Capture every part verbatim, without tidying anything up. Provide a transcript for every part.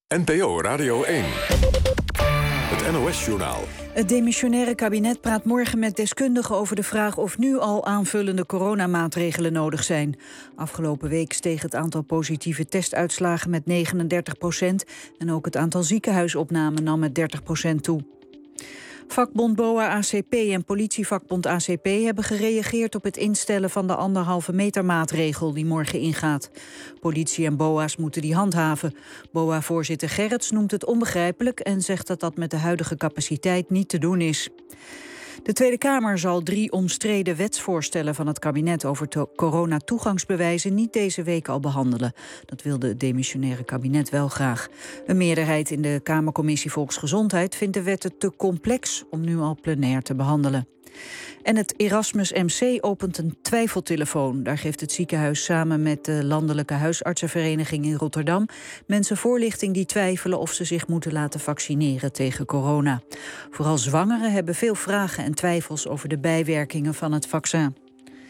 N P O Radio één. Het N O S-journaal. Het demissionaire kabinet praat morgen met deskundigen over de vraag of nu al aanvullende coronamaatregelen nodig zijn. Afgelopen week steeg het aantal positieve testuitslagen met negenendertig procent en ook het aantal ziekenhuisopnamen nam met dertig procent toe. Vakbond BOA A C P en politievakbond A C P hebben gereageerd op het instellen van de anderhalve meter maatregel die morgen ingaat. Politie en B O A's moeten die handhaven. B O A-voorzitter Gerrits noemt het onbegrijpelijk en zegt dat dat met de huidige capaciteit niet te doen is. De Tweede Kamer zal drie omstreden wetsvoorstellen van het kabinet over coronatoegangsbewijzen niet deze week al behandelen. Dat wilde het demissionaire kabinet wel graag. Een meerderheid in de Kamercommissie Volksgezondheid vindt de wetten te complex om nu al plenair te behandelen. En het Erasmus M C opent een twijfeltelefoon. Daar geeft het ziekenhuis samen met de Landelijke Huisartsenvereniging in Rotterdam mensen voorlichting die twijfelen of ze zich moeten laten vaccineren tegen corona. Vooral zwangeren hebben veel vragen en twijfels over de bijwerkingen van het vaccin.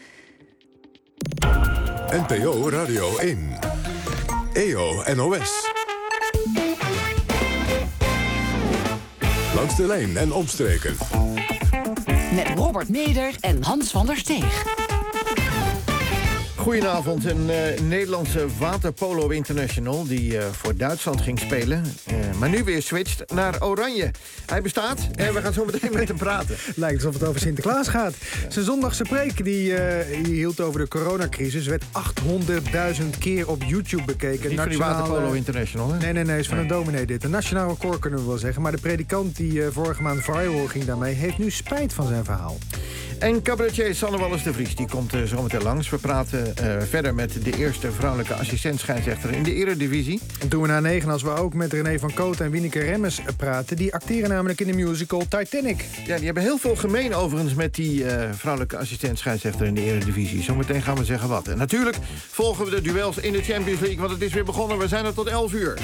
N P O Radio één. E O N O S. Langs de lijn en omstreken. Met Robert Meder en Hans van der Steeg. Goedenavond, een uh, Nederlandse waterpolo international die uh, voor Duitsland ging spelen. Uh, maar nu weer switcht naar Oranje. Hij bestaat en we gaan zo meteen met hem praten. Lijkt alsof het over Sinterklaas gaat. Ja. Zijn zondagse preek die, uh, die hield over de coronacrisis werd achthonderdduizend keer op YouTube bekeken. Niet van die waterpolo international, hè? Nee, nee, nee, is van nee. een dominee dit. Een nationaal record kunnen we wel zeggen. Maar de predikant die uh, vorige maand viral ging daarmee heeft nu spijt van zijn verhaal. En cabaretier Sanne Wallis de Vries, die komt uh, zo meteen langs. We praten uh, verder met de eerste vrouwelijke assistent-scheidsrechter in de Eredivisie. En toen we na negen, als we ook met René van Kooten en Wieneke Remmers praten. Die acteren namelijk in de musical Titanic. Ja, die hebben heel veel gemeen overigens met die uh, vrouwelijke assistent-scheidsrechter in de Eredivisie. Zometeen gaan we zeggen wat. En natuurlijk volgen we de duels in de Champions League, want het is weer begonnen. We zijn er tot elf uur.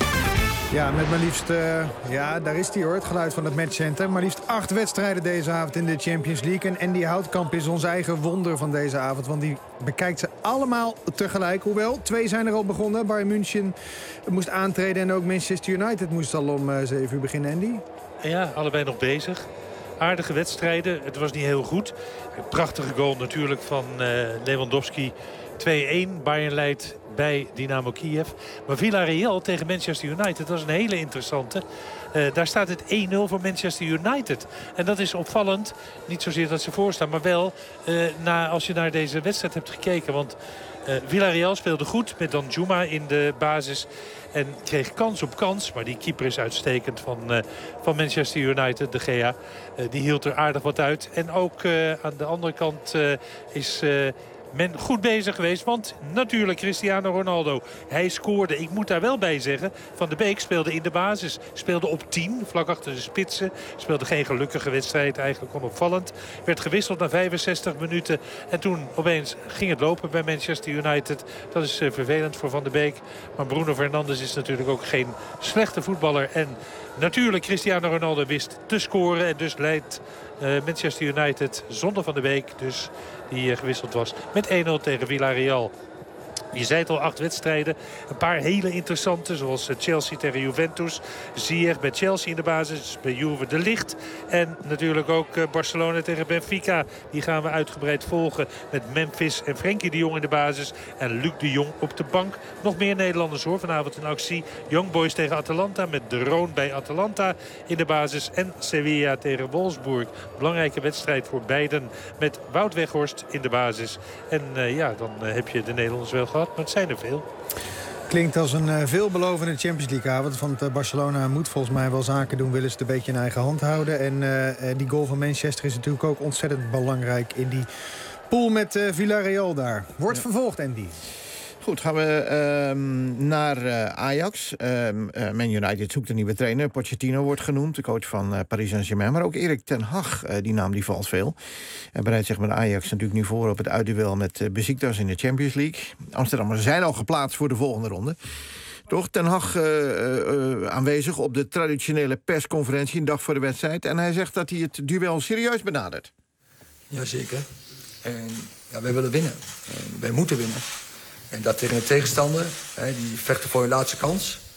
Ja, met maar liefst, uh, ja, daar is die hoor, het geluid van het matchcenter. Maar liefst acht wedstrijden deze avond in de Champions League. En Andy Houtkamp is ons eigen wonder van deze avond. Want die bekijkt ze allemaal tegelijk. Hoewel, twee zijn er al begonnen. Bayern München moest aantreden en ook Manchester United moest al om uh, zeven uur beginnen, Andy. Ja, allebei nog bezig. Aardige wedstrijden, het was niet heel goed. Een prachtige goal natuurlijk van uh, Lewandowski. twee-één, Bayern leidt bij Dynamo Kiev. Maar Villarreal tegen Manchester United, dat is een hele interessante. Uh, daar staat het één nul voor Manchester United. En dat is opvallend. Niet zozeer dat ze voorstaan, maar wel uh, na, als je naar deze wedstrijd hebt gekeken. Want uh, Villarreal speelde goed met Danjuma in de basis. En kreeg kans op kans. Maar die keeper is uitstekend van, uh, van Manchester United, de Gea. Uh, die hield er aardig wat uit. En ook uh, aan de andere kant uh, is... Uh, men goed bezig geweest, want natuurlijk Cristiano Ronaldo. Hij scoorde, ik moet daar wel bij zeggen, Van de Beek speelde in de basis. Speelde op tien, vlak achter de spitsen. Speelde geen gelukkige wedstrijd, eigenlijk onopvallend. Werd gewisseld na vijfenzestig minuten. En toen opeens ging het lopen bij Manchester United. Dat is uh, vervelend voor Van de Beek. Maar Bruno Fernandes is natuurlijk ook geen slechte voetballer. En natuurlijk Cristiano Ronaldo wist te scoren. En dus leidt uh, Manchester United zonder Van de Beek. Dus die uh, gewisseld was met één nul tegen Villarreal. Je zei het al, acht wedstrijden. Een paar hele interessante, zoals Chelsea tegen Juventus. Ziyech bij Chelsea in de basis, bij Juve de Ligt. En natuurlijk ook Barcelona tegen Benfica. Die gaan we uitgebreid volgen met Memphis en Frenkie de Jong in de basis. En Luc de Jong op de bank. Nog meer Nederlanders hoor, vanavond in actie. Young Boys tegen Atalanta met De Roon bij Atalanta in de basis. En Sevilla tegen Wolfsburg. Belangrijke wedstrijd voor beiden met Wout Weghorst in de basis. En uh, ja, dan uh, heb je de Nederlanders wel gehad. Maar het zijn er veel. Klinkt als een uh, veelbelovende Champions League avond. Want uh, Barcelona moet volgens mij wel zaken doen. Willen ze het een beetje in eigen hand houden. En uh, uh, die goal van Manchester is natuurlijk ook ontzettend belangrijk in die pool met uh, Villarreal daar. Wordt ja. vervolgd, Andy. Goed, gaan we um, naar uh, Ajax. Um, uh, Man United zoekt een nieuwe trainer. Pochettino wordt genoemd, de coach van uh, Paris Saint-Germain. Maar ook Erik ten Hag, uh, die naam die valt veel. Hij bereidt zich met Ajax natuurlijk nu voor op het uitduel met uh, Besiktas in de Champions League. Amsterdammers zijn al geplaatst voor de volgende ronde. Toch, Ten Hag uh, uh, aanwezig op de traditionele persconferentie een dag voor de wedstrijd. En hij zegt dat hij het duel serieus benadert. Jazeker. En ja, wij willen winnen. En wij moeten winnen. En dat tegen een tegenstander, hè, die vechten voor hun laatste kans.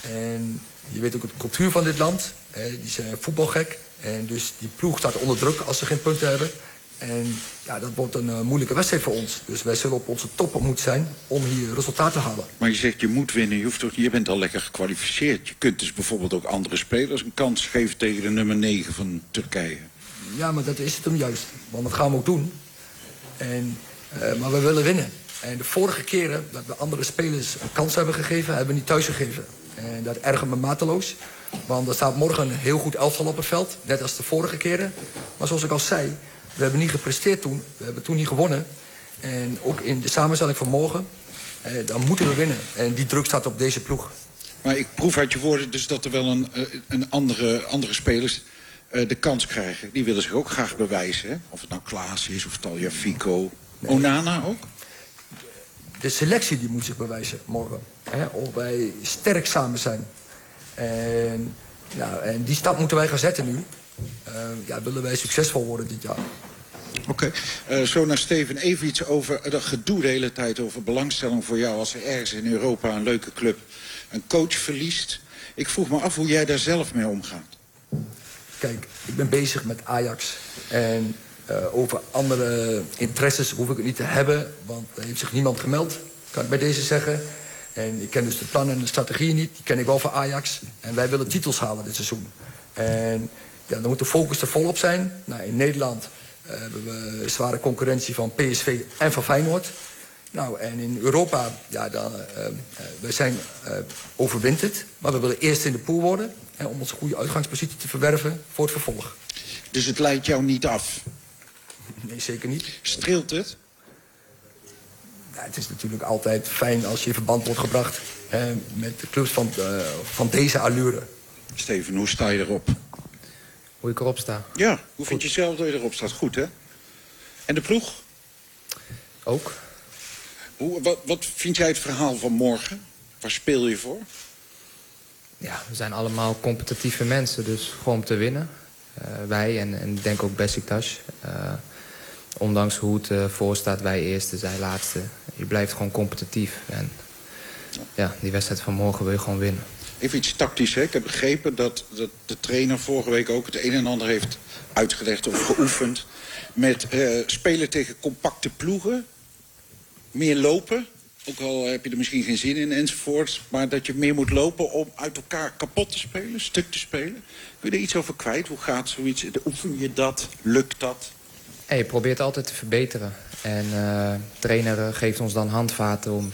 En je weet ook de cultuur van dit land. Eh, die zijn voetbalgek. En dus die ploeg staat onder druk als ze geen punten hebben. En ja, dat wordt een uh, moeilijke wedstrijd voor ons. Dus wij zullen op onze top moeten zijn om hier resultaat te halen. Maar je zegt je moet winnen, je, hoeft toch, je bent al lekker gekwalificeerd. Je kunt dus bijvoorbeeld ook andere spelers een kans geven tegen de nummer negen van Turkije. Ja, maar dat is het hem juist. Want dat gaan we ook doen. En, uh, maar we willen winnen. En de vorige keren dat we andere spelers een kans hebben gegeven, hebben we niet thuis gegeven. En dat ergert me mateloos. Want er staat morgen een heel goed elftal op het veld. Net als de vorige keren. Maar zoals ik al zei, we hebben niet gepresteerd toen. We hebben toen niet gewonnen. En ook in de samenstelling van morgen, eh, dan moeten we winnen. En die druk staat op deze ploeg. Maar ik proef uit je woorden dus dat er wel een, een andere, andere spelers uh, de kans krijgen. Die willen zich ook graag bewijzen. Hè? Of het nou Klaas is, of Tagliafico. Nee. Onana ook? De selectie die moet zich bewijzen morgen. Hè? Of wij sterk samen zijn. En, nou, en die stap moeten wij gaan zetten nu. Uh, ja, willen wij succesvol worden dit jaar. Oké, okay. uh, zo naar Steven. Even iets over dat gedoe de hele tijd over belangstelling voor jou. Als er ergens in Europa een leuke club een coach verliest. Ik vroeg me af hoe jij daar zelf mee omgaat. Kijk, ik ben bezig met Ajax. En uh, over andere interesses hoef ik het niet te hebben. Want er heeft zich niemand gemeld, kan ik bij deze zeggen. En ik ken dus de plannen en de strategieën niet. Die ken ik wel van Ajax. En wij willen titels halen dit seizoen. En ja, dan moet de focus er volop zijn. Nou, in Nederland uh, hebben we zware concurrentie van P S V en van Feyenoord. Nou, en in Europa, ja, dan, uh, uh, we zijn uh, overwinterd. Maar we willen eerst in de pool worden. Hè, om onze goede uitgangspositie te verwerven voor het vervolg. Dus het leidt jou niet af? Nee, zeker niet. Streelt het? Ja, het is natuurlijk altijd fijn als je in verband wordt gebracht hè, met de clubs van, uh, van deze allure. Steven, hoe sta je erop? Hoe ik erop sta? Ja, hoe Goed. vind je zelf dat je erop staat? Goed, hè? En de ploeg? Ook. Hoe, wat, wat vind jij het verhaal van morgen? Waar speel je voor? Ja, we zijn allemaal competitieve mensen, dus gewoon om te winnen. Uh, wij en, en ik denk ook Beşiktaş. Uh, ondanks hoe het uh, voor staat, wij eerste, zij laatste. Je blijft gewoon competitief. En ja, die wedstrijd van morgen wil je gewoon winnen. Even iets tactisch, hè? Ik heb begrepen dat, dat de trainer vorige week ook het een en ander heeft uitgelegd of geoefend. Met uh, spelen tegen compacte ploegen. Meer lopen. Ook al heb je er misschien geen zin in enzovoort. Maar dat je meer moet lopen om uit elkaar kapot te spelen, stuk te spelen. Kun je er iets over kwijt? Hoe gaat zoiets? Oefen je dat? Lukt dat? Hey, je probeert altijd te verbeteren. En uh, de trainer geeft ons dan handvaten om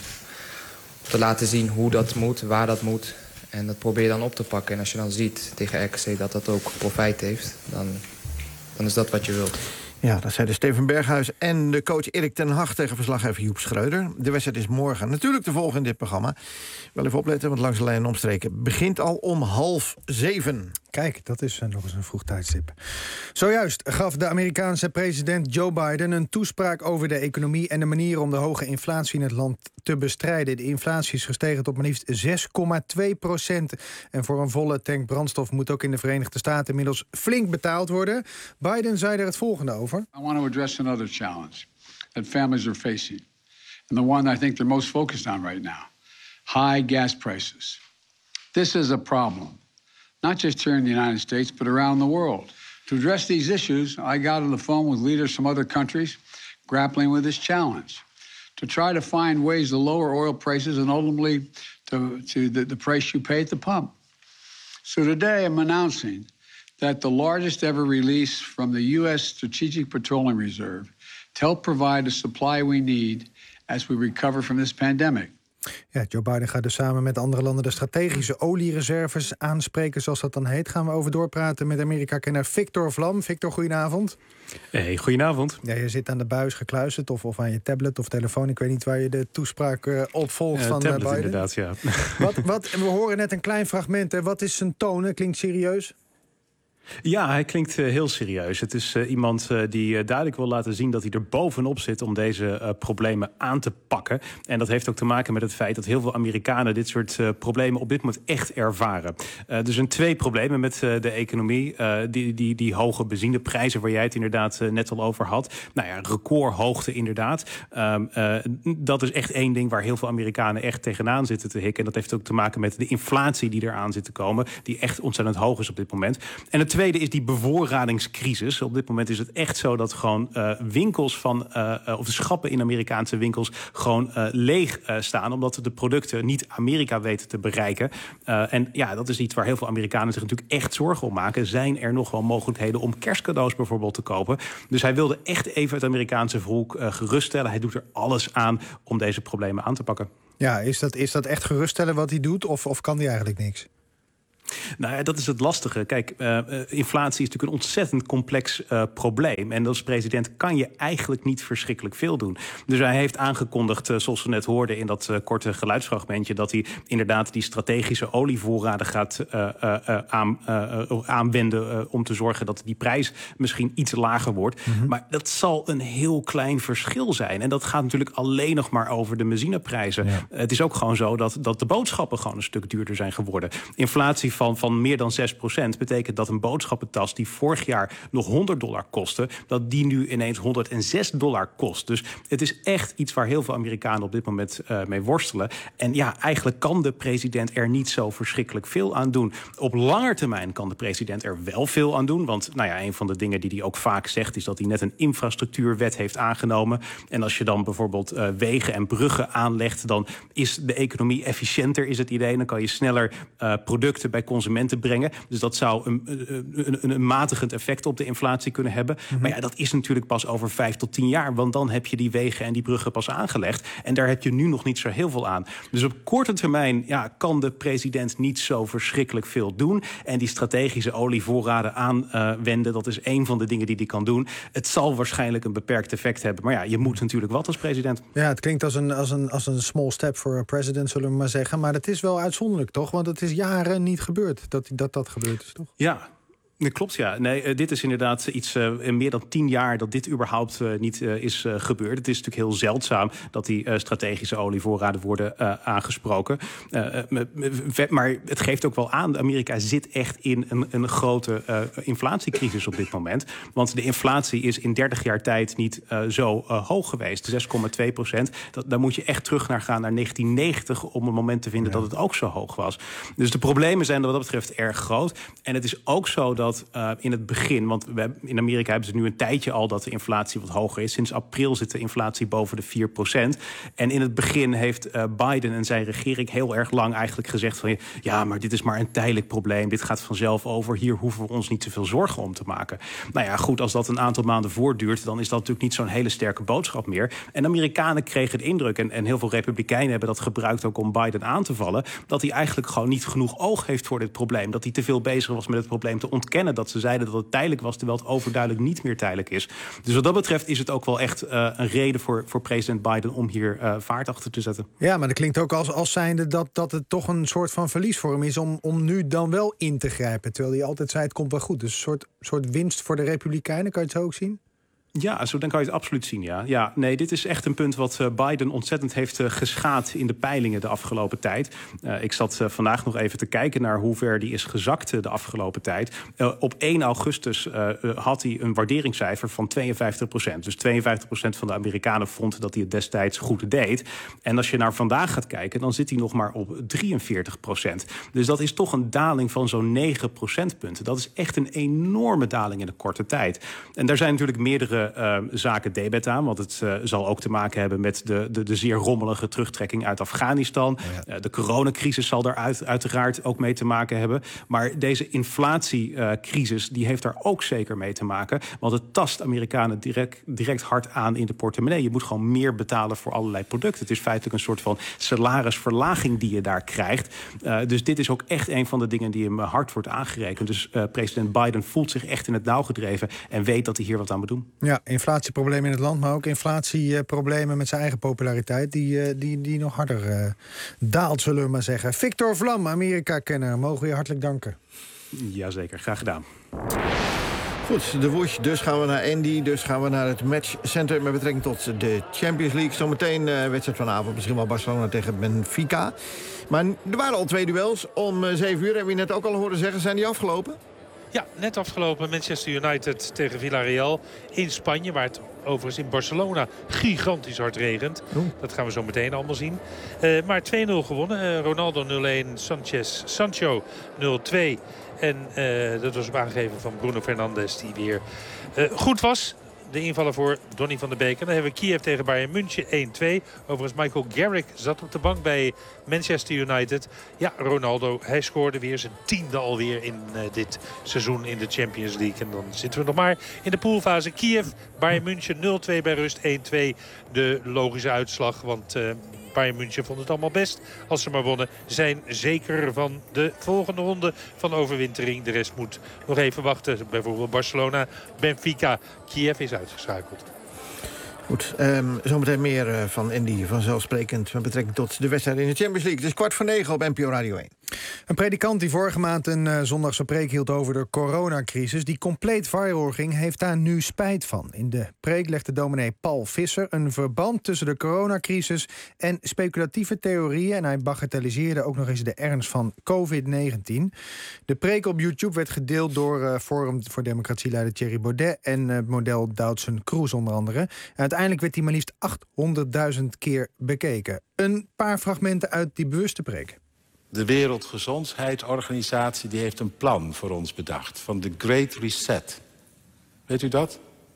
te laten zien hoe dat moet, waar dat moet. En dat probeer je dan op te pakken. En als je dan ziet tegen R K C dat dat ook profijt heeft, dan, dan is dat wat je wilt. Ja, dat zeiden Steven Berghuis en de coach Erik ten Hag tegen verslaggever Joep Schreuder. De wedstrijd is morgen natuurlijk te volgen in dit programma. Wel even opletten, want Langs de Lijn en Omstreken begint al om half zeven. Kijk, dat is nog eens een vroeg tijdstip. Zojuist gaf de Amerikaanse president Joe Biden een toespraak over de economie en de manier om de hoge inflatie in het land te bestrijden. De inflatie is gestegen tot maar liefst zes komma twee procent. En voor een volle tank brandstof moet ook in de Verenigde Staten inmiddels flink betaald worden. Biden zei er het volgende over. I want to address another challenge that families are facing. And the one I think they're most focused on right now. High gas prices. This is a problem. Not just here in the United States, but around the world. To address these issues, I got on the phone with leaders from other countries grappling with this challenge. To try to find ways to lower oil prices and ultimately to, to the, the price you pay at the pump. So today I'm announcing that the largest ever release from the U S Strategic Petroleum Reserve to help provide the supply we need as we recover from this pandemic. Ja, Joe Biden gaat dus samen met andere landen de strategische oliereserves aanspreken, zoals dat dan heet. Gaan we over doorpraten met Amerika-kenner Victor Vlam. Victor, goedenavond. Hey, goedenavond. Ja, je zit aan de buis gekluisterd of, of aan je tablet of telefoon. Ik weet niet waar je de toespraak uh, op volgt uh, van tablet, Biden. Inderdaad, ja. Wat, wat, we horen net een klein fragment. Hè. Wat is zijn toon? Klinkt serieus? Ja, hij klinkt uh, heel serieus. Het is uh, iemand uh, die uh, duidelijk wil laten zien dat hij er bovenop zit om deze uh, problemen aan te pakken. En dat heeft ook te maken met het feit dat heel veel Amerikanen dit soort uh, problemen op dit moment echt ervaren. Uh, er zijn twee problemen met uh, de economie. Uh, die, die, die hoge benzineprijzen waar jij het inderdaad uh, net al over had. Nou ja, recordhoogte inderdaad. Um, uh, dat is echt één ding waar heel veel Amerikanen echt tegenaan zitten te hikken. En dat heeft ook te maken met de inflatie die eraan zit te komen. Die echt ontzettend hoog is op dit moment. En het tweede is die bevoorradingscrisis. Op dit moment is het echt zo dat gewoon uh, winkels van, uh, uh, of de schappen in Amerikaanse winkels gewoon uh, leeg uh, staan. Omdat de producten niet Amerika weten te bereiken. Uh, en ja, dat is iets waar heel veel Amerikanen zich natuurlijk echt zorgen om maken. Zijn er nog wel mogelijkheden om kerstcadeaus bijvoorbeeld te kopen? Dus hij wilde echt even het Amerikaanse volk uh, geruststellen. Hij doet er alles aan om deze problemen aan te pakken. Ja, is dat, is dat echt geruststellen wat hij doet? Of, of kan hij eigenlijk niks? Nou ja, dat is het lastige. Kijk, uh, inflatie is natuurlijk een ontzettend complex uh, probleem. En als president kan je eigenlijk niet verschrikkelijk veel doen. Dus hij heeft aangekondigd, uh, zoals we net hoorden in dat uh, korte geluidsfragmentje, dat hij inderdaad die strategische olievoorraden gaat uh, uh, uh, aan, uh, uh, aanwenden uh, om te zorgen dat die prijs misschien iets lager wordt. Mm-hmm. Maar dat zal een heel klein verschil zijn. En dat gaat natuurlijk alleen nog maar over de benzineprijzen. Ja. Uh, het is ook gewoon zo dat, dat de boodschappen gewoon een stuk duurder zijn geworden. Inflatie Van, van meer dan zes procent betekent dat een boodschappentas die vorig jaar nog honderd dollar kostte, dat die nu ineens honderdzes dollar kost. Dus het is echt iets waar heel veel Amerikanen op dit moment uh, mee worstelen. En ja, eigenlijk kan de president er niet zo verschrikkelijk veel aan doen. Op lange termijn kan de president er wel veel aan doen. Want nou ja, een van de dingen die hij ook vaak zegt is dat hij net een infrastructuurwet heeft aangenomen. En als je dan bijvoorbeeld uh, wegen en bruggen aanlegt, dan is de economie efficiënter, is het idee. Dan kan je sneller uh, producten bij consumenten brengen. Dus dat zou een, een, een, een matigend effect op de inflatie kunnen hebben. Mm-hmm. Maar ja, dat is natuurlijk pas over vijf tot tien jaar. Want dan heb je die wegen en die bruggen pas aangelegd. En daar heb je nu nog niet zo heel veel aan. Dus op korte termijn ja, kan de president niet zo verschrikkelijk veel doen. En die strategische olievoorraden aanwenden, uh, dat is een van de dingen die hij kan doen. Het zal waarschijnlijk een beperkt effect hebben. Maar ja, je moet natuurlijk wat als president. Ja, het klinkt als een, als een, als een small step for a president, zullen we maar zeggen. Maar het is wel uitzonderlijk, toch? Want het is jaren niet gebeurd dat dat, dat gebeurd is, toch? Ja. Dat klopt, ja. Nee, uh, dit is inderdaad iets uh, in meer dan tien jaar dat dit überhaupt uh, niet uh, is uh, gebeurd. Het is natuurlijk heel zeldzaam dat die uh, strategische olievoorraden worden uh, aangesproken. Uh, uh, maar het geeft ook wel aan, Amerika zit echt in een, een grote uh, inflatiecrisis op dit moment. Want de inflatie is in dertig jaar tijd niet uh, zo uh, hoog geweest. zes komma twee procent. Dat, daar moet je echt terug naar gaan naar negentien negentig om een moment te vinden ja. dat het ook zo hoog was. Dus de problemen zijn wat dat betreft erg groot. En het is ook zo dat Uh, in het begin, want we hebben, in Amerika hebben ze nu een tijdje al dat de inflatie wat hoger is. Sinds april zit de inflatie boven de vier procent. En in het begin heeft uh, Biden en zijn regering heel erg lang eigenlijk gezegd van ja, maar dit is maar een tijdelijk probleem. Dit gaat vanzelf over. Hier hoeven we ons niet te veel zorgen om te maken. Nou ja, goed, als dat een aantal maanden voortduurt, dan is dat natuurlijk niet zo'n hele sterke boodschap meer. En de Amerikanen kregen de indruk, en, en heel veel Republikeinen hebben dat gebruikt ook om Biden aan te vallen, dat hij eigenlijk gewoon niet genoeg oog heeft voor dit probleem. Dat hij te veel bezig was met het probleem te ontkennen. Dat ze zeiden dat het tijdelijk was, terwijl het overduidelijk niet meer tijdelijk is. Dus wat dat betreft is het ook wel echt uh, een reden voor, voor president Biden om hier uh, vaart achter te zetten. Ja, maar dat klinkt ook als, als zijnde dat, dat het toch een soort van verlies voor hem is om, om nu dan wel in te grijpen. Terwijl hij altijd zei het komt wel goed. Dus een soort, soort winst voor de Republikeinen, kan je het zo ook zien? Ja, zo dan kan je het absoluut zien, ja. ja. Nee, dit is echt een punt wat uh, Biden ontzettend heeft uh, geschaad in de peilingen de afgelopen tijd. Uh, ik zat uh, vandaag nog even te kijken naar hoe ver die is gezakt uh, de afgelopen tijd. Uh, op één augustus uh, uh, had hij een waarderingscijfer van tweeënvijftig procent. Dus tweeënvijftig procent van de Amerikanen vond dat hij het destijds goed deed. En als je naar vandaag gaat kijken, dan zit hij nog maar op drieënveertig procent. Dus dat is toch een daling van zo'n negen procentpunten. Dat is echt een enorme daling in een korte tijd. En daar zijn natuurlijk meerdere Uh, zaken debet aan. Want het uh, zal ook te maken hebben met de, de, de zeer rommelige terugtrekking uit Afghanistan. Ja. Uh, de coronacrisis zal daar uit, uiteraard ook mee te maken hebben. Maar deze inflatiecrisis uh, die heeft daar ook zeker mee te maken. Want het tast Amerikanen direct, direct hard aan in de portemonnee. Je moet gewoon meer betalen voor allerlei producten. Het is feitelijk een soort van salarisverlaging die je daar krijgt. Uh, dus dit is ook echt een van de dingen die hem hard wordt aangerekend. Dus uh, president Biden voelt zich echt in het nauw gedreven en weet dat hij hier wat aan moet doen. Ja, inflatieproblemen in het land, maar ook inflatieproblemen met zijn eigen populariteit, die, die, die nog harder uh, daalt, zullen we maar zeggen. Victor Vlam, Amerika-kenner, mogen we je hartelijk danken. Jazeker, graag gedaan. Goed, de Woosh. Dus gaan we naar Andy. Dus gaan we naar het matchcenter met betrekking tot de Champions League. Zometeen uh, wedstrijd vanavond. Misschien wel Barcelona tegen Benfica. Maar er waren al twee duels. Om uh, zeven uur hebben we je net ook al horen zeggen. Zijn die afgelopen? Ja, net afgelopen. Manchester United tegen Villarreal in Spanje. Waar het overigens in Barcelona gigantisch hard regent. Oeh. Dat gaan we zo meteen allemaal zien. Uh, maar twee nul gewonnen. Uh, Ronaldo nul een, Sanchez, Sancho nul twee. En uh, dat was op aangegeven van Bruno Fernandes die weer uh, goed was. De invaller voor Donny van der Beek. En dan hebben we Kiev tegen Bayern München één twee. Overigens Michael Carrick zat op de bank bij Manchester United. Ja, Ronaldo, hij scoorde weer zijn tiende alweer in uh, dit seizoen in de Champions League. En dan zitten we nog maar in de poolfase. Kiev, Bayern München nul twee bij rust één twee. De logische uitslag, want Uh, Bayern München vond het allemaal best als ze maar wonnen. Zijn zeker van de volgende ronde van overwintering. De rest moet nog even wachten. Bijvoorbeeld Barcelona, Benfica. Kiev is uitgeschakeld. Goed, um, zometeen meer uh, van Andy vanzelfsprekend met betrekking tot de wedstrijd in de Champions League. Het is kwart voor negen op N P O Radio één. Een predikant die vorige maand een uh, zondagse preek hield over de coronacrisis, die compleet viral ging, heeft daar nu spijt van. In de preek legde dominee Paul Visser een verband tussen de coronacrisis en speculatieve theorieën. En hij bagatelliseerde ook nog eens de ernst van covid negentien. De preek op YouTube werd gedeeld door uh, Forum voor Democratie-leider Thierry Baudet en uh, model Doutzen Kroes onder andere. En uiteindelijk werd hij maar liefst achthonderdduizend keer bekeken. Een paar fragmenten uit die bewuste preek. De Wereldgezondheidsorganisatie die heeft een plan voor ons bedacht. Van de Great Reset. Weet u dat?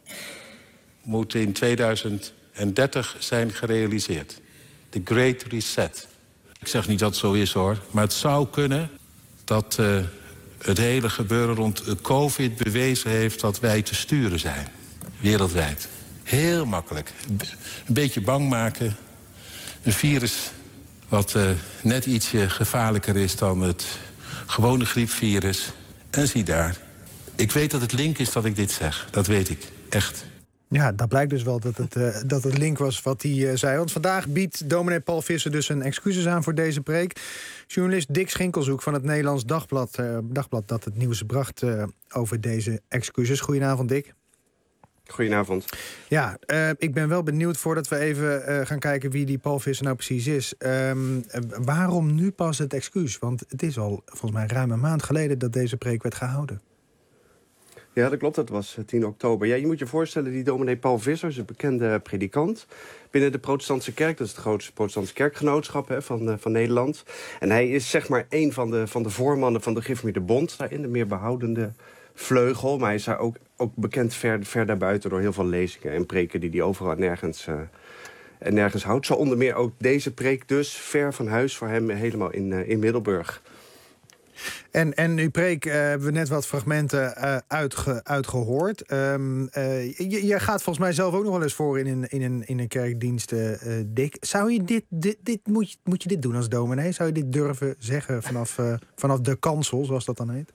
Moet in tweeduizend dertig zijn gerealiseerd. De Great Reset. Ik zeg niet dat het zo is hoor. Maar het zou kunnen dat uh, het hele gebeuren rond COVID bewezen heeft dat wij te sturen zijn. Wereldwijd. Heel makkelijk. Een beetje bang maken. Een virus wat uh, net ietsje gevaarlijker is dan het gewone griepvirus. En zie daar. Ik weet dat het link is dat ik dit zeg. Dat weet ik. Echt. Ja, dat blijkt dus wel dat het, uh, dat het link was wat hij uh, zei. Want vandaag biedt dominee Paul Visser dus een excuses aan voor deze preek. Journalist Dick Schinkelzoek van het Nederlands Dagblad, uh, Dagblad dat het nieuws bracht uh, over deze excuses. Goedenavond, Dick. Goedenavond. Ja, uh, ik ben wel benieuwd voordat we even uh, gaan kijken wie die Paul Visser nou precies is. Um, uh, waarom nu pas het excuus? Want het is al volgens mij ruim een maand geleden dat deze preek werd gehouden. Ja, dat klopt. Dat was tien oktober. Ja, je moet je voorstellen, die dominee Paul Visser is een bekende predikant binnen de protestantse kerk. Dat is het grootste protestantse kerkgenootschap hè, van, uh, van Nederland. En hij is zeg maar een van de, van de voormannen van de Gereformeerde Bond daarin, de meer behoudende vleugel. Maar hij is daar ook, ook bekend ver, ver daarbuiten door heel veel lezingen en preken die hij overal nergens, uh, nergens houdt. Zo onder meer ook deze preek dus, ver van huis voor hem, helemaal in, uh, in Middelburg. En, en uw preek uh, hebben we net wat fragmenten uh, uitge, uitgehoord. Um, uh, je, je gaat volgens mij zelf ook nog wel eens voor in een, in een, in een kerkdienst, uh, Dick. Zou je dit, dit, dit moet, je, moet je dit doen als dominee? Zou je dit durven zeggen vanaf, uh, vanaf de kansel, zoals dat dan heet?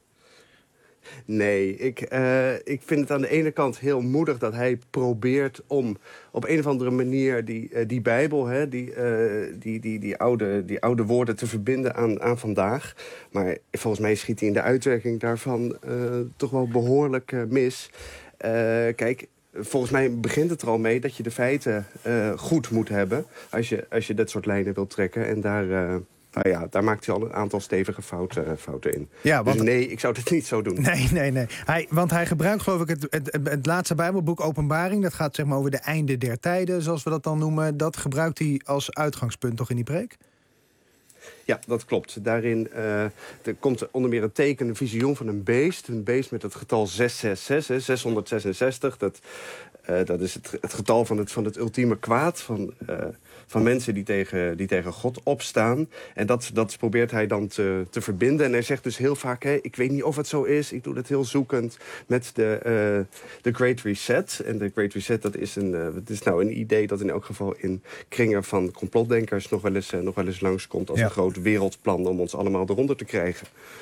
Nee, ik, uh, ik vind het aan de ene kant heel moedig dat hij probeert om op een of andere manier die, uh, die Bijbel, hè, die, uh, die, die, die, oude, die oude woorden te verbinden aan, aan vandaag. Maar volgens mij schiet hij in de uitwerking daarvan uh, toch wel behoorlijk uh, mis. Uh, kijk, volgens mij begint het er al mee dat je de feiten uh, goed moet hebben als je, als je dat soort lijnen wilt trekken en daar Uh, Nou ja, daar maakt hij al een aantal stevige fouten, fouten in. Ja, want dus nee, ik zou dit niet zo doen. Nee, nee, nee. Hij, want hij gebruikt geloof ik het, het, het, het laatste Bijbelboek Openbaring. Dat gaat zeg maar over de einde der tijden, zoals we dat dan noemen. Dat gebruikt hij als uitgangspunt toch in die preek? Ja, dat klopt. Daarin uh, er komt onder meer een teken, een visioen van een beest. Een beest met het getal zeshonderdzesenzestig, zeshonderdzesenzestig. Dat, uh, dat is het, het getal van het, van het ultieme kwaad. Van, uh, van mensen die tegen, die tegen God opstaan. En dat, dat probeert hij dan te, te verbinden. En hij zegt dus heel vaak, hey, ik weet niet of het zo is. Ik doe dat heel zoekend met de, uh, de Great Reset. En de Great Reset, dat is, een, uh, dat is nou een idee dat in elk geval in kringen van complotdenkers nog wel eens, uh, nog wel eens langskomt als ja. een groot wereldplan om ons allemaal eronder te krijgen.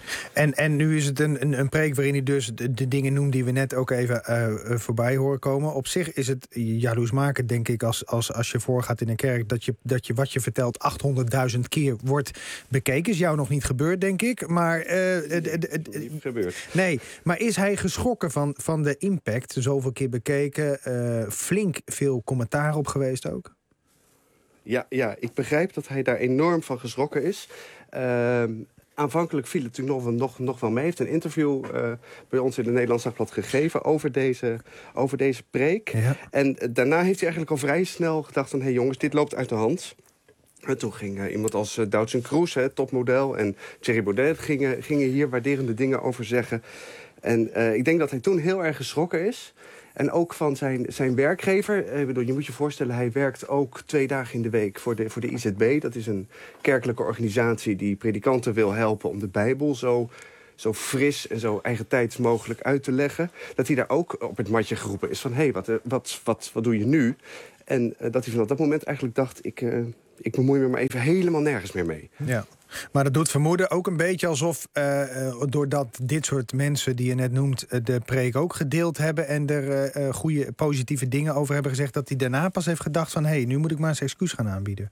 En, en nu is het een, een, een preek waarin hij dus de, de dingen noemt die we net ook even uh, voorbij horen komen. Op zich is het jaloersmakend, denk ik, als, als, als je voorgaat in een kerk, dat je, dat je wat je vertelt achthonderdduizend keer wordt bekeken. Is jou nog niet gebeurd, denk ik. Maar, uh, nee, d- d- d- niet gebeurd. Nee, maar is hij geschrokken van, van de impact? Zoveel keer bekeken, uh, flink veel commentaar op geweest ook? Ja, ja, ik begrijp dat hij daar enorm van geschrokken is. Uh, aanvankelijk viel het natuurlijk nog, nog, nog wel mee. Hij heeft een interview uh, bij ons in het Nederlands Dagblad gegeven over deze, over deze preek. Ja. En uh, daarna heeft hij eigenlijk al vrij snel gedacht van, hé hey jongens, dit loopt uit de hand. En toen ging uh, iemand als uh, Doutzen Kroes, hè, topmodel, en Thierry Baudet gingen, gingen hier waarderende dingen over zeggen. En uh, ik denk dat hij toen heel erg geschrokken is. En ook van zijn, zijn werkgever. Ik bedoel, je moet je voorstellen, hij werkt ook twee dagen in de week voor de, voor de I Z B. Dat is een kerkelijke organisatie die predikanten wil helpen om de Bijbel zo, zo fris en zo eigentijds mogelijk uit te leggen. Dat hij daar ook op het matje geroepen is van, hé, hey, wat, wat, wat, wat doe je nu? En uh, dat hij vanaf dat moment eigenlijk dacht, ik, uh, ik bemoei me maar even helemaal nergens meer mee. Ja. Maar dat doet vermoeden ook een beetje alsof, uh, uh, doordat dit soort mensen die je net noemt, uh, de preek ook gedeeld hebben en er uh, uh, goede positieve dingen over hebben gezegd, dat hij daarna pas heeft gedacht van, hé, hey, nu moet ik maar eens excuus gaan aanbieden.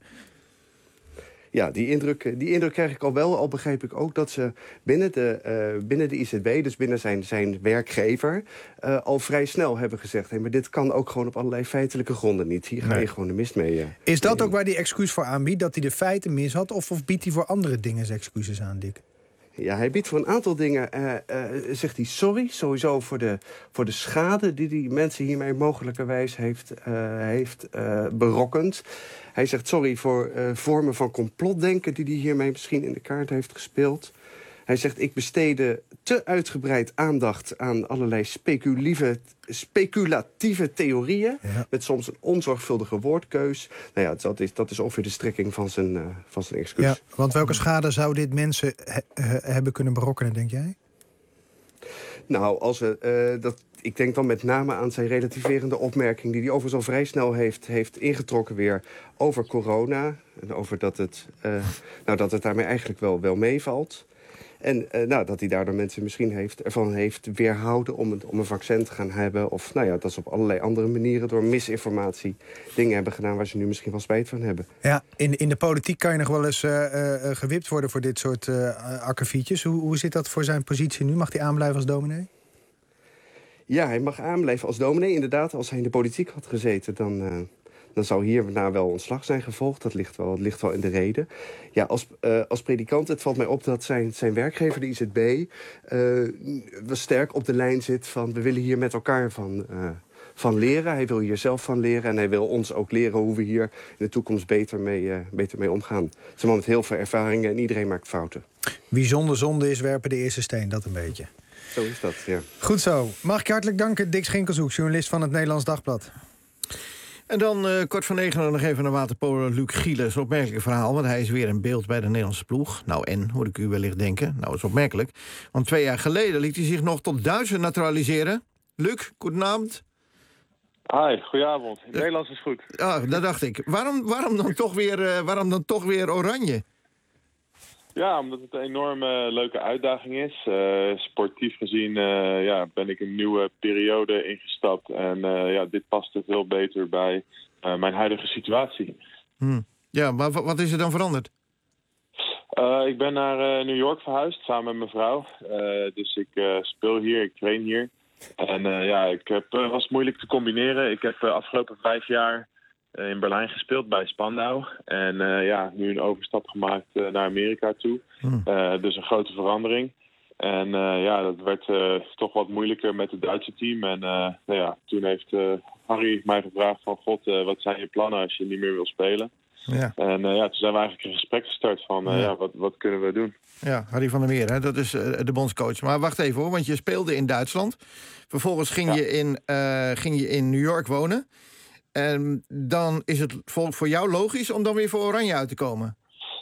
Ja, die indruk, die indruk krijg ik al wel. Al begreep ik ook dat ze binnen de, uh, binnen de I Z B, dus binnen zijn, zijn werkgever, uh, al vrij snel hebben gezegd, hey, maar dit kan ook gewoon op allerlei feitelijke gronden niet. Hier ga je nee. gewoon de mist mee. Uh, Is dat mee. ook waar hij excuus voor aanbiedt, dat hij de feiten mis had? Of, of biedt hij voor andere dingen zijn excuses aan, Dick? Ja, hij biedt voor een aantal dingen, uh, uh, zegt hij sorry, sowieso voor de, voor de schade die die mensen hiermee mogelijkerwijs heeft, uh, heeft uh, berokkend. Hij zegt sorry voor uh, vormen van complotdenken die hij hiermee misschien in de kaart heeft gespeeld. Hij zegt, ik besteedde te uitgebreid aandacht aan allerlei speculatieve, speculatieve theorieën. Ja. Met soms een onzorgvuldige woordkeus. Nou ja, dat is, dat is ongeveer de strekking van zijn, uh, van zijn excuus. Ja, want welke schade zou dit mensen he- he- hebben kunnen berokkenen, denk jij? Nou, als we, uh, dat, ik denk dan met name aan zijn relativerende opmerking, die hij overigens al vrij snel heeft, heeft ingetrokken weer over corona. En over dat het, uh, nou, dat het daarmee eigenlijk wel, wel meevalt. En uh, nou, dat hij daardoor mensen misschien heeft, ervan heeft weerhouden om, het, om een vaccin te gaan hebben. Of nou ja, dat ze op allerlei andere manieren door misinformatie dingen hebben gedaan waar ze nu misschien wel spijt van hebben. Ja, in, in de politiek kan je nog wel eens uh, uh, gewipt worden voor dit soort uh, akkefietjes. Hoe, hoe zit dat voor zijn positie nu? Mag hij aanblijven als dominee? Ja, hij mag aanblijven als dominee. Inderdaad, als hij in de politiek had gezeten, dan, uh, dan zou hierna wel ontslag zijn gevolgd. Dat ligt wel, dat ligt wel in de reden. Ja, als, uh, als predikant, het valt mij op dat zijn, zijn werkgever, de I Z B, uh, wel sterk op de lijn zit van, we willen hier met elkaar van, uh, van leren. Hij wil hier zelf van leren en hij wil ons ook leren hoe we hier in de toekomst beter mee, uh, beter mee omgaan. Het is een man met heel veel ervaringen en iedereen maakt fouten. Wie zonder zonde is, werpen de eerste steen, dat een beetje. Zo is dat, ja. Goed zo. Mag ik je hartelijk danken, Dick Schinkelzoek, journalist van het Nederlands Dagblad. En dan uh, kort voor negen nog even naar waterpolo Luc Gielis. Opmerkelijk verhaal, want hij is weer in beeld bij de Nederlandse ploeg. Nou en, hoor ik u wellicht denken. Nou, dat is opmerkelijk. Want twee jaar geleden liet hij zich nog tot Duitser naturaliseren. Luc, goedenavond. Hi, goedenavond. Het Nederlands is goed. Ah, dat dacht ik. Waarom, waarom, dan, toch weer, uh, waarom dan toch weer oranje? Ja, omdat het een enorme leuke uitdaging is. Uh, sportief gezien uh, ja, ben ik een nieuwe periode ingestapt. En uh, ja, dit past er veel beter bij uh, mijn huidige situatie. Hmm. Ja, maar wat is er dan veranderd? Uh, ik ben naar uh, New York verhuisd, samen met mijn vrouw. Uh, dus ik uh, speel hier, ik train hier. En uh, ja, ik heb, uh, was moeilijk te combineren. Ik heb de uh, afgelopen vijf jaar uh, in Berlijn gespeeld bij Spandau. En uh, ja, nu een overstap gemaakt uh, naar Amerika toe. Hmm. Uh, dus een grote verandering. En uh, ja, dat werd uh, toch wat moeilijker met het Duitse team. En uh, nou ja, toen heeft uh, Harry mij gevraagd van, God, uh, wat zijn je plannen als je niet meer wil spelen? Ja. En uh, ja, toen zijn we eigenlijk een gesprek gestart van, uh, ja. ja, wat, wat kunnen we doen? Ja, Harry van der Meer, hè? Dat is uh, de bondscoach. Maar wacht even hoor, want je speelde in Duitsland. Vervolgens ging, ja. je, in, uh, ging je in New York wonen. En dan is het voor, voor jou logisch om dan weer voor Oranje uit te komen?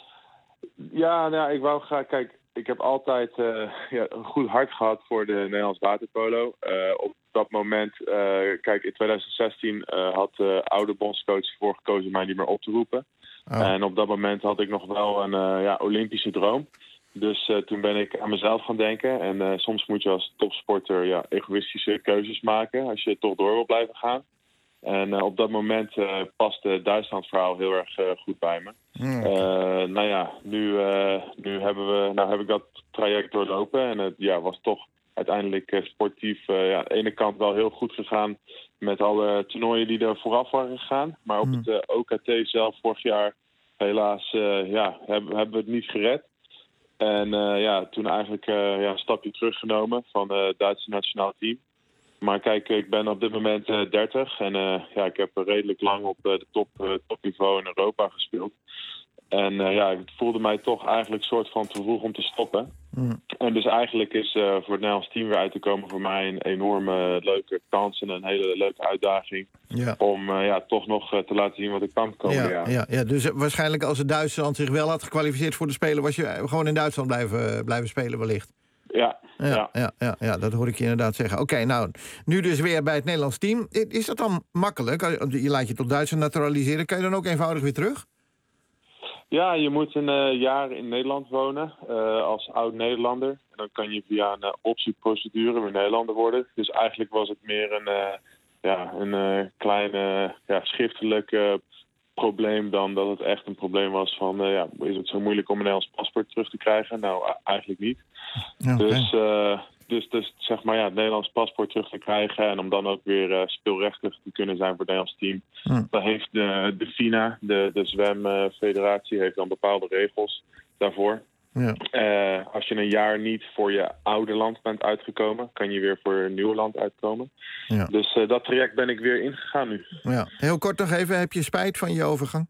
Ja, nou, ik wou graag, kijk, ik heb altijd uh, ja, een goed hart gehad voor de Nederlands waterpolo. Uh, op dat moment, uh, kijk, in twintig zestien uh, had de oude bondscoach ervoor gekozen mij niet meer op te roepen. Oh. En op dat moment had ik nog wel een uh, ja, Olympische droom. Dus uh, toen ben ik aan mezelf gaan denken. En uh, soms moet je als topsporter ja, egoïstische keuzes maken als je toch door wil blijven gaan. En uh, op dat moment uh, past het Duitsland-verhaal heel erg uh, goed bij me. Mm. Uh, nou ja, nu, uh, nu hebben we, nou heb ik dat traject doorlopen. En het ja, was toch uiteindelijk uh, sportief uh, ja, aan de ene kant wel heel goed gegaan met alle toernooien die er vooraf waren gegaan. Maar op mm. het uh, O K T zelf vorig jaar helaas uh, ja, hebben, hebben we het niet gered. En uh, ja, toen eigenlijk uh, ja, een stapje teruggenomen van het Duitse nationaal team. Maar kijk, ik ben op dit moment uh, dertig en uh, ja, ik heb redelijk lang op uh, de top, uh, topniveau in Europa gespeeld. En uh, ja, het voelde mij toch eigenlijk soort van te vroeg om te stoppen. Mm. En dus eigenlijk is uh, voor het Nederlands team weer uit te komen voor mij een enorme leuke kans en een hele leuke uitdaging. Ja. Om uh, ja, toch nog uh, te laten zien wat ik kan komen. Ja, ja. Ja, ja, dus waarschijnlijk als het Duitsland zich wel had gekwalificeerd voor de Spelen, was je gewoon in Duitsland blijven, blijven spelen wellicht. Ja, ja, ja. Ja, ja, ja, dat hoor ik je inderdaad zeggen. Oké, okay, nou, nu dus weer bij het Nederlands team. Is dat dan makkelijk? Je laat je tot Duitsland naturaliseren. Kan je dan ook eenvoudig weer terug? Ja, je moet een uh, jaar in Nederland wonen uh, als oud-Nederlander. En dan kan je via een uh, optieprocedure weer Nederlander worden. Dus eigenlijk was het meer een, uh, ja, een uh, klein uh, ja, schriftelijk uh, probleem dan dat het echt een probleem was van... Uh, ja, is het zo moeilijk om een Nederlands paspoort terug te krijgen? Nou, uh, eigenlijk niet. Okay. Dus, uh, dus, dus zeg maar ja, het Nederlands paspoort terug te krijgen... en om dan ook weer uh, speelrechtig te kunnen zijn voor het Nederlands team. Hmm. Dan heeft de, de FINA, de, de zwemfederatie, heeft dan bepaalde regels daarvoor. Ja. Uh, als je een jaar niet voor je oude land bent uitgekomen... kan je weer voor een nieuw land uitkomen. Ja. Dus uh, dat traject ben ik weer ingegaan nu. Ja. Heel kort nog even, heb je spijt van je overgang?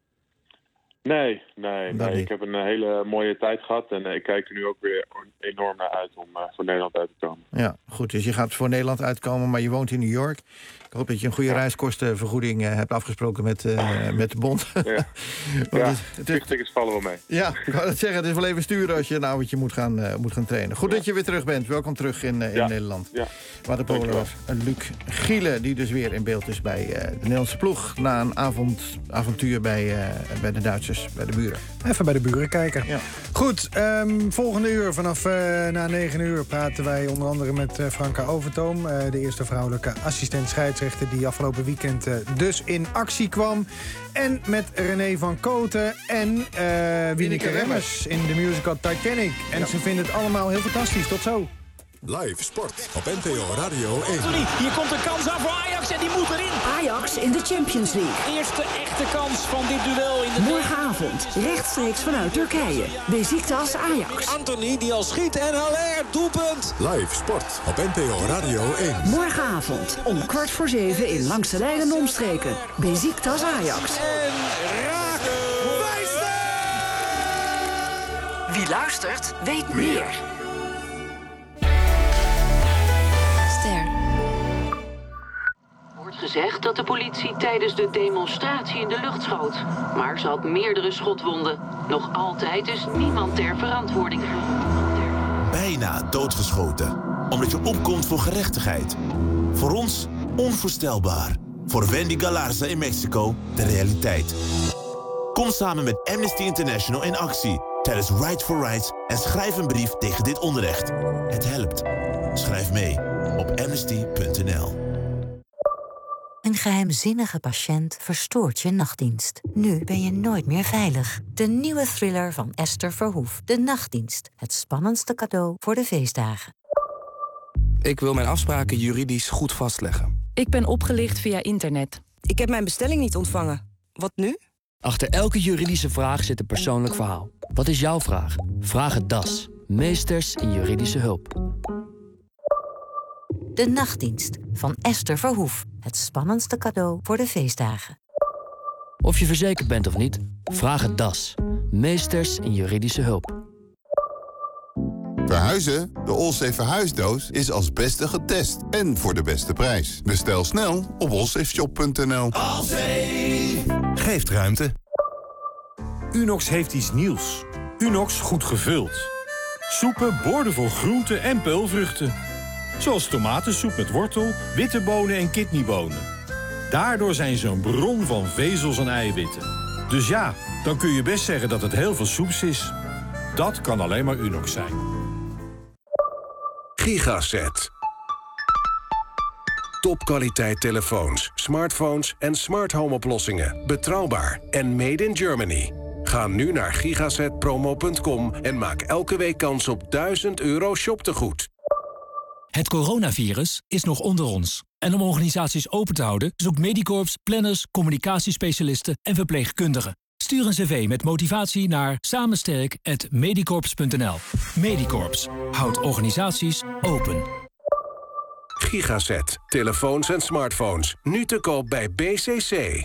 Nee, nee, nee. Ik heb een hele mooie tijd gehad en uh, ik kijk er nu ook weer enorm naar uit om uh, voor Nederland uit te komen. Ja, goed. Dus je gaat voor Nederland uitkomen, maar je woont in New York. Ik hoop dat je een goede ja. reiskostenvergoeding uh, hebt afgesproken met, uh, met de bond. Ja, ja vliegtickets vallen wel mee. Ja, ik wou dat zeggen. Het is wel even sturen als je een oudertje moet gaan, uh, moet gaan trainen. Goed ja. dat je weer terug bent. Welkom terug in, uh, in ja. Nederland. Ja. Waterpolo Luc Gielen, die dus weer in beeld is bij uh, de Nederlandse ploeg... na een avond, avontuur bij, uh, bij de Duitsers, bij de buren. Even bij de buren kijken. Ja. Goed, um, volgende uur vanaf uh, na negen uur praten wij onder andere met uh, Franka Overtoom... Uh, de eerste vrouwelijke assistent scheidsrechter die afgelopen weekend uh, dus in actie kwam. En met René van Kooten en uh, Wieneke Remmers in de musical Titanic. En ja. ze vinden het allemaal heel fantastisch. Tot zo. Live sport op N P O Radio één. Anthony, hier komt een kans aan voor Ajax en die moet erin. Ajax in de Champions League. Eerste echte kans van dit duel in de... Morgenavond, rechtstreeks vanuit Turkije. Besiktas Ajax. Anthony die al schiet en Haller, doelpunt. Live sport op N P O Radio één. Morgenavond om kwart voor zeven in Langs de Lijn en Omstreken. Besiktas Ajax. En raken. Wie luistert, weet meer. Gezegd dat de politie tijdens de demonstratie in de lucht schoot. Maar ze had meerdere schotwonden. Nog altijd is niemand ter verantwoording. Bijna doodgeschoten, omdat je opkomt voor gerechtigheid. Voor ons onvoorstelbaar. Voor Wendy Galarza in Mexico de realiteit. Kom samen met Amnesty International in actie tijdens Right for Rights en schrijf een brief tegen dit onrecht. Het helpt. Schrijf mee op amnesty punt n l. Een geheimzinnige patiënt verstoort je nachtdienst. Nu ben je nooit meer veilig. De nieuwe thriller van Esther Verhoef. De Nachtdienst. Het spannendste cadeau voor de feestdagen. Ik wil mijn afspraken juridisch goed vastleggen. Ik ben opgelicht via internet. Ik heb mijn bestelling niet ontvangen. Wat nu? Achter elke juridische vraag zit een persoonlijk verhaal. Wat is jouw vraag? Vraag het D A S. Meesters in juridische hulp. De Nachtdienst van Esther Verhoef. Het spannendste cadeau voor de feestdagen. Of je verzekerd bent of niet, vraag het D A S. Meesters in juridische hulp. Verhuizen? De Allsafe verhuisdoos is als beste getest. En voor de beste prijs. Bestel snel op allsafeshop punt n l. Allsafe geeft ruimte. Unox heeft iets nieuws. Unox goed gevuld. Soepen boordevol groenten en peulvruchten. Zoals tomatensoep met wortel, witte bonen en kidneybonen. Daardoor zijn ze een bron van vezels en eiwitten. Dus ja, dan kun je best zeggen dat het heel veel soeps is. dat kan alleen maar Unox zijn. Gigaset. Topkwaliteit telefoons, smartphones en smart home oplossingen. Betrouwbaar en made in Germany. Ga nu naar gigaset promo punt com en maak elke week kans op duizend euro shoptegoed. Het coronavirus is nog onder ons. En om organisaties open te houden, zoekt Medicorps planners, communicatiespecialisten en verpleegkundigen. Stuur een cv met motivatie naar samensterk apenstaartje medicorps punt n l. Medicorps houdt organisaties open. Gigaset. Telefoons en smartphones. Nu te koop bij B C C.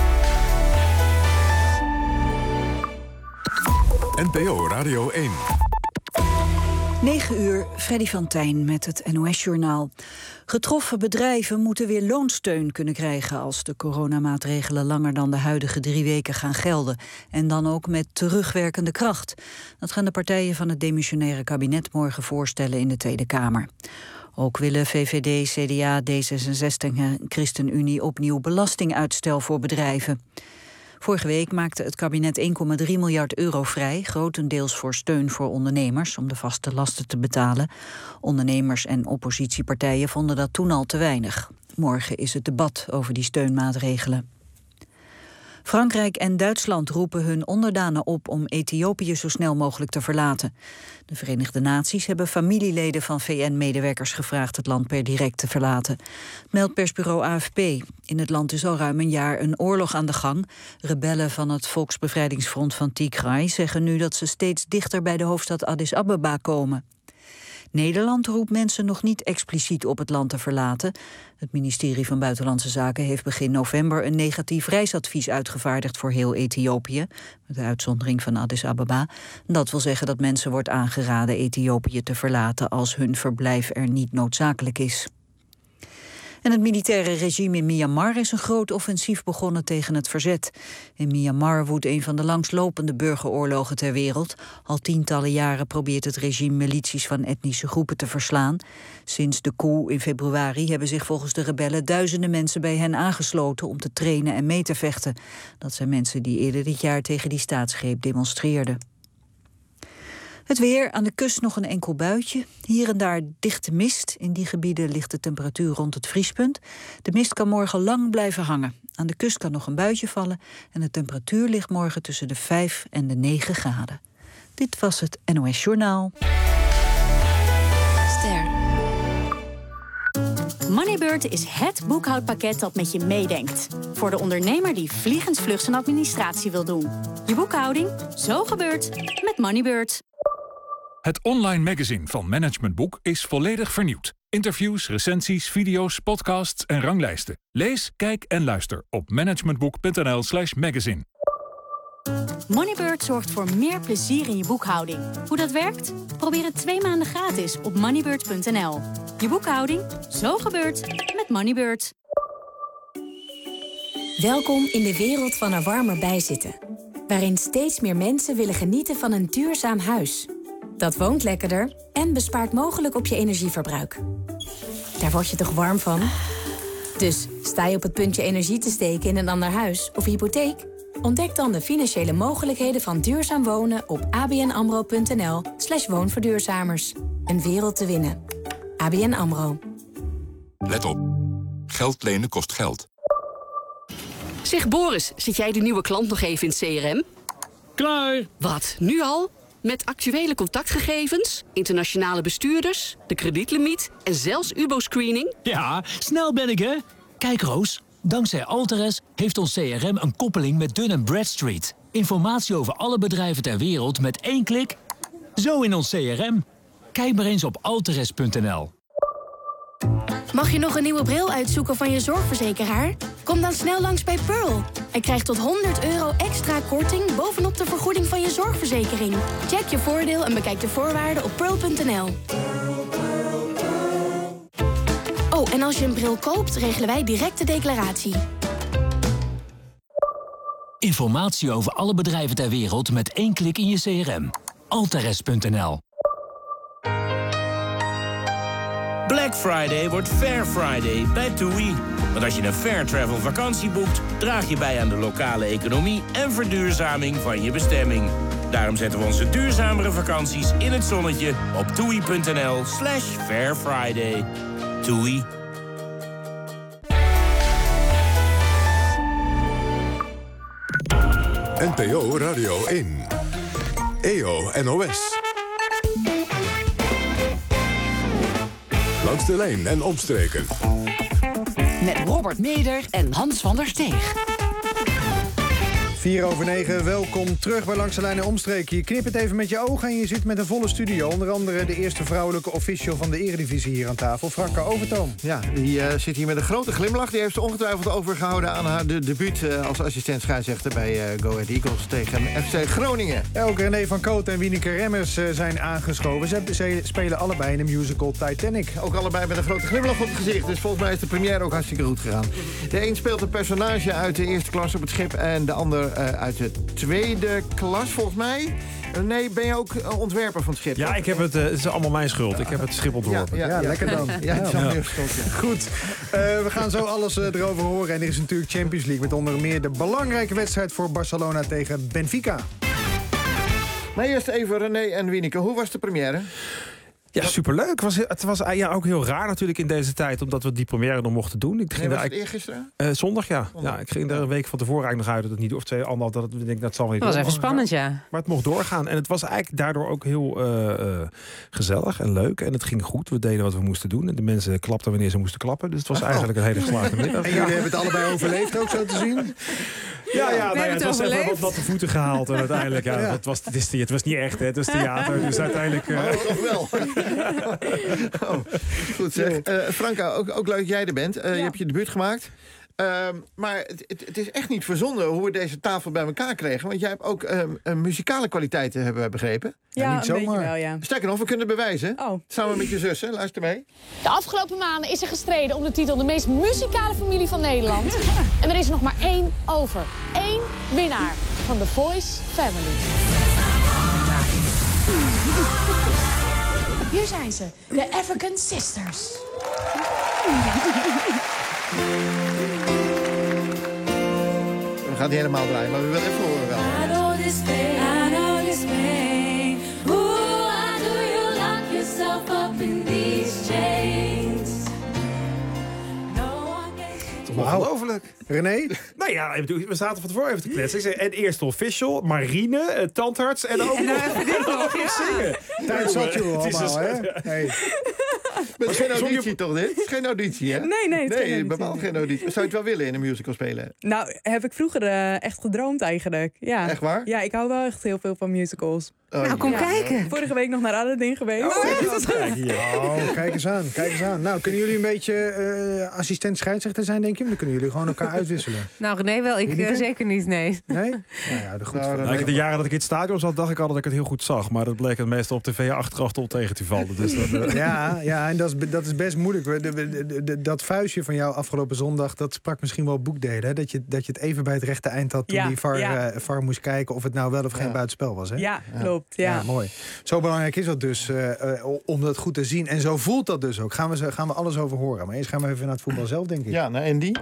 N P O Radio één. negen uur, Freddy van Tijn met het N O S-journaal. Getroffen bedrijven moeten weer loonsteun kunnen krijgen als de coronamaatregelen langer dan de huidige drie weken gaan gelden. En dan ook met terugwerkende kracht. Dat gaan de partijen van het demissionaire kabinet morgen voorstellen in de Tweede Kamer. Ook willen V V D, C D A, D zesenzestig en ChristenUnie opnieuw belastinguitstel voor bedrijven. Vorige week maakte het kabinet één komma drie miljard euro vrij, grotendeels voor steun voor ondernemers om de vaste lasten te betalen. Ondernemers en oppositiepartijen vonden dat toen al te weinig. Morgen is het debat over die steunmaatregelen. Frankrijk en Duitsland roepen hun onderdanen op om Ethiopië zo snel mogelijk te verlaten. De Verenigde Naties hebben familieleden van V N-medewerkers gevraagd het land per direct te verlaten. Meldt persbureau A F P. In het land is al ruim een jaar een oorlog aan de gang. Rebellen van het Volksbevrijdingsfront van Tigray zeggen nu dat ze steeds dichter bij de hoofdstad Addis Abeba komen. Nederland roept mensen nog niet expliciet op het land te verlaten. Het ministerie van Buitenlandse Zaken heeft begin november een negatief reisadvies uitgevaardigd voor heel Ethiopië, met de uitzondering van Addis Abeba. Dat wil zeggen dat mensen wordt aangeraden Ethiopië te verlaten als hun verblijf er niet noodzakelijk is. En het militaire regime in Myanmar is een groot offensief begonnen tegen het verzet. In Myanmar woedt een van de langslopende burgeroorlogen ter wereld. Al tientallen jaren probeert het regime milities van etnische groepen te verslaan. Sinds de coup in februari hebben zich volgens de rebellen duizenden mensen bij hen aangesloten om te trainen en mee te vechten. Dat zijn mensen die eerder dit jaar tegen die staatsgreep demonstreerden. Het weer, aan de kust nog een enkel buitje. Hier en daar dichte mist. In die gebieden ligt de temperatuur rond het vriespunt. De mist kan morgen lang blijven hangen. Aan de kust kan nog een buitje vallen. En de temperatuur ligt morgen tussen de vijf en de negen graden. Dit was het N O S Journaal. Ster. Moneybird is het boekhoudpakket dat met je meedenkt. Voor de ondernemer die vliegensvlug zijn administratie wil doen. Je boekhouding, zo gebeurt, met Moneybird. Het online magazine van Management Boek is volledig vernieuwd. Interviews, recensies, video's, podcasts en ranglijsten. Lees, kijk en luister op managementboek punt n l slash magazine. Moneybird zorgt voor meer plezier in je boekhouding. Hoe dat werkt? Probeer het twee maanden gratis op moneybird punt n l. Je boekhouding, zo gebeurt, met Moneybird. Welkom in de wereld van er warmer bij zitten. Waarin steeds meer mensen willen genieten van een duurzaam huis. Dat woont lekkerder en bespaart mogelijk op je energieverbruik. Daar word je toch warm van? Dus sta je op het punt je energie te steken in een ander huis of hypotheek? Ontdek dan de financiële mogelijkheden van duurzaam wonen op abnamro punt n l slash woonverduurzamers. Een wereld te winnen. A B N AMRO. Let op. Geld lenen kost geld. Zeg Boris, zit jij de nieuwe klant nog even in het C R M? Klaar. Wat, nu al? Met actuele contactgegevens, internationale bestuurders, de kredietlimiet en zelfs U B O-screening? Ja, snel ben ik, hè? Kijk, Roos, dankzij Alteres heeft ons C R M een koppeling met Dun en Bradstreet. Informatie over alle bedrijven ter wereld met één klik. Zo in ons C R M. Kijk maar eens op alteres punt n l. Mag je nog een nieuwe bril uitzoeken van je zorgverzekeraar? Kom dan snel langs bij Pearl. En krijg tot honderd euro extra korting bovenop de vergoeding van je zorgverzekering. Check je voordeel en bekijk de voorwaarden op pearl punt n l. Oh, en als je een bril koopt, regelen wij direct de declaratie. Informatie over alle bedrijven ter wereld met één klik in je C R M. alteres punt n l. Black Friday wordt Fair Friday bij TUI. Want als je een Fair Travel vakantie boekt, draag je bij aan de lokale economie en verduurzaming van je bestemming. Daarom zetten we onze duurzamere vakanties in het zonnetje op toei.nl slash Fair Friday. Toei. N P O Radio één. E O N O S. Langs de lijn en omstreken. Met Robert Meder en Hans van der Steeg. vier over negen, welkom terug bij Langs de Lijn en Omstreken. Je knipt het even met je ogen en je zit met een volle studio. Onder andere de eerste vrouwelijke official van de Eredivisie hier aan tafel, Franka Overtoom. Ja, die uh, zit hier met een grote glimlach. Die heeft ze ongetwijfeld overgehouden aan haar de debuut uh, als assistent scheidsrechter bij uh, Go Ahead Eagles tegen F C Groningen. Ja, ook René van Koot en Wieneke Remmers uh, zijn aangeschoven. Ze, ze spelen allebei in de musical Titanic. Ook allebei met een grote glimlach op het gezicht. Dus volgens mij is de première ook hartstikke goed gegaan. De een speelt een personage uit de eerste klas op het schip en de ander Uh, uit de tweede klas, volgens mij. Uh, nee, ben je ook uh, ontwerper van het schip? Ja, ik heb het, uh, het is allemaal mijn schuld. Ik heb het schip ontworpen. Ja, ja, ja, ja lekker dan. Ja, het is allemaal ja. schuld, ja. Goed, uh, we gaan zo alles uh, erover horen. En er is natuurlijk Champions League met onder meer de belangrijke wedstrijd voor Barcelona tegen Benfica. Maar eerst even René en Wieneke. Hoe was de première? Ja, superleuk. Het was, het was ja, ook heel raar natuurlijk in deze tijd, omdat we die première nog mochten doen. Ik nee, was het eergisteren? Uh, zondag, ja. Zondag. ja. Ik ging er een week van tevoren eigenlijk nog uit dat het niet, of twee, anderhalf, dat het, denk, dat zal niet. Dat was even spannend, ja. Maar het mocht doorgaan. En het was eigenlijk daardoor ook heel uh, uh, gezellig en leuk. En het ging goed. We deden wat we moesten doen. En de mensen klapten wanneer ze moesten klappen. Dus het was eigenlijk een hele geslaagde middag. En jullie hebben het allebei overleefd ook, zo te zien? Ja, ja, nou ja, het was even wat natte voeten gehaald. En uiteindelijk, ja, ja. Het, was, het, is, het was niet echt, hè. Het was theater. Dus uiteindelijk... Uh... Oh, toch wel. Oh, goed zeg. Uh, Franka, ook, ook leuk dat jij er bent. Uh, ja. Je hebt je debuut gemaakt. Uh, maar het, het, het is echt niet verzonnen hoe we deze tafel bij elkaar kregen. Want jij hebt ook uh, uh, muzikale kwaliteiten, hebben we begrepen. Ja, niet een beetje wel, ja. Sterker nog, we kunnen het bewijzen. Oh. Samen met je zussen, luister mee. De afgelopen maanden is er gestreden om de titel de meest muzikale familie van Nederland. En er is er nog maar één over. Eén winnaar van The Voice Family. Hier zijn ze, de African Sisters. We gaan niet helemaal draaien, maar we willen even horen wel. I know this pain, I know this pain. Ooh, why do you lock yourself up in these chains? Ongelooflijk. René? Nou ja, we zaten van tevoren even te kletsen. Ik zei, en eerste official, marine, uh, tandarts en ook nog, nog zingen. Tijd zat je wel allemaal, hè? Hey. Het is geen auditie toch dit? Het is geen auditie, hè? Nee, nee, het is nee, geen bepaald geen auditie. Zou je het wel willen in een musical spelen? Nou, heb ik vroeger uh, echt gedroomd eigenlijk. Ja. Echt waar? Ja, ik hou wel echt heel veel van musicals. Oh, nou, kom ja. kijken. Vorige week nog naar Aladdin geweest. Oh, ja. oh, kijk eens aan, kijk eens aan. Nou, kunnen jullie een beetje uh, assistent scheidsrechter zijn, denk je? Dan kunnen jullie gewoon elkaar uitwisselen. Nou, René wel. Ik uh, zeker niet, nee. Nee? Nou ja, de, goed nou, nou, de jaren dat ik in het stadion zat, dacht ik al dat ik het heel goed zag. Maar dat bleek het meestal op tv achteraf tot tegen te vallen. Dus dat, uh... Ja, ja, en dat is, dat is best moeilijk. De, de, de, de, dat vuistje van jou afgelopen zondag, dat sprak misschien wel boekdelen. Hè? Dat, je, dat je het even bij het rechte eind had toen ja, die V A R, ja. uh, V A R moest kijken of het nou wel of geen ja. buitenspel was. Hè? Ja, klopt. Ja. Ja, mooi. Zo belangrijk is dat dus, uh, uh, om dat goed te zien. En zo voelt dat dus ook. Gaan we, gaan we alles over horen. Maar eerst gaan we even naar het voetbal zelf, denk ik. Ja, nou, en die?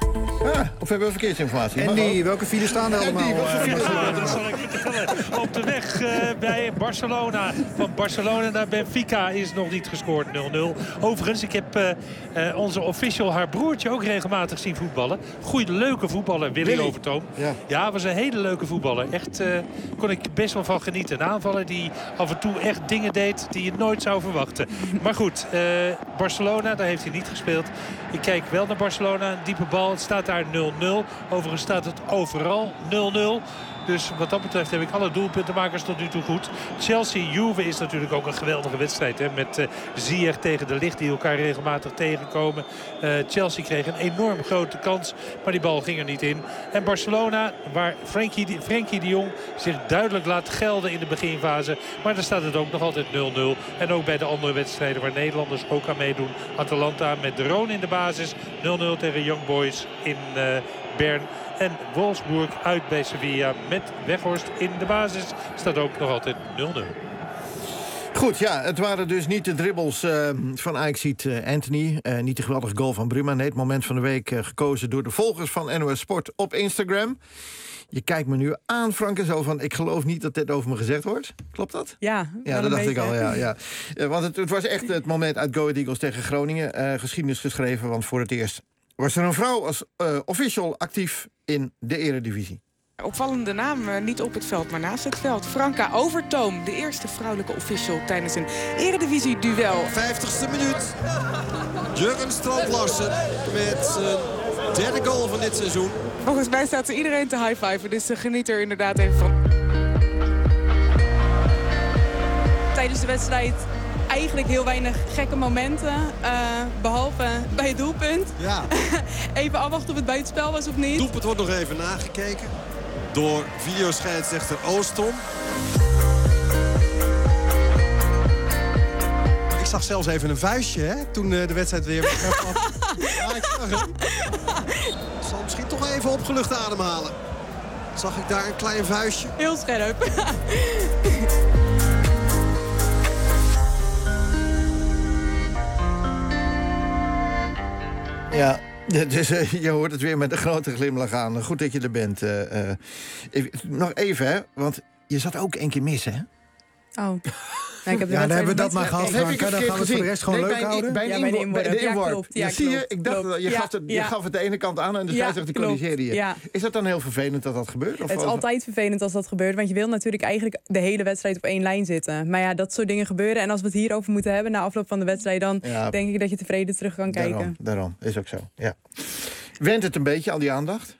Ah, of hebben we verkeersinformatie? En die, welke files staan er allemaal? Die, uh, ja, dat zal ik vertellen. Op de weg uh, bij Barcelona. Van Barcelona naar Benfica is nog niet gescoord, nul nul. Overigens, ik heb uh, uh, onze official, haar broertje, ook regelmatig zien voetballen. Goeie, leuke voetballer, Willy, Willy. Overtoom. Ja. ja, was een hele leuke voetballer. Echt, uh, kon ik best wel van genieten. Een aanvaller die af en toe echt dingen deed die je nooit zou verwachten. Maar goed, uh, Barcelona, daar heeft hij niet gespeeld. Ik kijk wel naar Barcelona, een diepe bal. Het staat daar nul nul. Overigens staat het overal nul nul. Dus wat dat betreft heb ik alle doelpuntenmakers tot nu toe goed. Chelsea-Juve is natuurlijk ook een geweldige wedstrijd. Hè, met uh, Ziyech tegen de Ligt die elkaar regelmatig tegenkomen. Uh, Chelsea kreeg een enorm grote kans. Maar die bal ging er niet in. En Barcelona, waar Frenkie, Frenkie de Jong zich duidelijk laat gelden in de beginfase. Maar daar staat het ook nog altijd nul nul. En ook bij de andere wedstrijden waar Nederlanders ook aan meedoen. Atalanta met de Roon in de basis. nul nul tegen Young Boys in uh, Bern. En Wolfsburg uit bij Sevilla met Weghorst in de basis staat ook nog altijd nul nul. Goed, ja, het waren dus niet de dribbles uh, van Ajaxiet uh, Anthony. Uh, niet de geweldige goal van Bruma. Nee, het moment van de week uh, gekozen door de volgers van N O S Sport op Instagram. Je kijkt me nu aan, Frank, en zo van... ik geloof niet dat dit over me gezegd wordt. Klopt dat? Ja, ja dat dacht beetje. ik al, ja. ja. Uh, want het, het was echt het moment uit Go Ahead Eagles tegen Groningen. Uh, geschiedenis geschreven, want voor het eerst was er een vrouw als uh, official actief in de Eredivisie. Opvallende naam, uh, niet op het veld, maar naast het veld. Franka Overtoom, de eerste vrouwelijke official tijdens een Eredivisie-duel. vijftigste minuut. Jurgen Strand-Larsen met zijn derde goal van dit seizoen. Volgens mij staat er iedereen te high-fiven, dus uh, geniet er inderdaad even van. Tijdens de wedstrijd eigenlijk heel weinig gekke momenten. Uh, behalve bij het doelpunt. Ja. Even afwachten of het bij het spel was of niet. Het doelpunt wordt nog even nagekeken door videoscheidsrechter Oostrom. Ik zag zelfs even een vuistje, hè, toen uh, de wedstrijd weer... ja, ik zag hem. Ik zal misschien toch even opgelucht ademhalen. Zag ik daar een klein vuistje? Heel scherp. Ja, dus, uh, je hoort het weer met een grote glimlach aan. Goed dat je er bent. Uh, uh, even, nog even, hè, want je zat ook één keer mis, hè? Oh. Nee, ik heb de ja, dan hebben we dat maar gehad, Franka. Dan gaan we het voor de rest gewoon nee, leuk bij houden. Bij, ja, bij de inworp. de inworp. Ja, klopt. Ja, zie je, ik dacht, klopt. je, ja, gaf het, je ja. gaf het de ene kant aan en de scheidsrechter ja, corrigeerde je. Ja. Is dat dan heel vervelend dat dat gebeurt? Of het is altijd vervelend als dat gebeurt. Want je wil natuurlijk eigenlijk de hele wedstrijd op één lijn zitten. Maar ja, dat soort dingen gebeuren. En als we het hierover moeten hebben na afloop van de wedstrijd... dan ja, denk ik dat je tevreden terug kan kijken. Daarom, daarom. Is ook zo, ja. Went het een beetje, al die aandacht?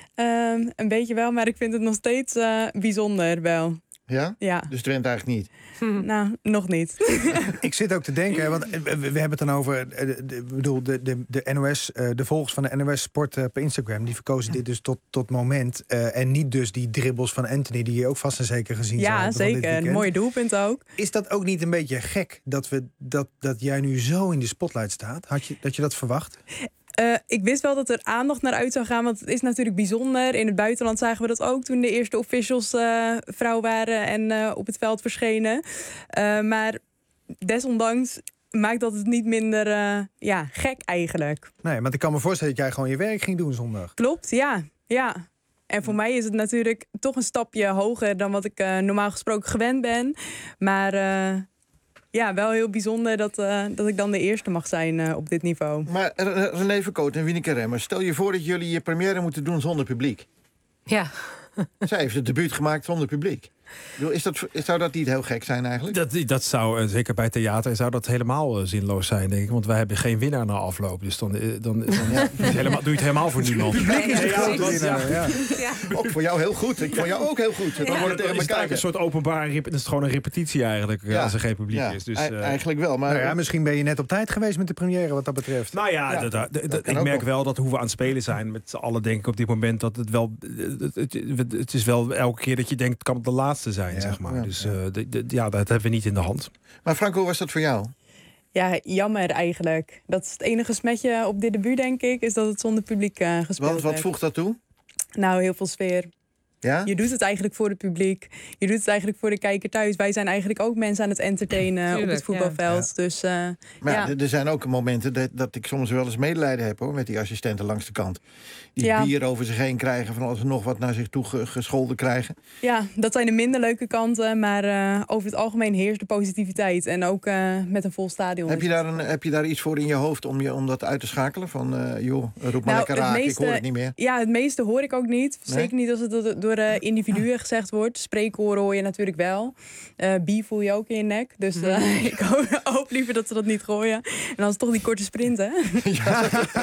Um, een beetje wel, maar ik vind het nog steeds uh, bijzonder wel. Ja? Ja. Dus het went eigenlijk niet? Hm. Nou, nog niet. Ik zit ook te denken, want we, we hebben het dan over... Ik bedoel, de, de, de N O S, de volgers van de N O S Sport op Instagram... die verkozen dit dus tot, tot moment. Uh, en niet dus die dribbles van Anthony... die je ook vast en zeker gezien ja, zou hebben. Ja, zeker. Een mooie doelpunt ook. Is dat ook niet een beetje gek dat, we, dat, dat jij nu zo in de spotlight staat? Had je, dat je dat verwacht? Uh, ik wist wel dat er aandacht naar uit zou gaan, want het is natuurlijk bijzonder. In het buitenland zagen we dat ook toen de eerste officials uh, vrouw waren en uh, op het veld verschenen. Uh, maar desondanks maakt dat het niet minder uh, ja, gek eigenlijk. Nee, want ik kan me voorstellen dat jij gewoon je werk ging doen zondag. Klopt, ja. ja. En voor mij is het natuurlijk toch een stapje hoger dan wat ik uh, normaal gesproken gewend ben. Maar... Uh, Ja, wel heel bijzonder dat, uh, dat ik dan de eerste mag zijn uh, op dit niveau. Maar René Verkoot en Wieneke Remmers... stel je voor dat jullie je première moeten doen zonder publiek. Ja. Zij heeft het debuut gemaakt zonder publiek. Is dat, zou dat niet heel gek zijn eigenlijk? Dat, dat zou, uh, zeker bij theater, zou dat helemaal uh, zinloos zijn, denk ik. Want wij hebben geen winnaar na afloop. Dus dan, uh, dan, dan ja. helemaal, doe je het helemaal voor niemand. Nee, is nee, ja, ja, ja. Ja. Ja. Ook voor jou heel goed. Ik vond jou ook heel goed. Dan ja. wordt het tegen elkaar een soort openbare... Het is gewoon een repetitie eigenlijk, ja. als er geen publiek ja. is. Dus, uh, eigenlijk wel. Maar nou ja, misschien ben je net op tijd geweest met de première wat dat betreft. Nou ja, ja. Dat, dat, dat, dat ik merk nog. wel dat hoe we aan het spelen zijn... met z'n allen denk ik op dit moment dat het wel... Het, het, het is wel elke keer dat je denkt... het kan de laatste zijn, ja. zeg maar. Ja. Dus uh, de, de, ja, dat hebben we niet in de hand. Maar Franco, was dat voor jou? Ja, jammer eigenlijk. Dat is het enige smetje op dit debuut, denk ik... is dat het zonder publiek uh, gespeeld werd. Wat, wat voegt dat toe? Nou, heel veel sfeer. Ja? Je doet het eigenlijk voor het publiek. Je doet het eigenlijk voor de kijker thuis. Wij zijn eigenlijk ook mensen aan het entertainen Tuurlijk, op het voetbalveld. Ja. Dus, uh, maar ja, ja. er zijn ook momenten dat, dat ik soms wel eens medelijden heb hoor, met die assistenten langs de kant. Die ja. bier over zich heen krijgen, van alles en nog wat naar zich toe gescholden krijgen. Ja, dat zijn de minder leuke kanten. Maar uh, over het algemeen heerst de positiviteit. En ook uh, met een vol stadion. Heb je, daar een, heb je daar iets voor in je hoofd om, je, om dat uit te schakelen? Van uh, joh, roep maar nou, lekker raak, ik hoor het niet meer. Ja, het meeste hoor ik ook niet. Nee? Zeker niet als het door uh, individuen gezegd wordt. Spreekhoren hoor je natuurlijk wel. Uh, bier voel je ook in je nek. Dus uh, mm. ik hoop, hoop liever dat ze dat niet gooien. En dan is het toch die korte sprint, hè? Ja.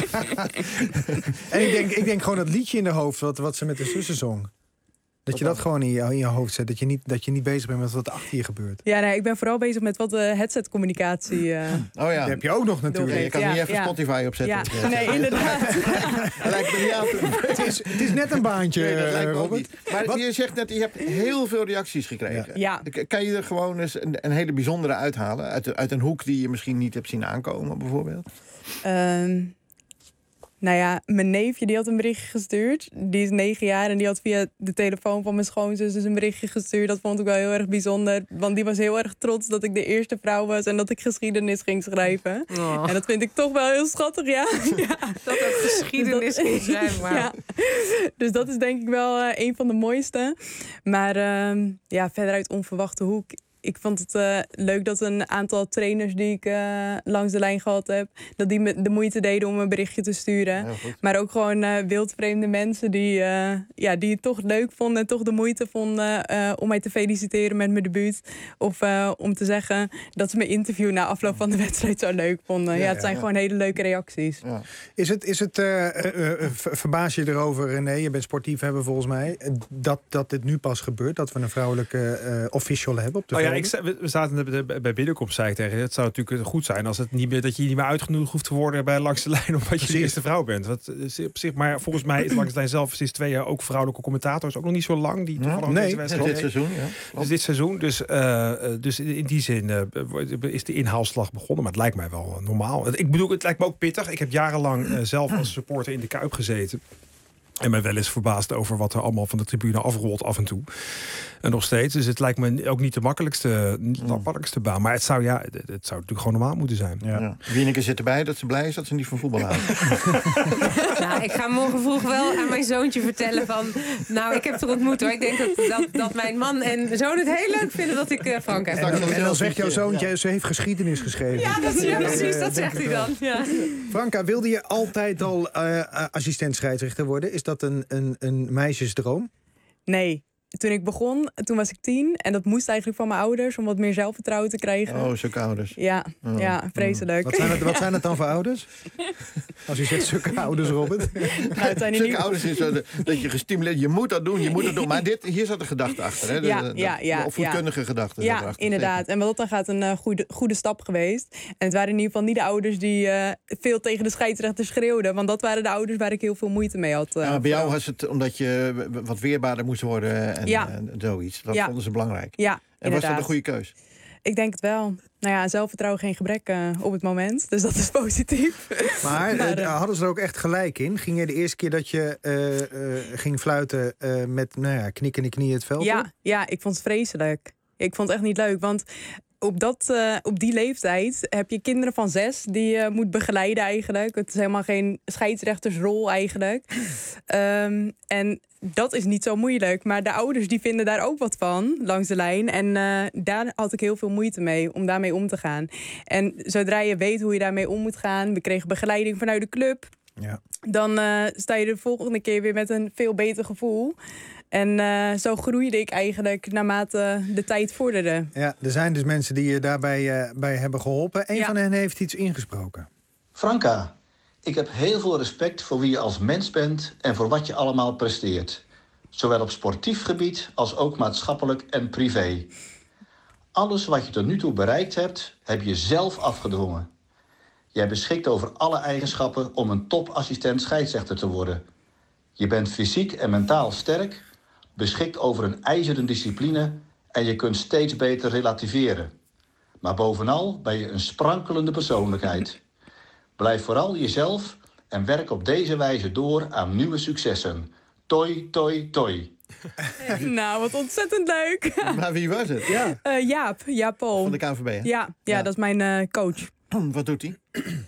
En ik denk, ik denk gewoon dat liedje in de hoofd, wat, wat ze met de zussen zong. Dat je dat gewoon in je, in je hoofd zet. Dat je, niet, dat je niet bezig bent met wat achter je gebeurt. Ja, nee, ik ben vooral bezig met wat de uh, headsetcommunicatie... Uh, oh ja. Dat heb je ook nog natuurlijk. Je kan ja, niet even ja. Spotify opzetten. Ja. Ja. Nee, inderdaad. lijkt me niet aan te... het, is, het is net een baantje, nee, dat lijkt me Robert. Niet. Maar wat? Je zegt net, je hebt heel veel reacties gekregen. Ja. Kan je er gewoon eens een, een hele bijzondere uithalen? Uit, uit een hoek die je misschien niet hebt zien aankomen, bijvoorbeeld? Um... Nou ja, mijn neefje die had een berichtje gestuurd. Die is negen jaar en die had via de telefoon van mijn schoonzus dus een berichtje gestuurd. Dat vond ik wel heel erg bijzonder. Want die was heel erg trots dat ik de eerste vrouw was en dat ik geschiedenis ging schrijven. Oh. En dat vind ik toch wel heel schattig, ja. ja. Dat ook geschiedenis ging schrijven. Wow. Ja. Dus dat is denk ik wel uh, een van de mooiste. Maar uh, ja, verder uit onverwachte hoek. Ik vond het uh, leuk dat een aantal trainers die ik uh, langs de lijn gehad heb, dat die me de moeite deden om een berichtje te sturen. Ja, maar ook gewoon uh, wildvreemde mensen die, uh, ja, die het toch leuk vonden en toch de moeite vonden uh, om mij te feliciteren met mijn debuut. Of uh, om te zeggen dat ze mijn interview na afloop van de wedstrijd zo leuk vonden. Ja, ja het zijn ja, ja. gewoon hele leuke reacties. Ja. Is het, is het uh, uh, uh, verbaas je erover, René, je bent sportief hebben volgens mij, dat, dat dit nu pas gebeurt, dat we een vrouwelijke uh, official hebben op de oh, ja, ik, we zaten bij binnenkomst, zei ik tegen je. Het zou natuurlijk goed zijn als het niet meer, dat je niet meer uitgenodigd hoeft te worden bij Langs de Lijn, omdat je Precies. de eerste vrouw bent. Wat, op zich, maar volgens mij is Langs de Lijn zelf sinds twee jaar ook vrouwelijke commentators. Ook nog niet zo lang. Die toevallig nee, deze wedstrijd. dit seizoen. Ja. Dus dit seizoen. Dus, uh, dus in die zin uh, is de inhaalslag begonnen. Maar het lijkt mij wel normaal. Ik bedoel, het lijkt me ook pittig. Ik heb jarenlang uh, zelf als supporter in de Kuip gezeten. En ben wel eens verbaasd over wat er allemaal van de tribune afrolt af en toe. En nog steeds. Dus het lijkt me ook niet de makkelijkste, niet de makkelijkste baan. Maar het zou, ja, het, het zou natuurlijk gewoon normaal moeten zijn. Ja. Ja. Wieneke zit erbij dat ze blij is dat ze niet van voetbal houdt. Nou, ik ga morgen vroeg wel aan mijn zoontje vertellen van... Nou, ik heb het ontmoet hoor. Ik denk dat, dat, dat mijn man en zoon het heel leuk vinden dat ik uh, Frank heb. En, en dan zegt jouw zoontje, ja. ze heeft geschiedenis geschreven. Ja, dat, ja precies. Dat zegt hij dan. Ja. Franka, wilde je altijd al uh, assistent scheidsrechter worden? Is dat een, een, een meisjesdroom? Nee. Toen ik begon, toen was ik tien. En dat moest eigenlijk van mijn ouders om wat meer zelfvertrouwen te krijgen. Oh, zulke ouders. Ja, oh. ja vreselijk. Wat zijn, het, wat zijn het dan voor ouders? Als je zegt zulke ouders, Robert. Nou, het zijn zulke niet... ouders is zo de, dat je gestimuleerd, je moet dat doen, je moet dat doen. Maar dit, hier zat een gedachte achter. Hè? De, ja, de, ja, ja, of voetkundige ja. gedachte. Ja, inderdaad. En wat dat dan gaat een uh, goede, goede stap geweest. En het waren in ieder geval niet de ouders die uh, veel tegen de scheidsrechter schreeuwden. Want dat waren de ouders waar ik heel veel moeite mee had. Uh, ja, bij jou was het omdat je wat weerbaarder moest worden en, ja. en zoiets. Dat ja. vonden ze belangrijk. Ja, en inderdaad. was dat een goede keus? Ik denk het wel. Nou ja, zelfvertrouwen geen gebrek uh, op het moment. Dus dat is positief. Maar, maar uh, hadden ze er ook echt gelijk in? Ging je de eerste keer dat je uh, uh, ging fluiten uh, met nou ja, knikkende knieën het veld ja, op? Ja, ik vond het vreselijk. Ik vond het echt niet leuk, want... Op, dat, uh, op die leeftijd heb je kinderen van zes die je uh, moet begeleiden eigenlijk. Het is helemaal geen scheidsrechtersrol eigenlijk. Um, en dat is niet zo moeilijk. Maar de ouders die vinden daar ook wat van, langs de lijn. En uh, daar had ik heel veel moeite mee, om daarmee om te gaan. En zodra je weet hoe je daarmee om moet gaan... We kregen begeleiding vanuit de club. Ja. Dan uh, sta je de volgende keer weer met een veel beter gevoel... En uh, zo groeide ik eigenlijk naarmate de tijd vorderde. Ja, er zijn dus mensen die je daarbij uh, bij hebben geholpen. Eén ja. van hen heeft iets ingesproken. Franka, ik heb heel veel respect voor wie je als mens bent... en voor wat je allemaal presteert. Zowel op sportief gebied als ook maatschappelijk en privé. Alles wat je tot nu toe bereikt hebt, heb je zelf afgedwongen. Jij beschikt over alle eigenschappen om een topassistent scheidsrechter te worden. Je bent fysiek en mentaal sterk... beschikt over een ijzeren discipline en je kunt steeds beter relativeren. Maar bovenal ben je een sprankelende persoonlijkheid. Blijf vooral jezelf en werk op deze wijze door aan nieuwe successen. Toi, toi, toi. Nou, wat ontzettend leuk. Maar wie was het? Ja. Uh, Jaap, Jaap Pol. Van de K N V B, hè? Ja, ja, ja, dat is mijn uh, coach. Wat doet hij?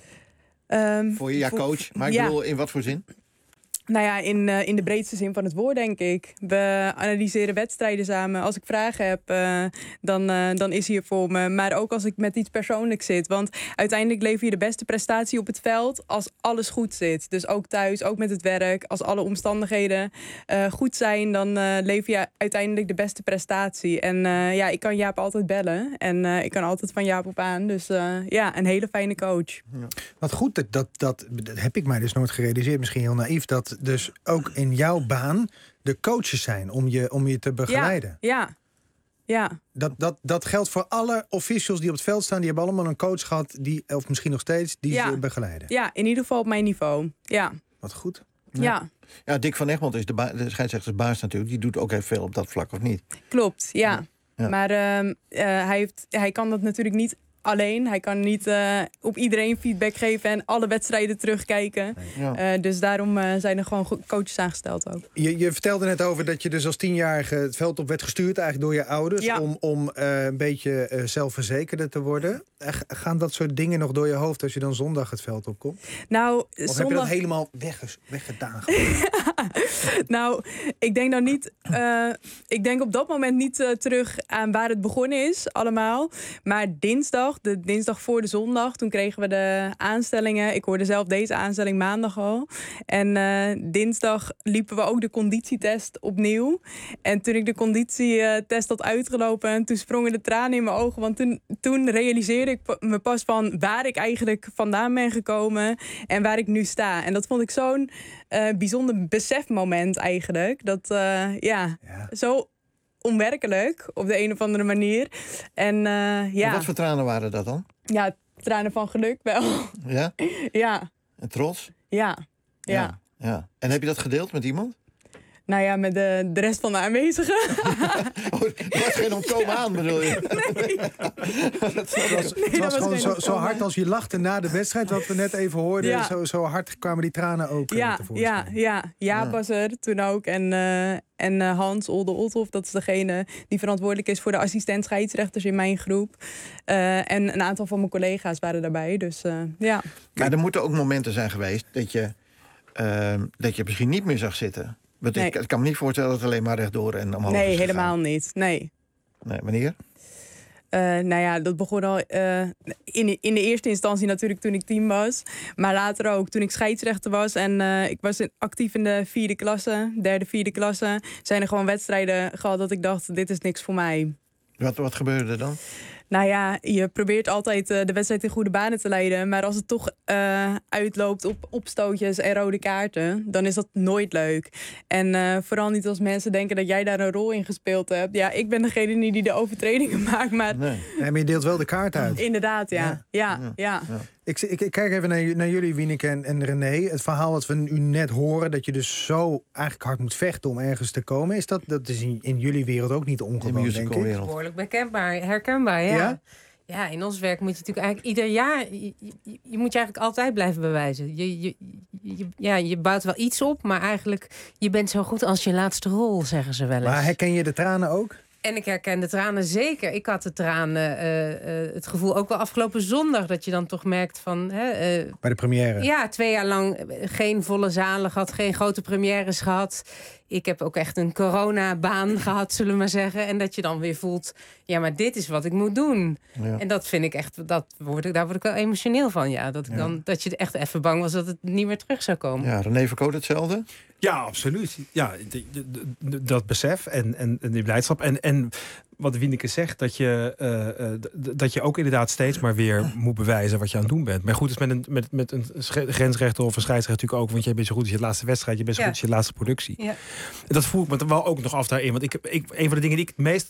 Um, voor je, ja, coach. Maar ik ja. bedoel, in wat voor zin? Nou ja, in, uh, in de breedste zin van het woord, denk ik. We analyseren wedstrijden samen. Als ik vragen heb, uh, dan, uh, dan is hij er voor me. Maar ook als ik met iets persoonlijks zit. Want uiteindelijk lever je de beste prestatie op het veld als alles goed zit. Dus ook thuis, ook met het werk. Als alle omstandigheden uh, goed zijn, dan uh, lever je uiteindelijk de beste prestatie. En uh, ja, ik kan Jaap altijd bellen. En uh, ik kan altijd van Jaap op aan. Dus uh, ja, een hele fijne coach. Ja. Wat goed, dat, dat, dat, dat heb ik mij dus nooit gerealiseerd. Misschien heel naïef, dat dus ook in jouw baan de coaches zijn om je, om je te begeleiden. Ja, ja. ja. Dat, dat, dat geldt voor alle officials die op het veld staan. Die hebben allemaal een coach gehad, die, of misschien nog steeds, die ja. ze begeleiden. Ja, in ieder geval op mijn niveau. Ja. Wat goed. Ja. ja. Ja, Dick van Egmond is de, ba- de scheidsrechtersbaas natuurlijk. Die doet ook heel veel op dat vlak, of niet? Klopt, ja. ja. Maar uh, uh, hij, heeft, hij kan dat natuurlijk niet alleen. Hij kan niet uh, op iedereen feedback geven en alle wedstrijden terugkijken. Ja. Uh, dus daarom uh, zijn er gewoon coaches aangesteld ook. Je, je vertelde net over dat je dus als tienjarige het veld op werd gestuurd, eigenlijk door je ouders, ja. om, om uh, een beetje uh, zelfverzekerder te worden. Uh, gaan dat soort dingen nog door je hoofd als je dan zondag het veld opkomt? Nou, of zondag... heb je dat helemaal wegges- weggedaan? Nou, ik denk dan niet. Uh, ik denk op dat moment niet uh, terug aan waar het begonnen is, allemaal. Maar dinsdag, de dinsdag voor de zondag, toen kregen we de aanstellingen. Ik hoorde zelf deze aanstelling maandag al. En uh, dinsdag liepen we ook de conditietest opnieuw. En toen ik de conditietest had uitgelopen, toen sprongen de tranen in mijn ogen. Want toen, toen realiseerde ik me pas van waar ik eigenlijk vandaan ben gekomen en waar ik nu sta. En dat vond ik zo'n uh, bijzonder besefmoment eigenlijk. Dat, uh, ja, ja, zo onwerkelijk op de een of andere manier. En uh, ja. En wat voor tranen waren dat dan? Ja, tranen van geluk wel. Ja? Ja. En trots? Ja. Ja. Ja. Ja. En heb je dat gedeeld met iemand? Nou ja, met de, de rest van de aanwezigen. Oh, dat was geen ontkomen aan, bedoel je? Nee. dat was, nee, het was gewoon zo, zo hard als je lachte na de wedstrijd, wat we net even hoorden. Ja. Zo, zo hard kwamen die tranen ook ja, tevoorschijn. Ja, ja. Jaap was er toen ook. En, uh, en uh, Hans Olde Olthoff, dat is degene die verantwoordelijk is voor de assistent scheidsrechters in mijn groep. Uh, en een aantal van mijn collega's waren daarbij. Dus uh, ja. Maar er moeten ook momenten zijn geweest dat je, uh, dat je misschien niet meer zag zitten. Want nee. ik, ik kan me niet voorstellen dat het alleen maar rechtdoor en omhoog Nee, is helemaal niet. Nee. Nee, wanneer? Uh, nou ja, dat begon al uh, in, in de eerste instantie natuurlijk toen ik tien was. Maar later ook toen ik scheidsrechter was. En uh, ik was in, actief in de vierde klasse, derde, vierde klasse. Zijn er gewoon wedstrijden gehad dat ik dacht, dit is niks voor mij. Wat, wat gebeurde er dan? Nou ja, je probeert altijd uh, de wedstrijd in goede banen te leiden. Maar als het toch uh, uitloopt op opstootjes en rode kaarten, dan is dat nooit leuk. En uh, vooral niet als mensen denken dat jij daar een rol in gespeeld hebt. Ja, ik ben degene die de overtredingen maakt, maar... Nee. Ja, maar je deelt wel de kaart uit. Inderdaad, ja. Ja, ja, ja. ja. ja. Ik, ik, ik kijk even naar, naar jullie, Wieneke en, en René. Het verhaal wat we nu net horen, dat je dus zo eigenlijk hard moet vechten om ergens te komen. Is dat, dat is in, in jullie wereld ook niet ongewoon, denk ik? Behoorlijk bekendbaar, herkenbaar, ja. ja. Ja, in ons werk moet je natuurlijk eigenlijk ieder jaar... Je, je, je moet je eigenlijk altijd blijven bewijzen. Je, je, je, ja, je bouwt wel iets op, maar eigenlijk... je bent zo goed als je laatste rol, zeggen ze wel eens. Maar herken je de tranen ook? En ik herken de tranen zeker. Ik had de tranen, uh, uh, het gevoel ook wel afgelopen zondag... dat je dan toch merkt van... Hè, uh, bij de première? Ja, twee jaar lang geen volle zalen gehad, geen grote premières gehad. Ik heb ook echt een coronabaan gehad, zullen we maar zeggen. En dat je dan weer voelt, ja, maar dit is wat ik moet doen. Ja. En dat vind ik echt, dat word ik, daar word ik wel emotioneel van. Ja, dat, ik ja. dan, dat je echt even bang was dat het niet meer terug zou komen. Ja, René Verkoot hetzelfde? Ja, absoluut. Ja, de, de, de, dat besef en, en, en die blijdschap. En, en wat Wieneke zegt, dat je, uh, uh, dat je ook inderdaad steeds maar weer moet bewijzen wat je aan het doen bent. Maar goed, is met een, met, met een grensrechter of een scheidsrechter natuurlijk ook, want je bent zo goed als je laatste wedstrijd, je bent zo ja. goed als je laatste productie. Ja. Dat voel ik me wel ook nog af daarin. Want ik, ik, een van de dingen die ik het meest,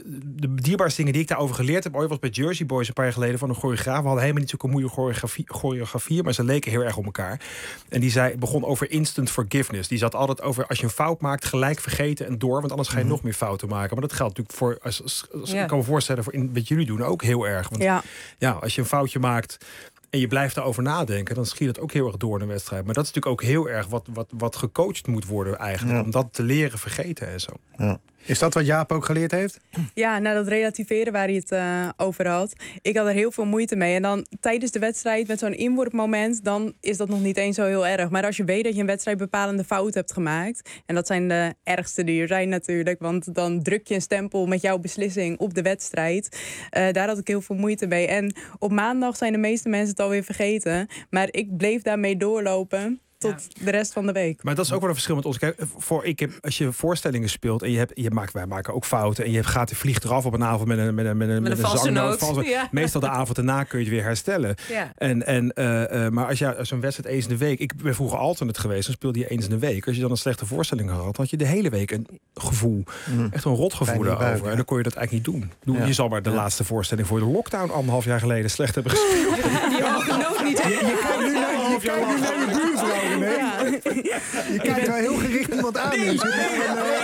de dierbaarste dingen die ik daarover geleerd heb, ooit was bij Jersey Boys een paar jaar geleden van een choreograaf. We hadden helemaal niet zo'n moeilijke choreografie, choreografie, maar ze leken heel erg op elkaar. En die zei, begon over instant forgiveness. Die zat altijd over, als je een fout maakt, gelijk vergeten en door, want anders ga je mm-hmm. nog meer fouten maken. Maar dat geldt natuurlijk voor, als, als, als ja. ik kan me voorstellen, voor in, wat jullie doen ook heel erg. Want ja. ja, als je een foutje maakt en je blijft daarover nadenken, dan schiet het ook heel erg door in een wedstrijd. Maar dat is natuurlijk ook heel erg wat, wat, wat gecoacht moet worden eigenlijk. Ja. Om dat te leren vergeten en zo. Ja. Is dat wat Jaap ook geleerd heeft? Ja, nou dat relativeren waar hij het uh, over had. Ik had er heel veel moeite mee. En dan tijdens de wedstrijd met zo'n inworpmoment, dan is dat nog niet eens zo heel erg. Maar als je weet dat je een wedstrijdbepalende fout hebt gemaakt, en dat zijn de ergste die er zijn natuurlijk, want dan druk je een stempel met jouw beslissing op de wedstrijd. Uh, daar had ik heel veel moeite mee. En op maandag zijn de meeste mensen het alweer vergeten. Maar ik bleef daarmee doorlopen tot ja. de rest van de week. Maar dat is ook wel een verschil met ons. Kijk, voor, ik heb, als je voorstellingen speelt en je hebt, je maakt, wij maken ook fouten en je hebt, gaat, vliegt eraf op een avond met een, met een, met een, met een, met een zangnoot. Valse, ja. Meestal de avond daarna kun je het weer herstellen. Ja. En, en, uh, uh, maar als je als zo'n wedstrijd eens in de week, ik ben vroeger alternate geweest, dan speelde je eens in de week. Als je dan een slechte voorstelling had, had je de hele week een gevoel, mm. echt een rotgevoel daarover. Buik, ja. En dan kon je dat eigenlijk niet doen. Doe, ja. Je zal maar de ja. laatste voorstelling voor de lockdown anderhalf jaar geleden slecht hebben gespeeld. Die genoot niet. Je, je kijkt nu naar je, kijkt nu naar je buurvrouw, nee? Je kijkt wel heel gericht iemand aan. Nee, nee, nee, nee,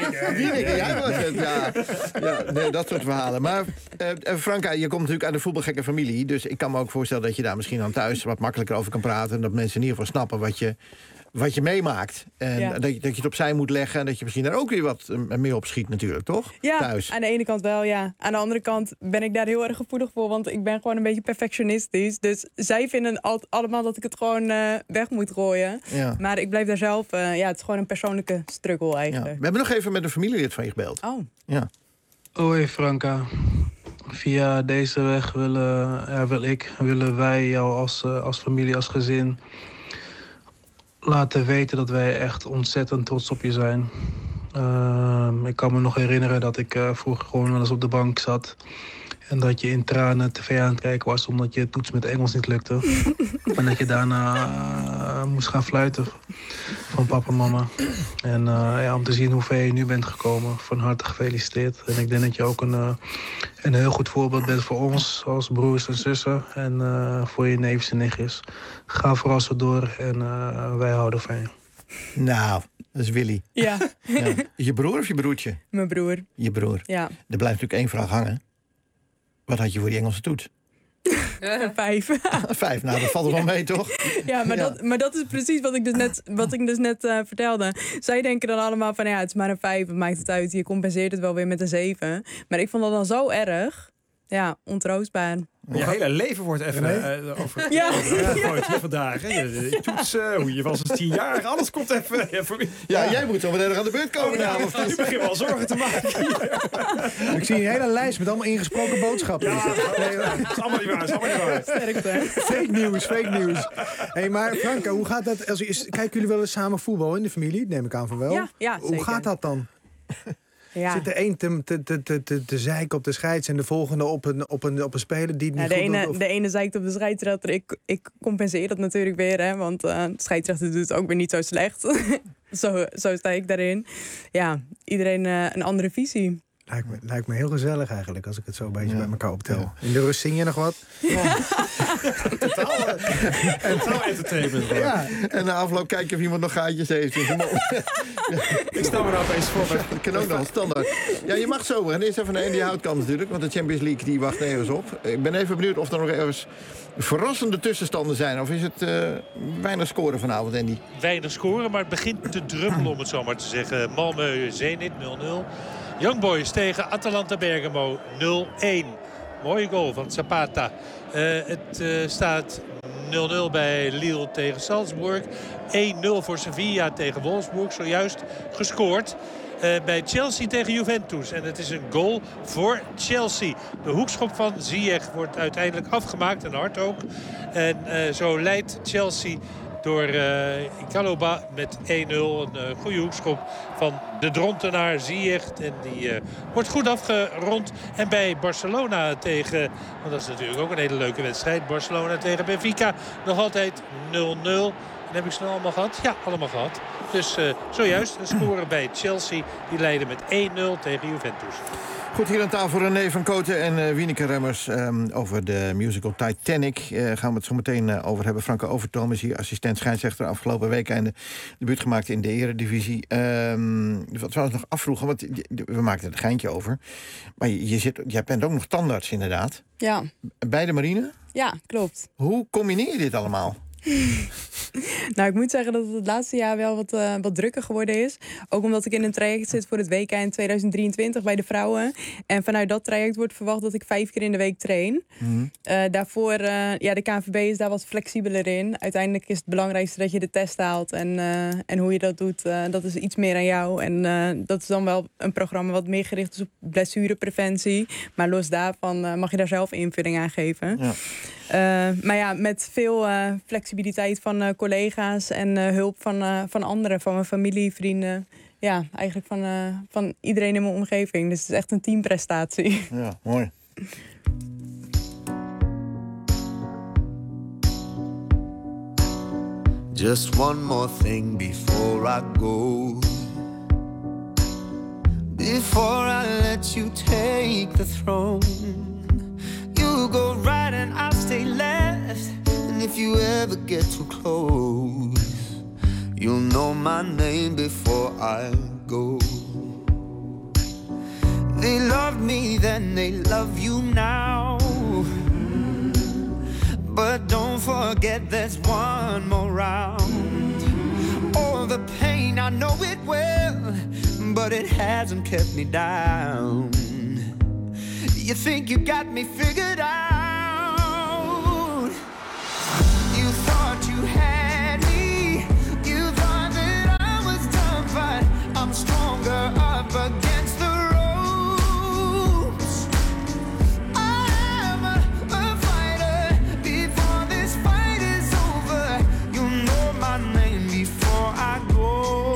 Wieneke, jij was het, ja. ja nee, dat soort verhalen. Maar uh, Franka, je komt natuurlijk uit een voetbalgekke familie. Dus ik kan me ook voorstellen dat je daar misschien aan thuis wat makkelijker over kan praten. En dat mensen in ieder geval snappen wat je, wat je meemaakt. En Ja. dat, je, dat je het opzij moet leggen. En dat je misschien daar ook weer wat uh, mee opschiet natuurlijk, toch? Ja, Thuis. aan de ene kant wel, ja. Aan de andere kant ben ik daar heel erg gevoelig voor, want ik ben gewoon een beetje perfectionistisch. Dus zij vinden al, allemaal dat ik het gewoon uh, weg moet gooien. Ja. Maar ik blijf daar zelf, uh, ja, het is gewoon een persoonlijke struggle eigenlijk. We hebben nog even met een familielid van je gebeld. Oh. Ja. Hoi Franka. Via deze weg willen, ja, wil ik, willen wij jou als, uh, als familie, als gezin laten weten dat wij echt ontzettend trots op je zijn. Uh, ik kan me nog herinneren dat ik uh, vroeger gewoon wel eens op de bank zat. En dat je in tranen tv aan het kijken was omdat je toets met Engels niet lukte. En dat je daarna uh, moest gaan fluiten van papa en mama. En uh, ja, om te zien hoe ver je nu bent gekomen, van harte gefeliciteerd. En ik denk dat je ook een, uh, een heel goed voorbeeld bent voor ons als broers en zussen. En uh, voor je neefjes en nichtjes. Ga vooral zo door en uh, wij houden van je. Nou, dat is Willy. Ja. ja. Is je broer of je broertje? Mijn broer. Je broer. Ja. Er blijft natuurlijk één vraag hangen. Wat had je voor die Engelse toets? Vijf. Vijf, nou dat valt er wel mee, toch? Ja, maar, Ja. Dat, maar dat is precies wat ik dus net, wat ik dus net uh, vertelde. Zij denken dan allemaal van ja, het is maar een vijf, wat maakt het uit? Je compenseert het wel weer met een zeven. Maar ik vond dat dan zo erg. Ja, ontroostbaar. Je hele leven wordt even Nee. uh, over Ja. gegooid hier vandaag. Hè? Je, je toetsen, hoe je was als tienjarige, alles komt even... Ja, voor, Ja, jij moet zo meteen nog aan de beurt komen. Ja, nou, of ik begin wel zorgen te maken. Ik zie een hele lijst met allemaal ingesproken boodschappen. Ja, dat is allemaal niet waar. Dat is allemaal niet waar. Sterkte. Fake nieuws, fake nieuws. Hey, maar Franka, hoe gaat dat? Als, is, kijken jullie wel eens samen voetbal in de familie? Neem ik aan van wel. Ja, ja, hoe zeker. gaat dat dan? Ja. Zit de een te, te, te, te, te, te zeiken op de scheids en de volgende op een, op een, op een speler die het Ja, niet de, goed ene, doet? Of... de ene zeikt op de scheidsrechter. Ik, ik compenseer dat natuurlijk weer, hè, want uh, de scheidsrechter doet het ook weer niet zo slecht. zo, zo sta ik daarin. Ja, iedereen uh, een andere visie. Lijkt me, lijkt me heel gezellig eigenlijk, als ik het zo een beetje bij elkaar optel. In de rust zing je nog wat? Ja. Totaal entertainment. Ja. En na afloop kijk je of iemand nog gaatjes heeft. Ik stel me nou opeens voor. Dat kan ook nog wel standaard. Ja, je mag zo. En eerst even naar Andy Houtkamp natuurlijk. Want de Champions League die wacht nergens op. Ik ben even benieuwd of er nog ergens verrassende tussenstanden zijn. Of is het uh, weinig scoren vanavond, Andy? Weinig scoren, maar het begint te druppelen om het zo maar te zeggen. Malmö Zenit nul nul. Young Boys tegen Atalanta Bergamo nul-een. Mooie goal van Zapata. Uh, het uh, staat nul nul bij Lille tegen Salzburg. één nul voor Sevilla tegen Wolfsburg. Zojuist gescoord. Uh, bij Chelsea tegen Juventus. En het is een goal voor Chelsea. De hoekschop van Ziyech wordt uiteindelijk afgemaakt. En hard ook. En uh, zo leidt Chelsea door uh, Kaloba met één nul. Een uh, goede hoekschop van de Drontenaar Ziyech. En die uh, wordt goed afgerond. En bij Barcelona tegen... want dat is natuurlijk ook een hele leuke wedstrijd. Barcelona tegen Benfica nog altijd nul nul. En heb ik ze nou allemaal gehad? Ja, allemaal gehad. Dus uh, zojuist een score bij Chelsea. Die leiden met één nul tegen Juventus. Goed, hier aan tafel René van Kooten en uh, Wieneke Remmers um, over de musical Titanic. Uh, gaan we het zo meteen uh, over hebben. Franke Overtoom is hier assistent scheidsrechter afgelopen week en de debuut gemaakt in de Eredivisie. Um, wat zou ik nog afvroegen, want we maakten er een geintje over. Maar je, je zit, jij bent ook nog tandarts inderdaad. Ja. Bij de marine? Ja, klopt. Hoe combineer je dit allemaal? Nou, ik moet zeggen dat het het laatste jaar wel wat, uh, wat drukker geworden is. Ook omdat ik in een traject zit voor het W K in tweeduizend drieëntwintig bij de vrouwen. En vanuit dat traject wordt verwacht dat ik vijf keer in de week train. Mm-hmm. Uh, daarvoor, uh, ja, de K N V B is daar wat flexibeler in. Uiteindelijk is het belangrijkste dat je de test haalt. En, uh, en hoe je dat doet, uh, dat is iets meer aan jou. En uh, dat is dan wel een programma wat meer gericht is op blessurepreventie. Maar los daarvan uh, mag je daar zelf invulling aan geven. Ja. Uh, maar ja, met veel uh, flexibiliteit van uh, collega's en uh, hulp van, uh, van anderen, van mijn familie, vrienden. Ja, eigenlijk van, uh, van iedereen in mijn omgeving. Dus het is echt een teamprestatie. Ja, mooi. Just one more thing before I go. Before I let you take the throne. You go right and I'll stay left. And if you ever get too close, you'll know my name before I go. They loved me then, they love you now. But don't forget there's one more round. Oh, the pain, I know it well, but it hasn't kept me down. You think you got me figured out. You thought you had me. You thought that I was done, but I'm stronger up against the ropes. I'm a, a fighter. Before this fight is over, you'll know my name before I go.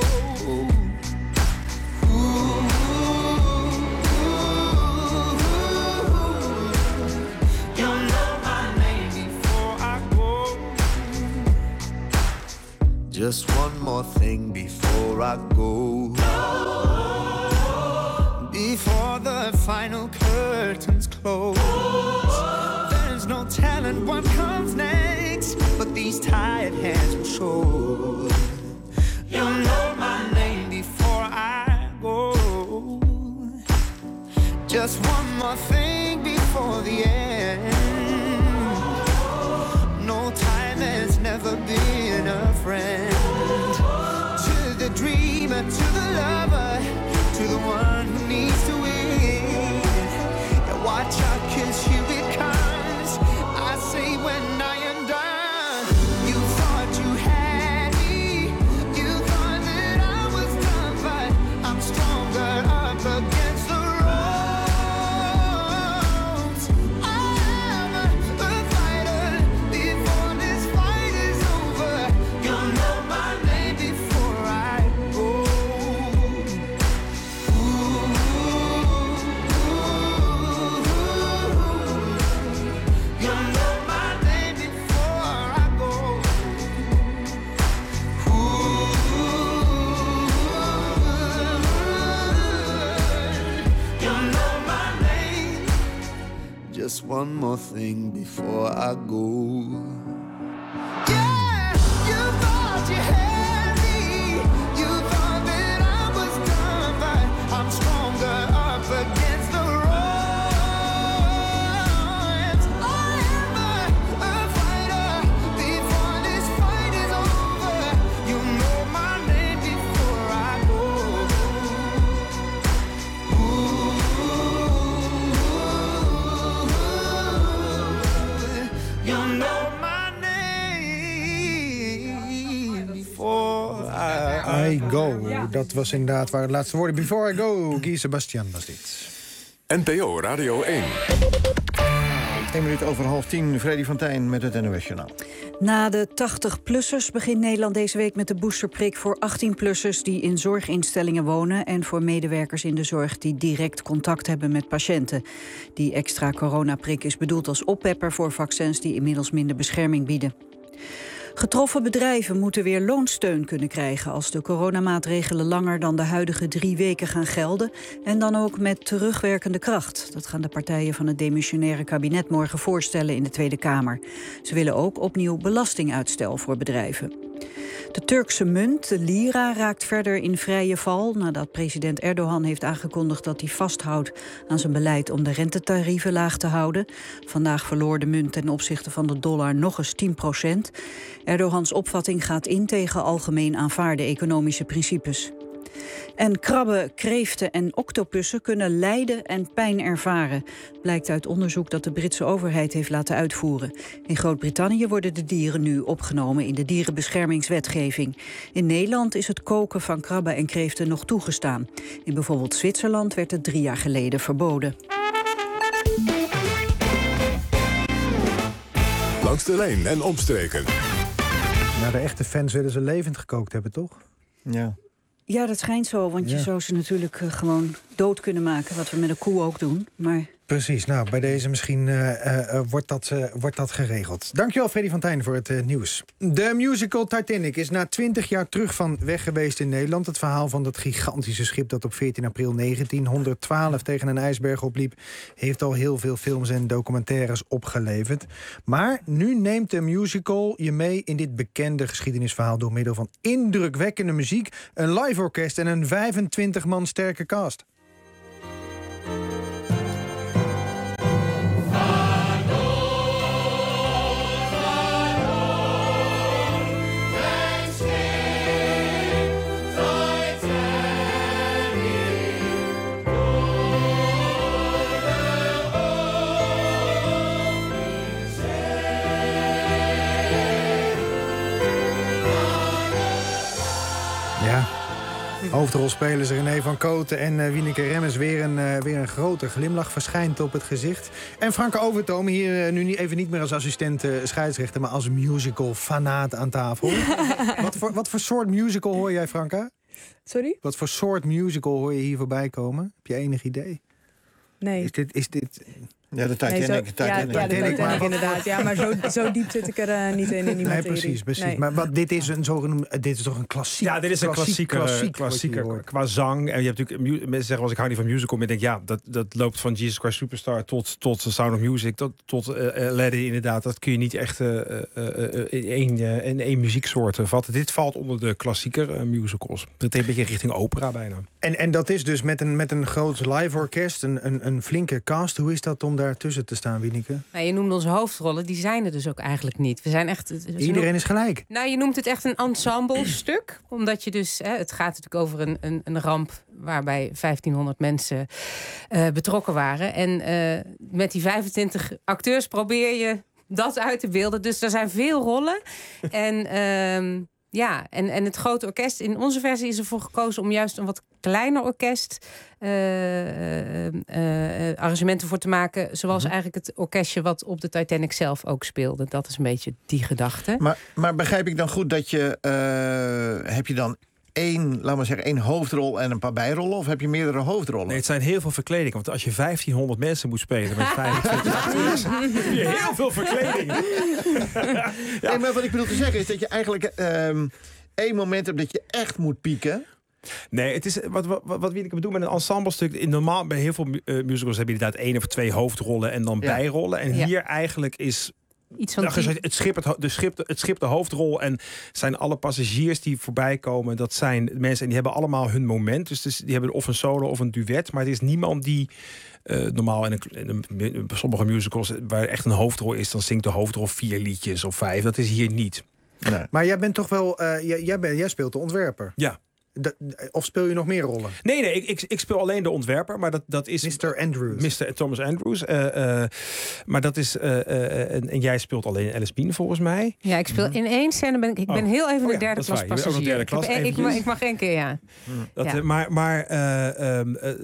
Just one more thing before I go. Before the final curtains close. There's no telling what comes next, but these tired hands will show. You'll know my name before I go. Just one more thing before the end. No time has never been a friend. To the dreamer, to the lover, to the one who needs to win. Yeah, watch out, 'cause here it comes. I say when I am done. You thought you had me. You thought that I was done, but I'm stronger up against the ropes. I'm a, a fighter. Before this fight is over, you'll know my name before I go. Ooh, you'll know my name before I go. Ooh, you'll know my name. Just one more thing before I go. Yeah, you thought you had me. You thought that I was done, but I'm stronger up against the ropes. I am a, a fighter. Before this fight is over, you know my name before I go. You know my name before I, I go. Dat was inderdaad waar het laatste woorden. Before I go, Guy Sebastian was dit. N P O Radio één. Eén minuut over half tien, Freddy van Tijn met het N O S-journaal. Na de tachtig-plussers begint Nederland deze week met de boosterprik voor achttien-plussers die in zorginstellingen wonen en voor medewerkers in de zorg die direct contact hebben met patiënten. Die extra coronaprik is bedoeld als oppepper voor vaccins die inmiddels minder bescherming bieden. Getroffen bedrijven moeten weer loonsteun kunnen krijgen als de coronamaatregelen langer dan de huidige drie weken gaan gelden en dan ook met terugwerkende kracht. Dat gaan de partijen van het demissionaire kabinet morgen voorstellen in de Tweede Kamer. Ze willen ook opnieuw belastinguitstel voor bedrijven. De Turkse munt, de lira, raakt verder in vrije val nadat president Erdogan heeft aangekondigd dat hij vasthoudt aan zijn beleid om de rentetarieven laag te houden. Vandaag verloor de munt ten opzichte van de dollar nog eens tien procent. Erdogans opvatting gaat in tegen algemeen aanvaarde economische principes. En krabben, kreeften en octopussen kunnen lijden en pijn ervaren, blijkt uit onderzoek dat de Britse overheid heeft laten uitvoeren. In Groot-Brittannië worden de dieren nu opgenomen in de dierenbeschermingswetgeving. In Nederland is het koken van krabben en kreeften nog toegestaan. In bijvoorbeeld Zwitserland werd het drie jaar geleden verboden. Langs de lijn en omstreken. Nou, de echte fans willen ze levend gekookt hebben, toch? Ja. Ja, dat schijnt zo, want je Ja. zou ze natuurlijk uh, gewoon dood kunnen maken, wat we met een koe ook doen. Maar Precies, nou, bij deze misschien uh, uh, wordt, dat, uh, wordt dat geregeld. Dankjewel, Freddy van Tijn, voor het uh, nieuws. De musical Titanic is na twintig jaar terug van weg geweest in Nederland. Het verhaal van dat gigantische schip dat op veertien april negentienhonderdtwaalf tegen een ijsberg opliep, heeft al heel veel films en documentaires opgeleverd. Maar nu neemt de musical je mee in dit bekende geschiedenisverhaal door middel van indrukwekkende muziek, een live orkest en een vijfentwintig man sterke cast. Hoofdrolspelers René van Kooten en uh, Wieneke Remmers. Weer een, uh, weer een grote glimlach verschijnt op het gezicht. En Franke Overtoom, hier uh, nu niet, even niet meer als assistent uh, scheidsrechter... maar als musical-fanaat aan tafel. wat, voor, wat voor soort musical hoor jij, Franka? Sorry? Wat voor soort musical hoor je hier voorbij komen? Heb je enig idee? Nee. Is dit... Is dit Ja, de Titanic. Nee, zo, Titanic. Ja, ja, de Titanic, maar inderdaad. Ja, maar zo, zo diep zit ik er uh, niet in, in die Nee, materie. precies, precies. Nee. Maar wat, dit is een zogenoemde, dit is toch een klassiek? Ja, dit is een klassieker, klassiek, klassieker, klassieker qua zang. En je hebt natuurlijk mu- mensen zeggen als ik hou niet van musical, maar ik denk ja, dat, dat loopt van Jesus Christ Superstar tot tot The Sound of Music, tot tot uh, Aladdin inderdaad. Dat kun je niet echt uh, uh, uh, in één uh, in één muzieksoort uh, vatten. Dit valt onder de klassieker uh, musicals. Het is een beetje richting opera bijna. En, en dat is dus met een, met een groot live orkest, een, een, een flinke cast. Hoe is dat om daar tussen te staan, Wieneke? Nou, je noemde onze hoofdrollen, die zijn er dus ook eigenlijk niet. We zijn echt. Iedereen is gelijk. Nou, je noemt het echt een ensemble-stuk. Omdat je dus, hè, het gaat natuurlijk over een, een, een ramp waarbij vijftienhonderd mensen uh, betrokken waren. En uh, met die vijfentwintig acteurs probeer je dat uit te beelden. Dus er zijn veel rollen. en uh, ja, en, en het grote orkest, in onze versie is ervoor gekozen om juist een wat kleiner orkest uh, uh, uh, arrangementen voor te maken. Zoals mm-hmm. eigenlijk het orkestje wat op de Titanic zelf ook speelde. Dat is een beetje die gedachte. Maar, maar begrijp ik dan goed dat je... Uh, heb je dan één, laat maar zeggen, één hoofdrol en een paar bijrollen? Of heb je meerdere hoofdrollen? Nee, het zijn heel veel verkledingen. Want als je vijftienhonderd mensen moet spelen met vijfentwintig acteurs, heb je heel veel verkledingen. ja. Nee, maar wat ik bedoel te zeggen is dat je eigenlijk um, één moment hebt dat je echt moet pieken. Nee, het is wat, wat, wat wil ik bedoel met een ensemblestuk. In normaal bij heel veel uh, musicals heb je inderdaad één of twee hoofdrollen en dan ja. bijrollen. En ja. hier eigenlijk is iets van nou, het schip, het, de schip, het schip de hoofdrol en zijn alle passagiers die voorbij komen. Dat zijn mensen en die hebben allemaal hun moment. Dus, dus die hebben of een solo of een duet. Maar er is niemand die uh, normaal in, een, in, een, in sommige musicals waar echt een hoofdrol is, dan zingt de hoofdrol vier liedjes of vijf. Dat is hier niet. Nee. Maar jij bent toch wel, uh, jij, jij, bent, jij speelt de ontwerper. Ja. De, of speel je nog meer rollen? Nee, nee, ik, ik, ik speel alleen de ontwerper, maar dat, dat is mister Andrews. mister Thomas Andrews. Uh, uh, maar dat is. Uh, uh, en, en jij speelt alleen Alice Bean volgens mij. Ja, ik speel in één scène. Ben ik, ik ben oh. heel even oh, de derde ja, klas passagier. Derde klas, ik, ik, mag, ik mag één keer, ja. Dat, ja. Uh, maar maar uh, um, uh,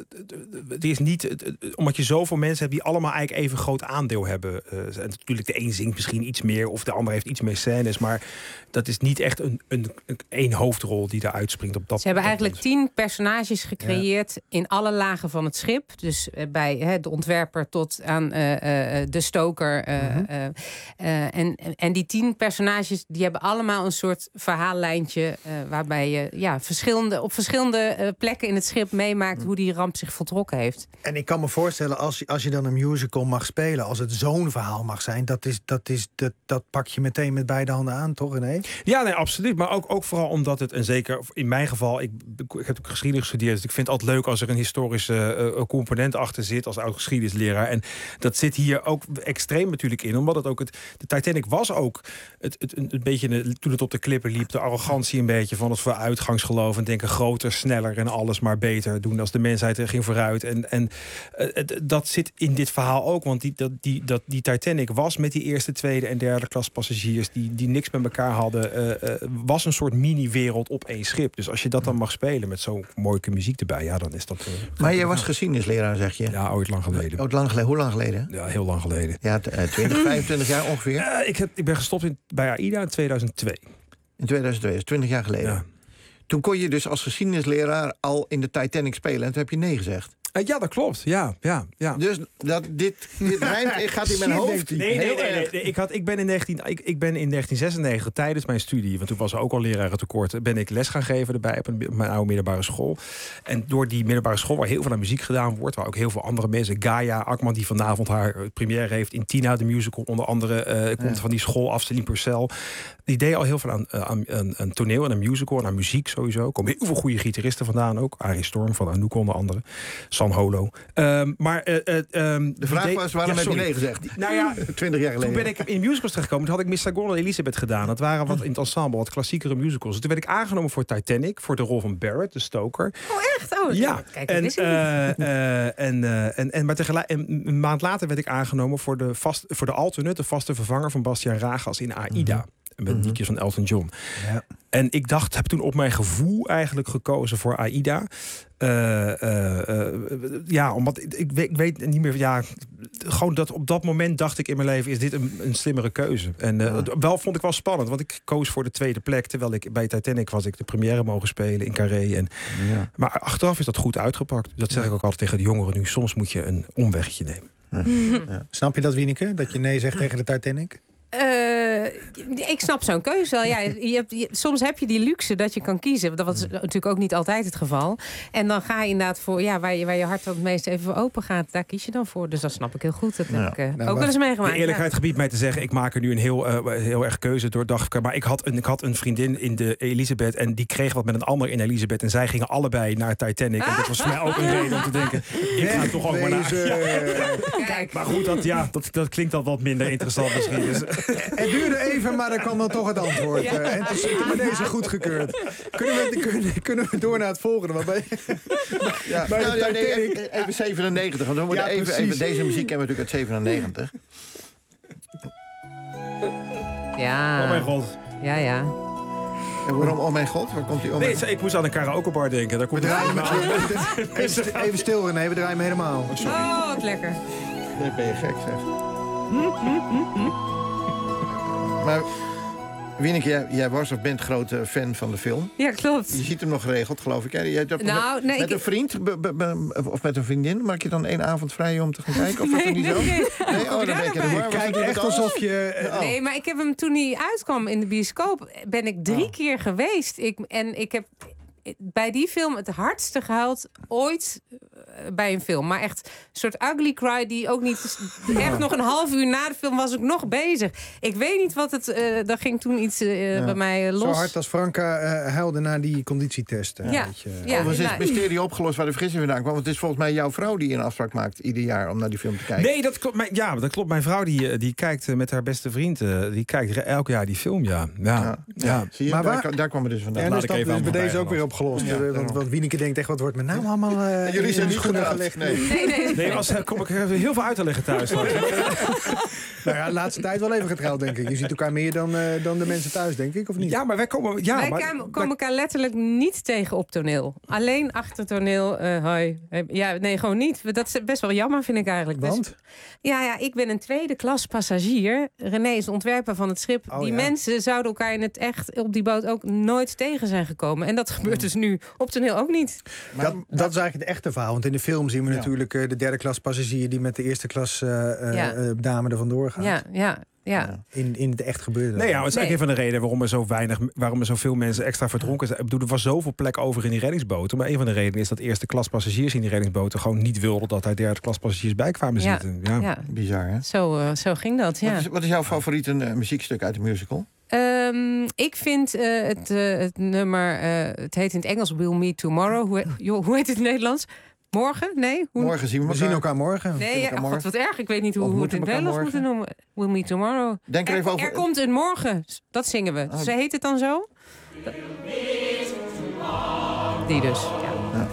het is niet. Uh, omdat je zoveel mensen hebt die allemaal eigenlijk even groot aandeel hebben. Uh, en natuurlijk, de een zingt misschien iets meer of de ander heeft iets meer scènes. Maar dat is niet echt een, een, een, een hoofdrol die eruit springt. Op dat, Ze hebben eigenlijk tien personages gecreëerd ja. in alle lagen van het schip. Dus uh, bij uh, de ontwerper tot aan uh, uh, de stoker. Uh, mm-hmm. uh, uh, en, en die tien personages die hebben allemaal een soort verhaallijntje. Uh, waarbij je ja, verschillende, op verschillende uh, plekken in het schip meemaakt mm. hoe die ramp zich voltrokken heeft. En ik kan me voorstellen, als je, als je dan een musical mag spelen, als het zo'n verhaal mag zijn, dat, is, dat, is, dat, dat pak je meteen met beide handen aan, toch René? Ja, nee, absoluut. Maar ook, ook vooral omdat het, en zeker in mijn geval, ik, ik heb ook geschiedenis gestudeerd, dus ik vind het altijd leuk als er een historische uh, component achter zit als oud geschiedenisleraar. En dat zit hier ook extreem natuurlijk in, omdat het ook het, de Titanic was ook het, het, een, een beetje, een, toen het op de klippen liep, de arrogantie een beetje van het vooruitgangsgeloof en denken groter, sneller en alles maar beter doen als de mensheid er ging vooruit. En, en uh, dat zit in dit verhaal ook, want die, dat, die, dat, die Titanic was met die eerste, tweede en derde klas passagiers die, die niks met elkaar hadden, uh, uh, was een soort mini-wereld op één schip. Dus als je dat dan mag spelen met zo'n mooie muziek erbij, ja, dan is dat... Uh, maar jij was geschiedenisleraar, zeg je? Ja, ooit lang geleden. Ooit lang geleden. Hoe lang geleden? Ja, heel lang geleden. Ja, twintig, vijfentwintig jaar ongeveer? Uh, ik, heb, ik ben gestopt in, bij AIDA in tweeduizend twee. In tweeduizend twee, dus twintig jaar geleden. Ja. Toen kon je dus als geschiedenisleraar al in de Titanic spelen en toen heb je nee gezegd. Uh, ja, dat klopt. Ja, ja, ja. Dus dat, dit, dit rijmt, gaat in mijn hoofd. Nee, nee, nee. nee, nee. Ik, had, ik, ben in negentien, ik, ik ben in negentien zesennegentig tijdens mijn studie, want toen was er ook al lerarentekort, ben ik les gaan geven erbij op, een, op mijn oude middelbare school. En door die middelbare school, waar heel veel aan muziek gedaan wordt, waar ook heel veel andere mensen, Gaia Akman, die vanavond haar première heeft in Tina, de musical, onder andere, uh, komt ja. van die school af, Celine Purcell. Die deed al heel veel aan, aan, aan, aan toneel en aan musical en aan muziek sowieso. Er komen heel veel goede gitaristen vandaan ook. Arie Storm van Anouk onder andere. San Holo. Um, maar, uh, uh, um, de vraag was, waarom ja, heb je nee gezegd? Nou ja, twintig jaar geleden. Toen ben ik in musicals terechtgekomen. Toen had ik Miss Saigon en Elizabeth gedaan. Dat waren wat in het ensemble, wat klassiekere musicals. Toen werd ik aangenomen voor Titanic, voor de rol van Barrett, de stoker. Oh echt? Oh, ja. Kijk, en, uh, uh, en, uh, en, en, maar tegelijk, en een maand later werd ik aangenomen voor de, vast, voor de alternate, de vaste vervanger van Bastiaan Ragas in AIDA. Mm-hmm. Met liedjes van Elton John. Ja. En ik dacht, heb toen op mijn gevoel eigenlijk gekozen voor Aida. Uh, uh, uh, ja, omdat ik, ik, weet, ik weet niet meer. Ja, gewoon dat op dat moment dacht ik in mijn leven: is dit een, een slimmere keuze? En uh, ja. wel vond ik wel spannend, want ik koos voor de tweede plek. Terwijl ik bij Titanic was ik de première mogen spelen in Carré. En, ja. Maar achteraf is dat goed uitgepakt. Dat zeg ja. ik ook altijd tegen de jongeren nu. Soms moet je een omweggetje nemen. Ja. Ja. Snap je dat, Wieneke? Dat je nee zegt tegen de Titanic? Uh, ik snap zo'n keuze wel. Ja, je hebt, je, soms heb je die luxe dat je kan kiezen. Dat was natuurlijk ook niet altijd het geval. En dan ga je inderdaad voor ja, waar, je, waar je hart het meest even voor open gaat. Daar kies je dan voor. Dus dat snap ik heel goed. Dat heb ja. ik uh, nou, ook wel eens meegemaakt. De eerlijkheid ja. gebiedt mij te zeggen, ik maak er nu een heel, uh, heel erg keuze door dag. Maar ik had, een, ik had een vriendin in de Elisabeth en die kreeg wat met een ander in Elisabeth. En zij gingen allebei naar Titanic. En dat was voor mij ook een reden om te denken, ik ga toch ook maar naar... Ja. Kijk. Maar goed, dat, ja, dat, dat klinkt al wat minder interessant misschien. Dus. Het duurde even, maar dan kwam dan toch het antwoord. Ja. Uh, en het is bij deze goedgekeurd. Kunnen we, kunnen, kunnen we door naar het volgende? Maar bij, ja. bij nou, ja, nee, even, even zevenennegentig. Want we moeten ja, even, even, deze muziek hebben we natuurlijk uit zevenennegentig. Ja. Oh mijn god. Ja, ja. En waarom, oh mijn god, waar komt die om? Nee, ik moest aan een karaokebar denken. Daar komt we draaien met even, even stil, René, we draaien me helemaal. Oh, sorry. Oh, wat lekker. Nee, ben je gek, zeg. Maar Wieneke, jij, jij was of bent grote fan van de film. Ja, klopt. Je ziet hem nog geregeld, geloof ik. Hè? Jij, dat, nou, met nee, met ik... een vriend be, be, be, of met een vriendin? Maak je dan één avond vrij om te gaan kijken? Of nee, dat niet nee, zo? nee. Nee, oh, dan ben ik er je kijkt echt alsof je... Oh. Nee, maar ik heb hem toen hij uitkwam in de bioscoop, ben ik drie oh. keer geweest. Ik, en ik heb bij die film het hardste gehuild ooit bij een film. Maar echt een soort ugly cry die ook niet... Echt nog een half uur na de film was ik nog bezig. Ik weet niet wat het... Uh, daar ging toen iets uh, ja. bij mij los. Zo hard als Franka uh, huilde na die conditietest. Uh, ja. Je, ja. Overigens is het mysterie opgelost waar de vergissing vandaan kwam. Want het is volgens mij jouw vrouw die een afspraak maakt ieder jaar om naar die film te kijken. Nee, dat klopt. Mijn, ja, dat klopt. Mijn vrouw die, die kijkt met haar beste vriend. Uh, die kijkt elk jaar die film, ja. ja. ja. ja. Zie je, maar daar, waar, daar kwam het dus vandaan. En dus dat is bij deze ook weer opgelost. Ja, want, want Wieneke denkt echt, wat wordt met naam allemaal uh, jullie zijn niet goed gelegd. Nee, nee, nee. nee als, kom ik heel veel uit te leggen thuis. Nou ja, de laatste tijd wel even getrouwd, denk ik. Je ziet elkaar meer dan, uh, dan de mensen thuis, denk ik, of niet? Ja, maar wij komen... Ja, wij maar, komen wij... elkaar letterlijk niet tegen op toneel. Alleen achter toneel, uh, hoi. Ja, nee, gewoon niet. Dat is best wel jammer, vind ik eigenlijk. Want? Best... Ja, ja, ik ben een tweede klas passagier. René is de ontwerper van het schip. Oh, die ja. mensen zouden elkaar in het echt op die boot ook nooit tegen zijn gekomen. En dat gebeurt dus nu op toneel ook niet. Maar, dat, dat is eigenlijk het echte verhaal. Want in de film zien we ja. natuurlijk uh, de derde klas passagier die met de eerste klas uh, ja. uh, dame er vandoor gaat. Ja, ja. Ja. In, in het echt gebeurde. Nee, ja, dat is nee. een van de redenen waarom er zo weinig, waarom er zoveel mensen extra verdronken zijn. Ik bedoel, er was zoveel plek over in die reddingsboten. Maar een van de redenen is dat eerste klas passagiers in die reddingsboten gewoon niet wilden dat daar derde klas passagiers bij kwamen ja. zitten. Ja. Ja. Bizar, hè? Zo, uh, zo ging dat, ja. Wat is, wat is jouw favoriete uh, muziekstuk uit de musical? Um, ik vind uh, het, uh, het nummer, uh, het heet in het Engels We'll Meet Tomorrow. Hoe, joh, hoe heet het in het Nederlands? Morgen? Nee? Hoe... Morgen zien we elkaar. We zien elkaar morgen. Nee, elkaar ja, morgen. God, wat erg. Ik weet niet hoe, hoe het in het Nederlands moeten noemen. We'll meet tomorrow. Denk er, er, even over... er komt een morgen. Dat zingen we. Oh. Ze heet het dan zo? Die dus, ja. ja.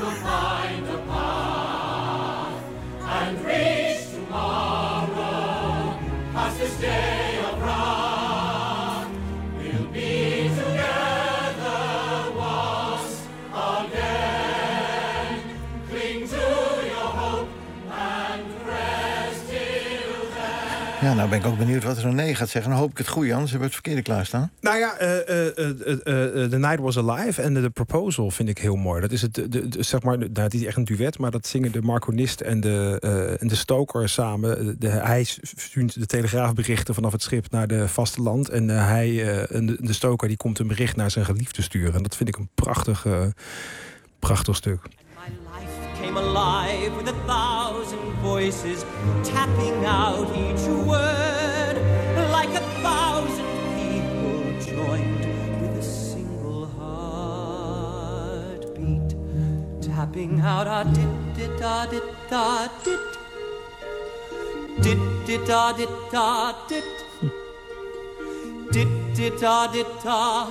Ja, nou ben ik ook benieuwd wat René gaat zeggen. Dan hoop ik het goede, anders hebben we het verkeerde klaarstaan. Nou ja, uh, uh, uh, uh, The Night Was Alive en The Proposal vind ik heel mooi. Dat is het, de, de, zeg maar, nou, het is echt een duet, maar dat zingen de marconist en de, uh, en de stoker samen. De, hij stuurt de telegraafberichten vanaf het schip naar de vasteland. En uh, hij, uh, de, de stoker die komt een bericht naar zijn geliefde sturen. En dat vind ik een prachtig, uh, prachtig stuk. Came alive with a thousand voices, tapping out each word, like a thousand people joined with a single heartbeat, tapping out our dit dit da dit da dit, dit dit da dit da dit, dit dit da dit da.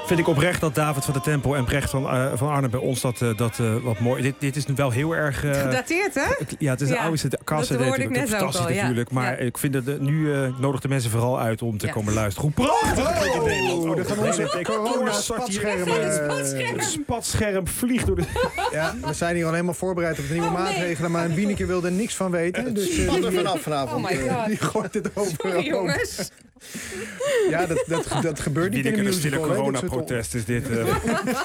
Vind ik oprecht dat David van de Tempel en Brecht van, uh, van Arnhem bij ons dat, uh, dat uh, wat mooi. Dit, dit is nu wel heel erg. Uh, Gedateerd, hè? Ja, het is een Ja, oude kast. dat hoorde ik net ook fantastisch al, ja. natuurlijk. Maar Ja. ik vind dat uh, nu uh, nodig de mensen vooral uit om te Ja. komen luisteren. Hoe prachtig klinkt het Nederland. Oh, daar gaan onze corona-spatschermen. Een spatscherm vliegt door de... Ja, we zijn hier al helemaal voorbereid op de nieuwe maatregelen. Maar Wieneke wilde er niks van weten. Dus, uh, Spat er die, vanaf vanavond. Oh my god. die gooit het over. Sorry, jongens. Ja, dat, dat, dat gebeurt niet in Wieneke, een een stille musical. hè, dit soort- coronaprotest is dit. Uh.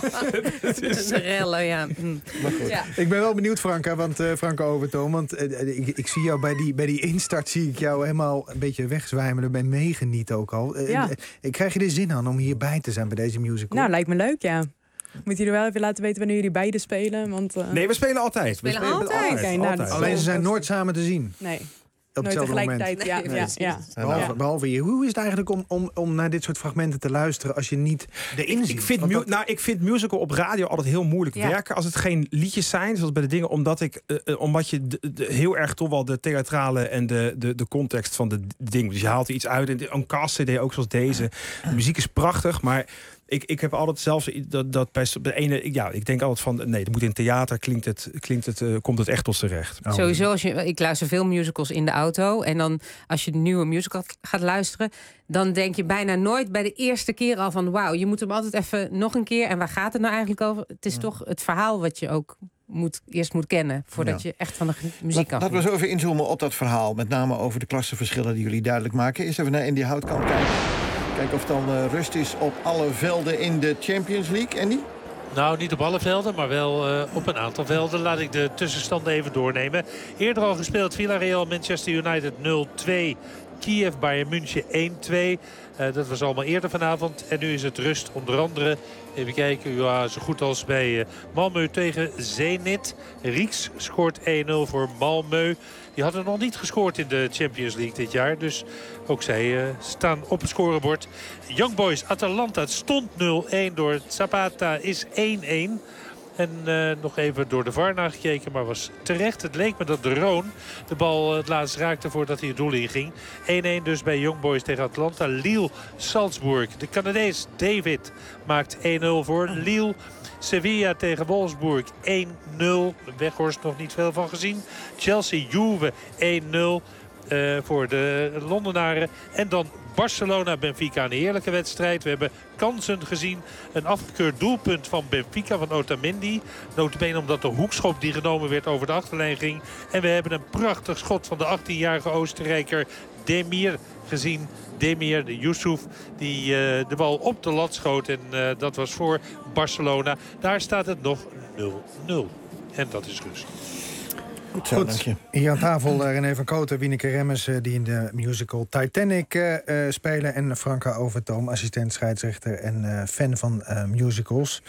De rellen, ja. Mm. Ja. Ik ben wel benieuwd, Franka, want uh, Franka Overtoom, want uh, ik, ik zie jou bij die, bij die instart zie ik jou helemaal een beetje wegzwijmelen, bij meegenieten ook al. Uh, Ja. uh, krijg je er zin aan om hierbij te zijn bij deze musical? Nou, lijkt me leuk, ja. Moet jullie wel even laten weten wanneer jullie beide spelen? Want, uh... Nee, we spelen altijd. We spelen altijd? Oké, nou, dat is Alleen ze zijn wel- nooit samen te zien. Nee. Op Nooit hetzelfde tegelijkertijd, moment. ja, ja, ja. Behalve, Ja. behalve hier. Hoe is het eigenlijk om, om, om naar dit soort fragmenten te luisteren als je niet erin zit? Ik vind, Want mu- dat- nou, ik vind musical op radio altijd heel moeilijk Ja. werken. Als het geen liedjes zijn, zoals bij de dingen. Omdat, ik, uh, uh, omdat je de, de, heel erg toch wel de theatrale en de, de, de context van de ding. Dus je haalt er iets uit. En een cast C D ook zoals deze. De muziek is prachtig, maar... Ik, ik heb altijd zelfs dat, dat bij de ene, ja, ik denk altijd van nee, dat moet in theater klinkt het, klinkt het, uh, komt het echt tot z'n recht. Oh. Sowieso, als je, ik luister veel musicals in de auto. En dan als je de nieuwe musical gaat luisteren, dan denk je bijna nooit bij de eerste keer al van wauw, je moet hem altijd even nog een keer. En waar gaat het nou eigenlijk over? Het is toch het verhaal wat je ook moet, eerst moet kennen voordat Ja. je echt van de muziek kan. Laten we zo even inzoomen op dat verhaal. Met name over de klassenverschillen die jullie duidelijk maken. Eerst even naar Andy Houtkamp kijken. Kijken of dan uh, rust is op alle velden in de Champions League. Andy? Nou, niet op alle velden, maar wel uh, op een aantal velden. Laat ik de tussenstanden even doornemen. Eerder al gespeeld Villarreal, Manchester United nul twee. Kiev, Bayern München één twee. Uh, dat was allemaal eerder vanavond. En nu is het rust onder andere. Even kijken, ja, zo goed als bij uh, Malmö tegen Zenit. Rieks scoort één nul voor Malmö. Die hadden nog niet gescoord in de Champions League dit jaar. Dus ook zij uh, staan op het scorebord. Young Boys, Atalanta stond nul een door Zapata, is één een. En uh, nog even door de V A R nagekeken, maar was terecht. Het leek me dat de Roon de bal uh, het laatst raakte voordat hij het doel inging. één een dus bij Young Boys tegen Atlanta. Lille, Salzburg. De Canadees David maakt één nul voor Lille. Sevilla tegen Wolfsburg één nul. Weghorst nog niet veel van gezien. Chelsea, Juve één nul. Uh, voor de Londenaren. En dan Barcelona, Benfica, een heerlijke wedstrijd. We hebben kansen gezien. Een afgekeurd doelpunt van Benfica, van Otamendi. Nota bene omdat de hoekschop die genomen werd over de achterlijn ging. En we hebben een prachtig schot van de achttienjarige Oostenrijker Demir gezien. Demir, de Yusuf, die uh, de bal op de lat schoot. En uh, dat was voor Barcelona. Daar staat het nog nul nul. En dat is rust. Goed, zo, Goed. dank je. Hier aan tafel uh, René van Kooten, Wieneke Remmers, uh, die in de musical Titanic uh, uh, spelen. En Franka Overtoom, assistent scheidsrechter en uh, fan van uh, musicals.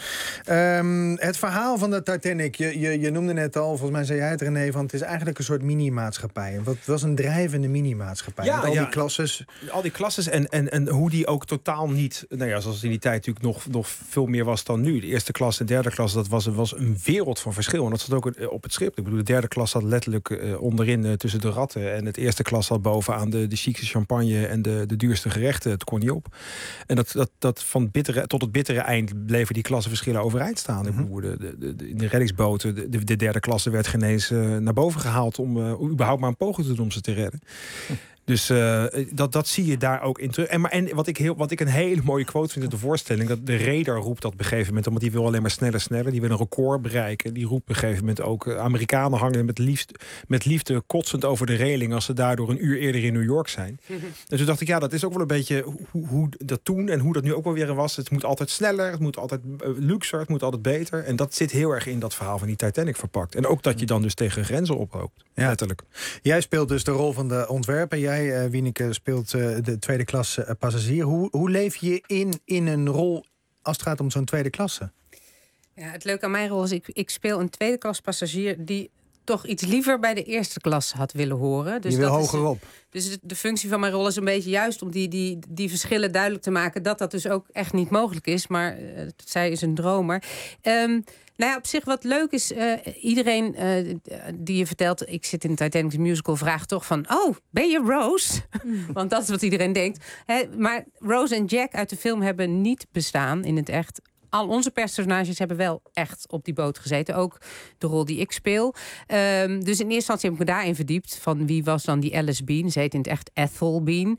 Um, het verhaal van de Titanic, je, je, je noemde net al, volgens mij zei jij het René, van het is eigenlijk een soort mini-maatschappij. Wat was een drijvende mini-maatschappij? Ja, Met al ja. die klasses. Al die klasses en, en, en hoe die ook totaal niet... Nou ja, zoals het in die tijd natuurlijk nog, nog veel meer was dan nu. De eerste klas en derde klas, dat was, was een wereld van verschil. En dat zat ook op het schip. Ik bedoel, de derde klas zat letterlijk uh, onderin uh, tussen de ratten. En het eerste klas zat bovenaan de, de chicste champagne en de, de duurste gerechten. Het kon niet op. En dat, dat, dat van het bittere, tot het bittere eind bleven die klassenverschillen overeind staan. Mm-hmm. Ik bedoel, de, de, de, in de reddingsboten, de, de, de derde klasse werd geen eens uh, naar boven gehaald om uh, überhaupt maar een poging te doen om ze te redden. Hm. Dus uh, dat, dat zie je daar ook in terug. En, maar, en wat, ik heel, wat ik een hele mooie quote vind in de voorstelling... dat de radar roept dat op een gegeven moment... omdat die wil alleen maar sneller, sneller. Die wil een record bereiken. Die roept op een gegeven moment ook... Uh, Amerikanen hangen met, liefde, met liefde kotsend over de reling... als ze daardoor een uur eerder in New York zijn. En toen dacht ik, ja, dat is ook wel een beetje hoe, hoe dat toen... en hoe dat nu ook wel weer was. Het moet altijd sneller, het moet altijd uh, luxer, het moet altijd beter. En dat zit heel erg in dat verhaal van die Titanic verpakt. En ook dat je dan dus tegen grenzen oploopt. Ja. Letterlijk. Jij speelt dus de rol van de ontwerper. Jij Uh, Wieneke speelt uh, de tweede klasse uh, passagier. Hoe, hoe leef je in, in een rol als het gaat om zo'n tweede klasse? Ja, het leuke aan mijn rol is, ik, ik speel een tweede klas passagier die toch iets liever bij de eerste klas had willen horen. Dus je wil dat hogerop. Is, dus de, de functie van mijn rol is een beetje juist om die, die, die verschillen duidelijk te maken. Dat dat dus ook echt niet mogelijk is. Maar uh, zij is een dromer. Um, Nou ja, op zich wat leuk is, uh, iedereen uh, die je vertelt, ik zit in de Titanic musical, vraagt toch van, oh, ben je Rose? Want dat is wat iedereen denkt. Hè, maar Rose en Jack uit de film hebben niet bestaan in het echt. Al onze personages hebben wel echt op die boot gezeten. Ook de rol die ik speel. Um, dus in eerste instantie heb ik me daarin verdiept. Van wie was dan die Alice Bean? Ze heet in het echt Ethel Bean.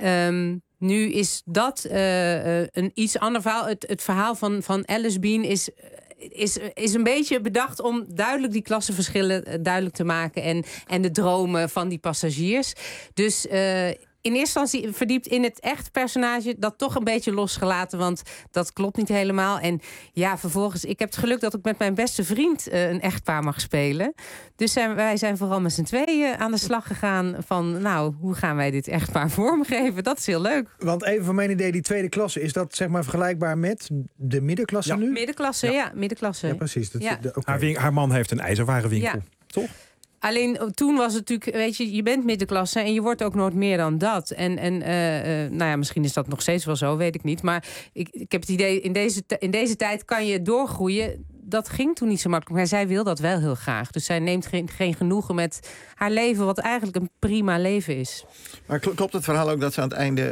Um, nu is dat uh, uh, een iets ander verhaal. Het, het verhaal van, van Alice Bean is... Is, is een beetje bedacht om duidelijk die klassenverschillen duidelijk te maken. En, en de dromen van die passagiers. Dus uh, in eerste instantie verdiept in het echt personage. Dat toch een beetje losgelaten, want dat klopt niet helemaal. En ja, vervolgens, ik heb het geluk dat ik met mijn beste vriend uh, een echtpaar mag spelen. Dus zijn, wij zijn vooral met z'n tweeën aan de slag gegaan van, nou, hoe gaan wij dit echtpaar vormgeven? Dat is heel leuk. Want even voor mijn idee, die tweede klasse, is dat zeg maar vergelijkbaar met de middenklasse Ja. nu? Middenklasse, ja, ja middenklasse. Ja, precies. Dat, Ja. de- oké. Haar, win- haar man heeft een ijzerwarenwinkel, Ja. toch? Alleen toen was het natuurlijk, weet je, je bent middenklasse en je wordt ook nooit meer dan dat. En, en uh, uh, nou ja, misschien is dat nog steeds wel zo, weet ik niet. Maar ik, ik heb het idee, in deze, t- in deze tijd kan je doorgroeien. Dat ging toen niet zo makkelijk, maar zij wil dat wel heel graag. Dus zij neemt geen, geen genoegen met haar leven, wat eigenlijk een prima leven is. Maar kl- klopt het verhaal ook dat ze aan het einde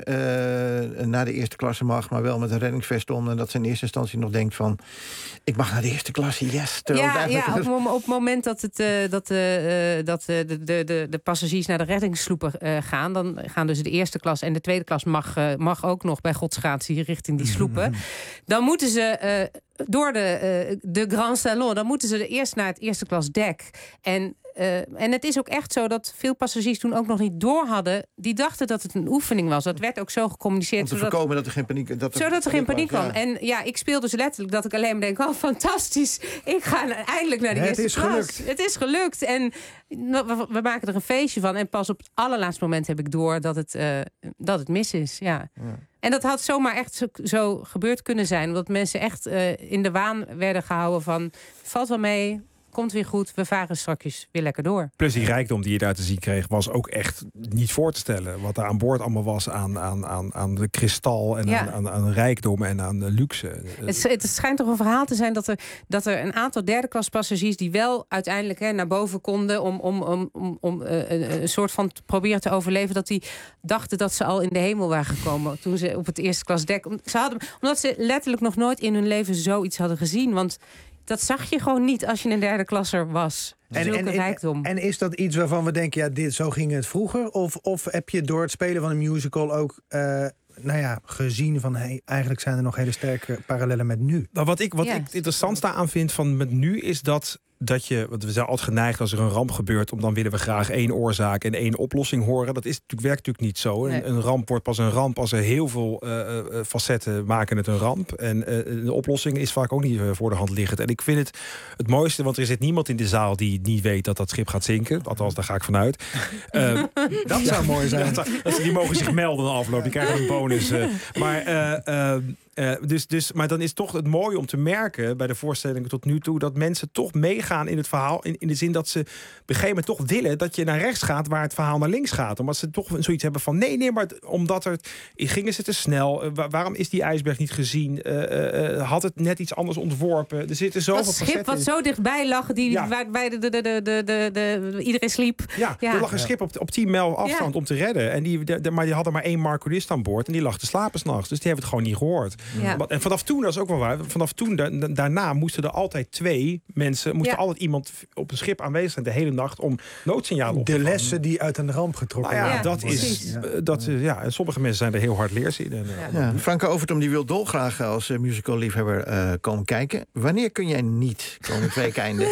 uh, naar de eerste klasse mag, maar wel met een reddingsvest om, en dat ze in eerste instantie nog denkt van, ik mag naar de eerste klasse, yes. terwijl het Ja, eigenlijk- ja op, het mom- op het moment dat, het, uh, dat, uh, uh, dat uh, de, de, de, de passagiers naar de reddingssloepen uh, gaan, dan gaan dus de eerste klas en de tweede klas mag, uh, mag ook nog bij godsgratie richting die sloepen. Dan moeten ze uh, door de, uh, de Grand Salon, dan moeten ze eerst naar het eerste klas dek. En Uh, en het is ook echt zo dat veel passagiers toen ook nog niet door hadden. Die dachten dat het een oefening was. Dat werd ook zo gecommuniceerd. Om te zodat, voorkomen dat er geen paniek dat er zodat er geen paniek was, kwam. ja. En ja, ik speel dus letterlijk dat ik alleen maar denk, oh fantastisch. Ik ga eindelijk naar de Het eerste is klas. gelukt. Het is gelukt. En we, we maken er een feestje van. En pas op het allerlaatste moment heb ik door dat het, uh, dat het mis is. Ja. Ja. En dat had zomaar echt zo, zo gebeurd kunnen zijn. Omdat mensen echt uh, in de waan werden gehouden van, valt wel mee, komt weer goed, we varen straks weer lekker door. Plus die rijkdom die je daar te zien kreeg, was ook echt niet voor te stellen. Wat er aan boord allemaal was aan, aan, aan, aan de kristal en Ja. aan, aan, aan rijkdom en aan de luxe. Het, het schijnt toch een verhaal te zijn dat er, dat er een aantal derde klas passagiers die wel uiteindelijk hè, naar boven konden om, om, om, om, om uh, een, een soort van te proberen te overleven, dat die dachten dat ze al in de hemel waren gekomen toen ze op het eerste klas dek. Ze hadden, omdat ze letterlijk nog nooit in hun leven zoiets hadden gezien. Want dat zag je gewoon niet als je een derde klasser was. Zulke en, rijkdom. en is dat iets waarvan we denken, ja, dit, zo ging het vroeger? Of, of heb je door het spelen van een musical ook uh, nou ja, gezien van, hey, eigenlijk zijn er nog hele sterke parallellen met nu? Nou, wat ik, wat Ja. ik interessant daaraan vind van met nu is dat dat je, want we zijn altijd geneigd als er een ramp gebeurt, om dan willen we graag één oorzaak en één oplossing horen. Dat is natuurlijk, werkt natuurlijk niet zo. Nee. Een, een ramp wordt pas een ramp als er heel veel uh, uh, facetten maken het een ramp. En uh, de oplossing is vaak ook niet uh, voor de hand liggend. En ik vind het het mooiste, want er zit niemand in de zaal die niet weet dat dat schip gaat zinken. Althans, daar ga ik vanuit. Uh, Dat zou mooi zijn. Dat, dat, die mogen zich melden na afloop. Die krijgen een bonus. Uh, maar uh, uh, Uh, dus, dus, maar dan is toch het mooie om te merken bij de voorstellingen tot nu toe dat mensen toch meegaan in het verhaal. In, in de zin dat ze op een gegeven moment toch willen dat je naar rechts gaat waar het verhaal naar links gaat. Omdat ze toch zoiets hebben van nee, nee, maar omdat er gingen ze te snel. Uh, waar, waarom is die ijsberg niet gezien? Uh, uh, had het net iets anders ontworpen? Er zitten zoveel Dat schip facetten wat in. zo dichtbij lag, die, Ja. waar, waar de, de, de, de, de, de, de- iedereen sliep. Ja, er lag een schip op, op tien mijl afstand Ja. om te redden. En die, de, de- maar die hadden maar één marcolist aan boord. En die lag te slapen s'nachts. Dus die hebben het gewoon niet gehoord. Ja. Wat- En vanaf toen, dat is ook wel waar. Vanaf toen, da- da- daarna moesten er altijd twee mensen. Moest Ja. er altijd iemand op een schip aanwezig zijn de hele nacht om noodsignalen op te De vangen. lessen die uit een ramp getrokken Nou ja, worden. dat is. precies. eh, Dat, eh, ja, en sommige mensen zijn er heel hard leers in. En, eh, Ja, Franka Overtom die wil dolgraag als uh, musical-liefhebber uh, komen kijken. Wanneer kun jij niet komend weekende?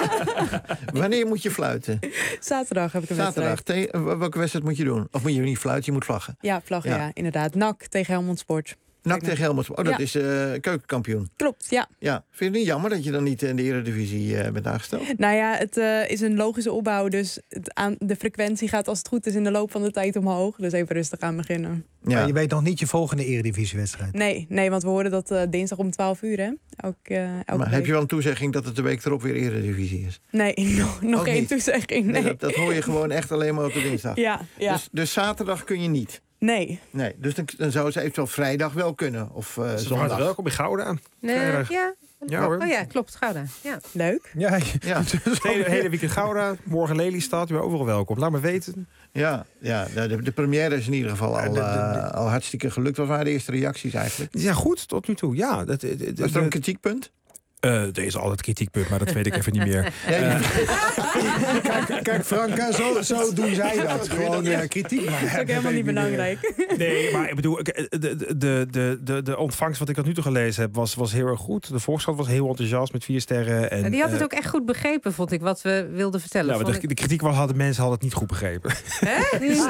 Wanneer moet je fluiten? Zaterdag heb ik een Zaterdag. wedstrijd. Te- uh, welke wedstrijd moet je doen? Of moet je niet fluiten, je moet vlaggen. Ja, vlaggen, Ja. ja. inderdaad. N A C tegen Helmond Sport. N A C tegen Helmond Sport. Oh, dat Ja. is uh, keukenkampioen. Klopt, ja. Ja. Vind je het niet jammer dat je dan niet in de Eredivisie uh, bent aangesteld? Nou ja, het uh, is een logische opbouw. Dus het aan, de frequentie gaat als het goed is in de loop van de tijd omhoog. Dus even rustig aan beginnen. Ja. Maar je weet nog niet je volgende Eredivisiewedstrijd. Nee, nee, want we horen dat uh, dinsdag om twaalf uur, hè? Elk, uh, elke Maar week. heb je wel een toezegging dat het de week erop weer Eredivisie is? Nee, nog, nog Ook geen niet? toezegging. Nee. Nee, dat, dat hoor je gewoon echt alleen maar op de dinsdag. Ja, ja. Dus, dus zaterdag kun je niet? Nee. Nee, dus dan, dan zou ze eventueel vrijdag wel kunnen. Of uh, zondag. Welkom in Gouda. Nee, Vrijdag. ja. Ja, hoor. Oh ja, klopt. Gouda. Ja. Leuk. Ja, ja. Het hele, hele weekend Gouda. Morgen Lelystad. Je bent overal welkom. Laat me weten. Ja, ja de, de première is in ieder geval al, uh, al hartstikke gelukt. Wat waren de eerste reacties eigenlijk? Ja, goed. Tot nu toe. Ja. Dat, dat, dat, Was er een kritiekpunt? Uh, er is altijd kritiekpunt, maar dat weet ik even niet meer. Uh, kijk, kijk, Franka, zo, zo doen zij dat. Gewoon uh, kritiek. Maar dat is ook helemaal niet belangrijk. Nee, maar ik bedoel, de, de, de, de, de ontvangst wat ik tot nu toe gelezen heb, was, was heel erg goed. De Volkskrant was heel enthousiast met vier sterren. En, en die had het uh, ook echt goed begrepen, vond ik, wat we wilden vertellen. Ja, maar de, de kritiek was, hadden mensen hadden het niet goed begrepen. Hè? nee,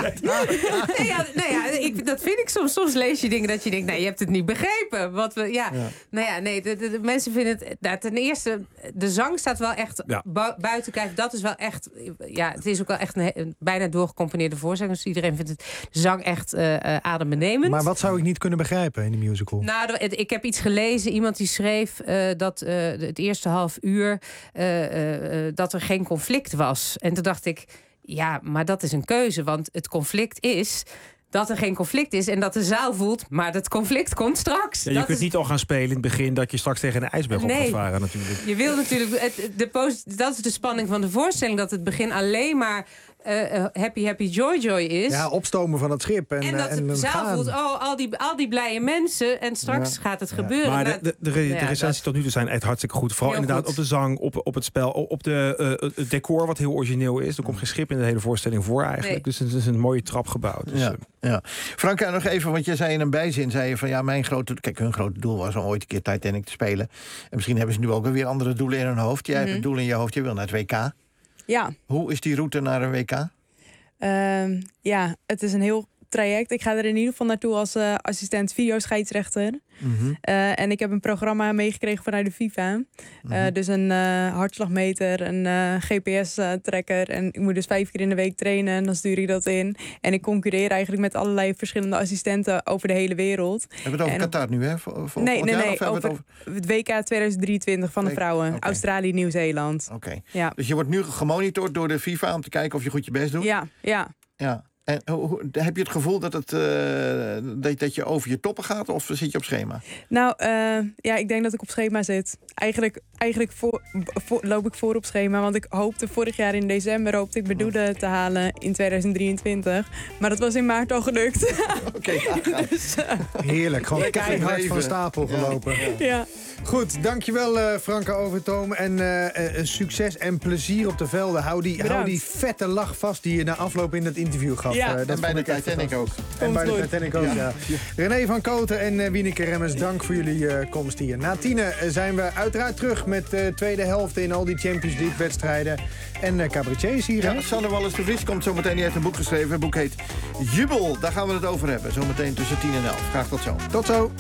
ja, nou ja, ik, dat vind ik soms. Soms lees je dingen dat je denkt, nee, je hebt het niet begrepen. Wat we, ja, ja. Nou ja, nee, de, de, de mensen vinden het... Nou, ten eerste, de zang staat wel echt ja. bu buiten kijf. Dat is wel echt... Ja, het is ook wel echt een, een bijna doorgecomponeerde voorzang. Dus iedereen vindt het de zang echt uh, uh, adembenemend. Maar wat zou ik niet kunnen begrijpen in de musical? Nou, ik heb iets gelezen. Iemand die schreef uh, dat uh, het eerste half uur... Uh, uh, uh, dat er geen conflict was. En toen dacht ik... Ja, maar dat is een keuze. Want het conflict is... dat er geen conflict is en dat de zaal voelt... maar het conflict komt straks. Ja, je dat kunt is... niet al gaan spelen in het begin... dat je straks tegen een ijsberg nee. op gaat varen natuurlijk. Je wil natuurlijk... Het, de post, dat is de spanning van de voorstelling... dat het begin alleen maar uh, happy, happy, joy, joy is. Ja, opstomen van het schip. En, en dat en de zaal gaan. voelt... oh, al die, al die blije mensen... en straks ja. gaat het ja. gebeuren. Maar de, de, de, de ja, recensies dat... tot nu toe zijn echt hartstikke goed. Vooral heel inderdaad goed. op de zang, op, op het spel... op de, uh, het decor wat heel origineel is. Er komt geen schip in de hele voorstelling voor eigenlijk. Nee. Dus het is een mooie trap gebouwd. Dus, ja. uh, Ja. Franka, nog even, want je zei in een bijzin... zei je van ja, mijn grote... Kijk, hun grote doel was om ooit een keer Titanic te spelen. En misschien hebben ze nu ook weer andere doelen in hun hoofd. Jij mm-hmm. hebt een doel in je hoofd, je wil naar het W K. Ja. Hoe is die route naar een W K? Uh, ja, het is een heel traject. Ik ga er in ieder geval naartoe als uh, assistent videoscheidsrechter. Mm-hmm. Uh, en ik heb een programma meegekregen vanuit de FIFA. Mm-hmm. Uh, dus een uh, hartslagmeter, een uh, G P S-tracker. En ik moet dus vijf keer in de week trainen. En dan stuur ik dat in. En ik concurreer eigenlijk met allerlei verschillende assistenten over de hele wereld. Hebben we het over en Qatar nu, hè? Voor, voor nee, nee, jaar, nee. Over het, over het W K tweeduizend drieëntwintig van de vrouwen. Okay. Australië, Nieuw-Zeeland. Oké. Okay. Ja. Dus je wordt nu gemonitord door de FIFA om te kijken of je goed je best doet? Ja, ja. Ja. En hoe, heb je het gevoel dat, het, uh, dat, dat je over je toppen gaat of zit je op schema? Nou, uh, ja, ik denk dat ik op schema zit. Eigenlijk, eigenlijk voor, voor, loop ik voor op schema. Want ik hoopte vorig jaar in december hoopte ik mijn doelen te halen in tweeduizend drieëntwintig. Maar dat was in maart al gelukt. Oké, okay, dus, uh... heerlijk. Gewoon keihard van stapel gelopen. Ja. ja. Goed, dankjewel uh, Franka Overtoom. En uh, uh, succes en plezier op de velden. Hou die, hou die vette lach vast die je na afloop in dat interview gaf. Ja. Uh, dat en bij de Titanic ook. En bij de goed. Titanic ook, ja. ja. René van Kooten en uh, Wieneke Remmers, dank voor jullie uh, komst hier. Na tienen zijn we uiteraard terug met de uh, tweede helft in al die Champions League wedstrijden. En uh, cabaretiers hier, ja, hè? Sander Wallis de Vries komt zometeen. Die heeft een boek geschreven. Het boek heet Jubel. Daar gaan we het over hebben. Zometeen tussen tien en elf. Graag tot zo. Tot zo.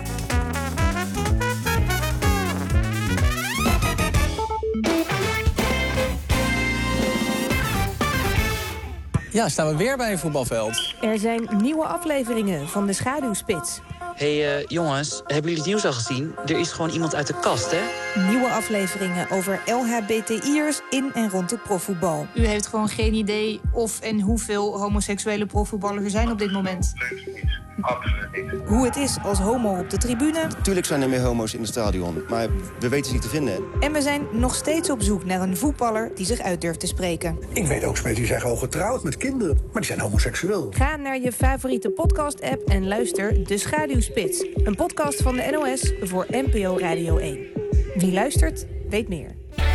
Ja, staan we weer bij een voetbalveld. Er zijn nieuwe afleveringen van de Schaduwspits. Hé hey, uh, jongens, hebben jullie het nieuws al gezien? Er is gewoon iemand uit de kast, hè? Nieuwe afleveringen over L H B T I'ers in en rond het profvoetbal. U heeft gewoon geen idee of en hoeveel homoseksuele profvoetballers er zijn op dit moment. Absoluut niet. Hoe het is als homo op de tribune. Tuurlijk zijn er meer homo's in het stadion, maar we weten ze niet te vinden. En we zijn nog steeds op zoek naar een voetballer die zich uit durft te spreken. Ik weet ook spelers die zijn al getrouwd met kinderen, maar die zijn homoseksueel. Ga naar je favoriete podcast-app en luister De Schaduwspits. Een podcast van de N O S voor N P O Radio één. Wie luistert, weet meer.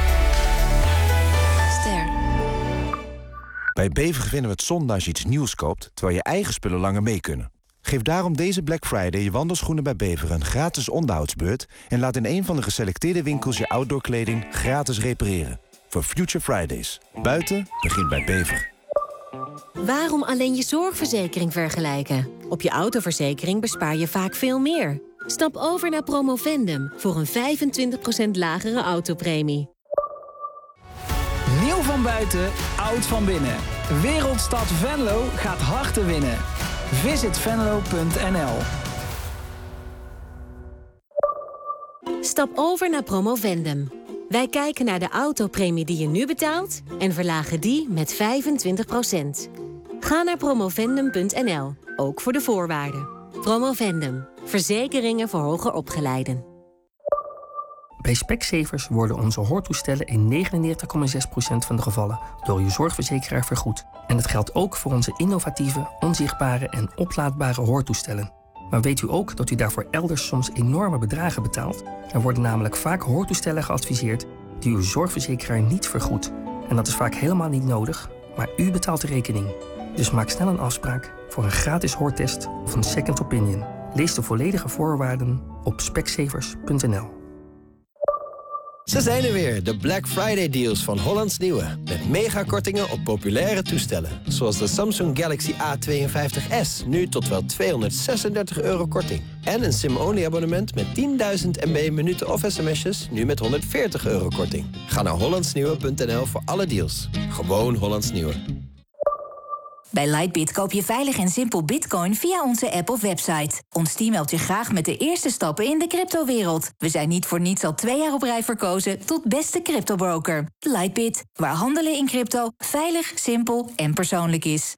Ster. Bij Bever vinden we het zonde als je iets nieuws koopt, terwijl je eigen spullen langer mee kunnen. Geef daarom deze Black Friday je wandelschoenen bij Bever een gratis onderhoudsbeurt en laat in een van de geselecteerde winkels je outdoorkleding gratis repareren. Voor Future Fridays. Buiten begint bij Bever. Waarom alleen je zorgverzekering vergelijken? Op je autoverzekering bespaar je vaak veel meer. Stap over naar Promovendum voor een vijfentwintig procent lagere autopremie. Nieuw van buiten, oud van binnen. Wereldstad Venlo gaat harten winnen. Visit venlo punt n l. Stap over naar Promovendum. Wij kijken naar de autopremie die je nu betaalt en verlagen die met vijfentwintig procent. Ga naar promovendum punt n l, ook voor de voorwaarden. Promovendum, verzekeringen voor hoger opgeleiden. Bij Specsavers worden onze hoortoestellen in negenennegentig komma zes procent van de gevallen door uw zorgverzekeraar vergoed. En dat geldt ook voor onze innovatieve, onzichtbare en oplaadbare hoortoestellen. Maar weet u ook dat u daarvoor elders soms enorme bedragen betaalt? Er worden namelijk vaak hoortoestellen geadviseerd die uw zorgverzekeraar niet vergoedt. En dat is vaak helemaal niet nodig, maar u betaalt de rekening. Dus maak snel een afspraak voor een gratis hoortest of een second opinion. Lees de volledige voorwaarden op specsavers punt n l. Ze zijn er weer, de Black Friday deals van Hollands Nieuwe. Met megakortingen op populaire toestellen. Zoals de Samsung Galaxy A tweeënvijftig S, nu tot wel tweehonderdzesendertig euro korting. En een SIM-only abonnement met tienduizend M B minuten of sms'jes, nu met honderdveertig euro korting. Ga naar hollandsnieuwe punt n l voor alle deals. Gewoon Hollands Nieuwe. Bij Lightbit koop je veilig en simpel bitcoin via onze app of website. Ons team helpt je graag met de eerste stappen in de cryptowereld. We zijn niet voor niets al twee jaar op rij verkozen tot beste cryptobroker. Lightbit, waar handelen in crypto veilig, simpel en persoonlijk is.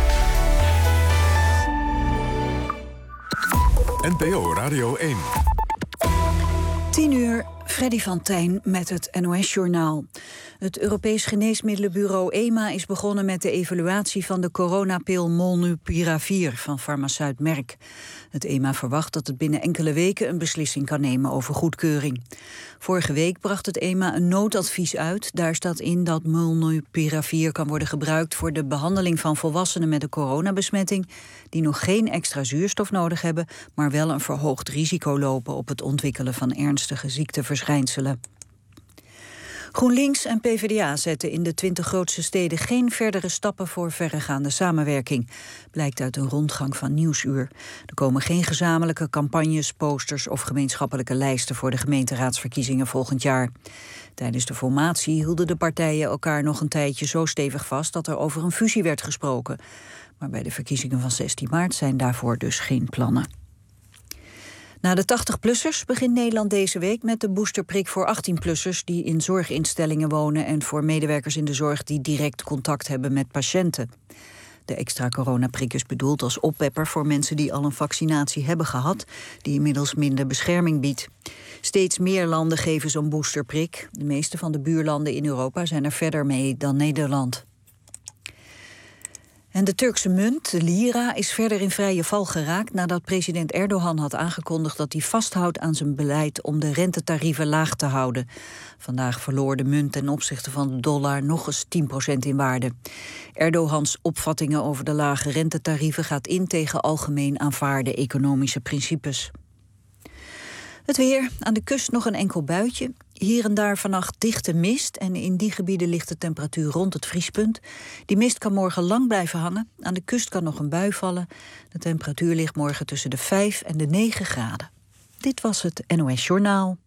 N P O Radio één. tien uur, Freddy van Tijn met het N O S-journaal. Het Europees Geneesmiddelenbureau E M A is begonnen met de evaluatie van de coronapil Molnupiravir van farmaceut Merck. Het E M A verwacht dat het binnen enkele weken een beslissing kan nemen over goedkeuring. Vorige week bracht het E M A een noodadvies uit. Daar staat in dat Molnupiravir kan worden gebruikt voor de behandeling van volwassenen met een coronabesmetting die nog geen extra zuurstof nodig hebben, maar wel een verhoogd risico lopen op het ontwikkelen van ernstige ziekteverschijnselen. GroenLinks en P v d A zetten in de twintig grootste steden geen verdere stappen voor verregaande samenwerking, blijkt uit een rondgang van Nieuwsuur. Er komen geen gezamenlijke campagnes, posters of gemeenschappelijke lijsten voor de gemeenteraadsverkiezingen volgend jaar. Tijdens de formatie hielden de partijen elkaar nog een tijdje zo stevig vast dat er over een fusie werd gesproken. Maar bij de verkiezingen van zestien maart zijn daarvoor dus geen plannen. Na de tachtig-plussers begint Nederland deze week met de boosterprik voor achttien-plussers die in zorginstellingen wonen en voor medewerkers in de zorg die direct contact hebben met patiënten. De extra coronaprik is bedoeld als oppepper voor mensen die al een vaccinatie hebben gehad, die inmiddels minder bescherming biedt. Steeds meer landen geven zo'n boosterprik. De meeste van de buurlanden in Europa zijn er verder mee dan Nederland. En de Turkse munt, de lira, is verder in vrije val geraakt nadat president Erdogan had aangekondigd dat hij vasthoudt aan zijn beleid om de rentetarieven laag te houden. Vandaag verloor de munt ten opzichte van de dollar nog eens tien procent in waarde. Erdogans opvattingen over de lage rentetarieven gaat in tegen algemeen aanvaarde economische principes. Het weer, aan de kust nog een enkel buitje. Hier en daar vannacht dichte mist en in die gebieden ligt de temperatuur rond het vriespunt. Die mist kan morgen lang blijven hangen. Aan de kust kan nog een bui vallen. De temperatuur ligt morgen tussen de vijf en de negen graden. Dit was het N O S Journaal.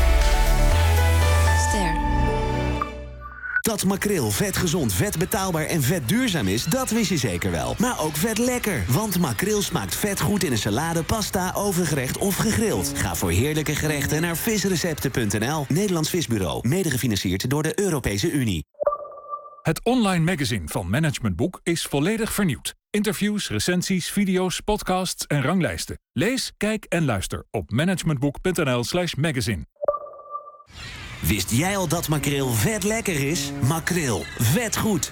Ster. Dat makreel vet gezond, vet betaalbaar en vet duurzaam is, dat wist je zeker wel. Maar ook vet lekker, want makreel smaakt vet goed in een salade, pasta, overgerecht of gegrild. Ga voor heerlijke gerechten naar visrecepten punt n l. Nederlands Visbureau, mede gefinancierd door de Europese Unie. Het online magazine van Management Boek is volledig vernieuwd. Interviews, recensies, video's, podcasts en ranglijsten. Lees, kijk en luister op managementboek punt n l slash magazine. Wist jij al dat makreel vet lekker is? Makreel, vet goed.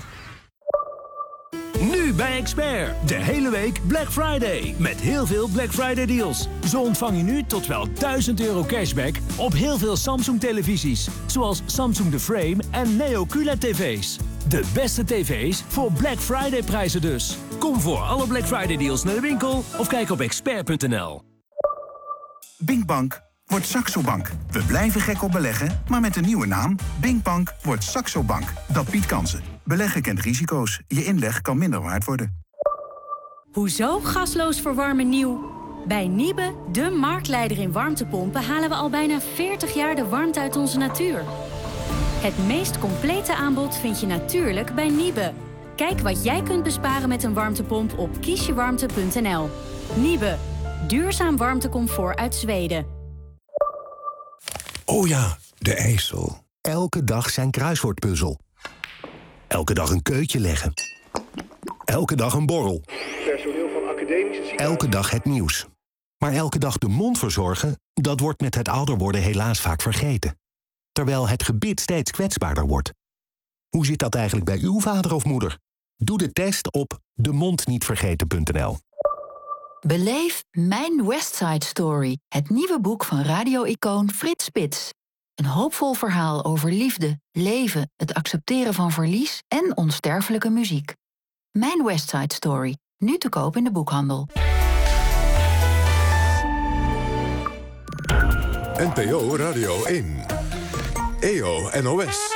Nu bij Expert. De hele week Black Friday. Met heel veel Black Friday deals. Zo ontvang je nu tot wel duizend euro cashback op heel veel Samsung televisies. Zoals Samsung The Frame en Neo Q L E D tv's. De beste tv's voor Black Friday prijzen dus. Kom voor alle Black Friday deals naar de winkel of kijk op expert punt n l. Binkbank wordt Saxo Bank. We blijven gek op beleggen, maar met een nieuwe naam. Binkbank wordt Saxo Bank. Dat biedt kansen. Beleggen kent risico's. Je inleg kan minder waard worden. Hoezo gasloos verwarmen nieuw? Bij Niebe, de marktleider in warmtepompen, halen we al bijna veertig jaar de warmte uit onze natuur. Het meest complete aanbod vind je natuurlijk bij Niebe. Kijk wat jij kunt besparen met een warmtepomp op kiesjewarmte punt n l. Niebe, duurzaam warmtecomfort uit Zweden. Oh ja, de IJssel. Elke dag zijn kruiswoordpuzzel. Elke dag een keutje leggen. Elke dag een borrel. Personeel van academische ziekenhuizen. Elke dag het nieuws. Maar elke dag de mond verzorgen, dat wordt met het ouder worden helaas vaak vergeten. Terwijl het gebit steeds kwetsbaarder wordt. Hoe zit dat eigenlijk bij uw vader of moeder? Doe de test op de mond niet vergeten punt n l. Beleef Mijn Westside Story, het nieuwe boek van radio-icoon Frits Spits. Een hoopvol verhaal over liefde, leven, het accepteren van verlies en onsterfelijke muziek. Mijn Westside Story, nu te koop in de boekhandel. N P O Radio één. E O N O S.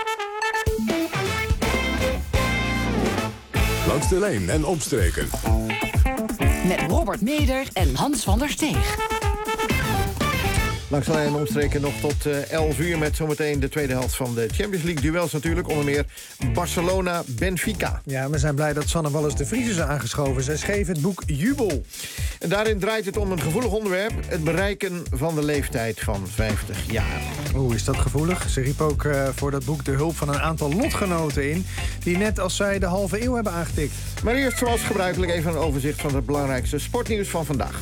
Langs de lijn en omstreken. Met Robert Meder en Hans van der Steeg. Langs de lijn omstreken nog tot uh, elf uur met zometeen de tweede helft van de Champions League duels natuurlijk. Onder meer Barcelona-Benfica. Ja, we zijn blij dat Sanne Wallis de Vries is aangeschoven. Zij schreef het boek Jubel. En daarin draait het om een gevoelig onderwerp. Het bereiken van de leeftijd van vijftig jaar. Oeh, is dat gevoelig? Ze riep ook uh, voor dat boek de hulp van een aantal lotgenoten in, die net als zij de halve eeuw hebben aangetikt. Maar eerst zoals gebruikelijk even een overzicht van het belangrijkste sportnieuws van vandaag.